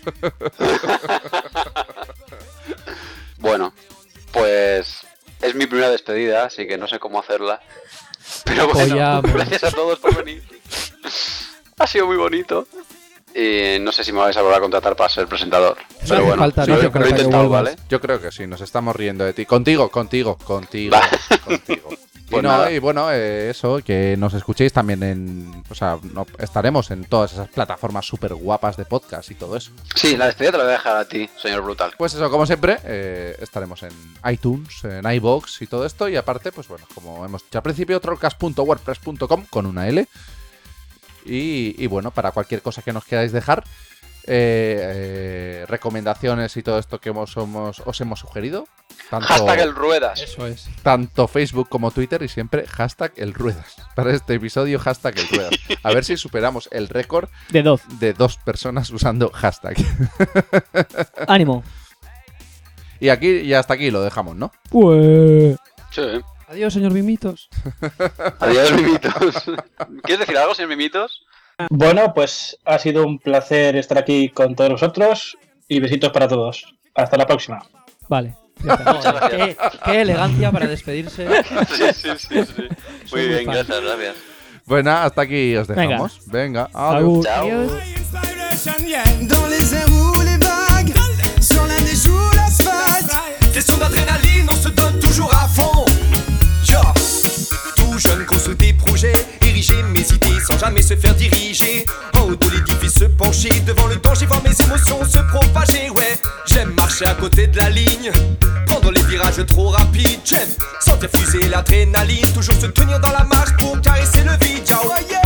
Bueno, pues es mi primera despedida, así que no sé cómo hacerla. Pero bueno, Apoyamos. gracias a todos por venir. Ha sido muy bonito. Y no sé si me vais a volver a contratar para ser presentador. Pero hace bueno, falta, sí, no lo hace he falta que intentado, vuelvas. ¿vale? Yo creo que sí, nos estamos riendo de ti. Contigo. Va. Y, Pues nada. eso, que nos escuchéis también estaremos en todas esas plataformas súper guapas de podcast y todo eso. Sí, la despedida te la voy a dejar a ti, señor Brutal. Pues eso, como siempre, estaremos en iTunes, en iVoox y todo esto. Y aparte, pues bueno, como hemos dicho al principio, trollcast.wordpress.com con una L. Y bueno, para cualquier cosa que nos queráis dejar, recomendaciones y todo esto que os hemos sugerido. Hashtag el Ruedas. Eso es. Tanto Facebook como Twitter y siempre hashtag el Ruedas. Para este episodio, hashtag el Ruedas. A ver si superamos el récord De 2. de 2 personas usando hashtag. Ánimo. Y hasta aquí lo dejamos, ¿no? Pues... Sí. Adiós, señor Mimitos. Adiós, Mimitos. ¿Quieres decir algo, señor Mimitos? Bueno, pues ha sido un placer estar aquí con todos vosotros y besitos para todos. Hasta la próxima. Vale. Muchas gracias. Qué elegancia para despedirse. Sí. Soy Muy muy bien, fan. gracias. Bueno, hasta aquí os dejamos. Venga, adiós. Agur. Chao. Adiós. Inspiration, yeah. Dans les airs ou les vagues, sur la neige ou l'asphalte. Question d'adrénaline, on se donne toujours à fond. Yo. Tout jeune construit des projets, ériger mes idées sans jamais se faire diriger. En haut de l'édifice se pencher, devant le danger, voir mes émotions se propager. Ouais, j'aime marcher à côté de la ligne, prendre les virages trop rapides. J'aime sentir fuser l'adrénaline, toujours se tenir dans la marche pour caresser le vide. Ciao.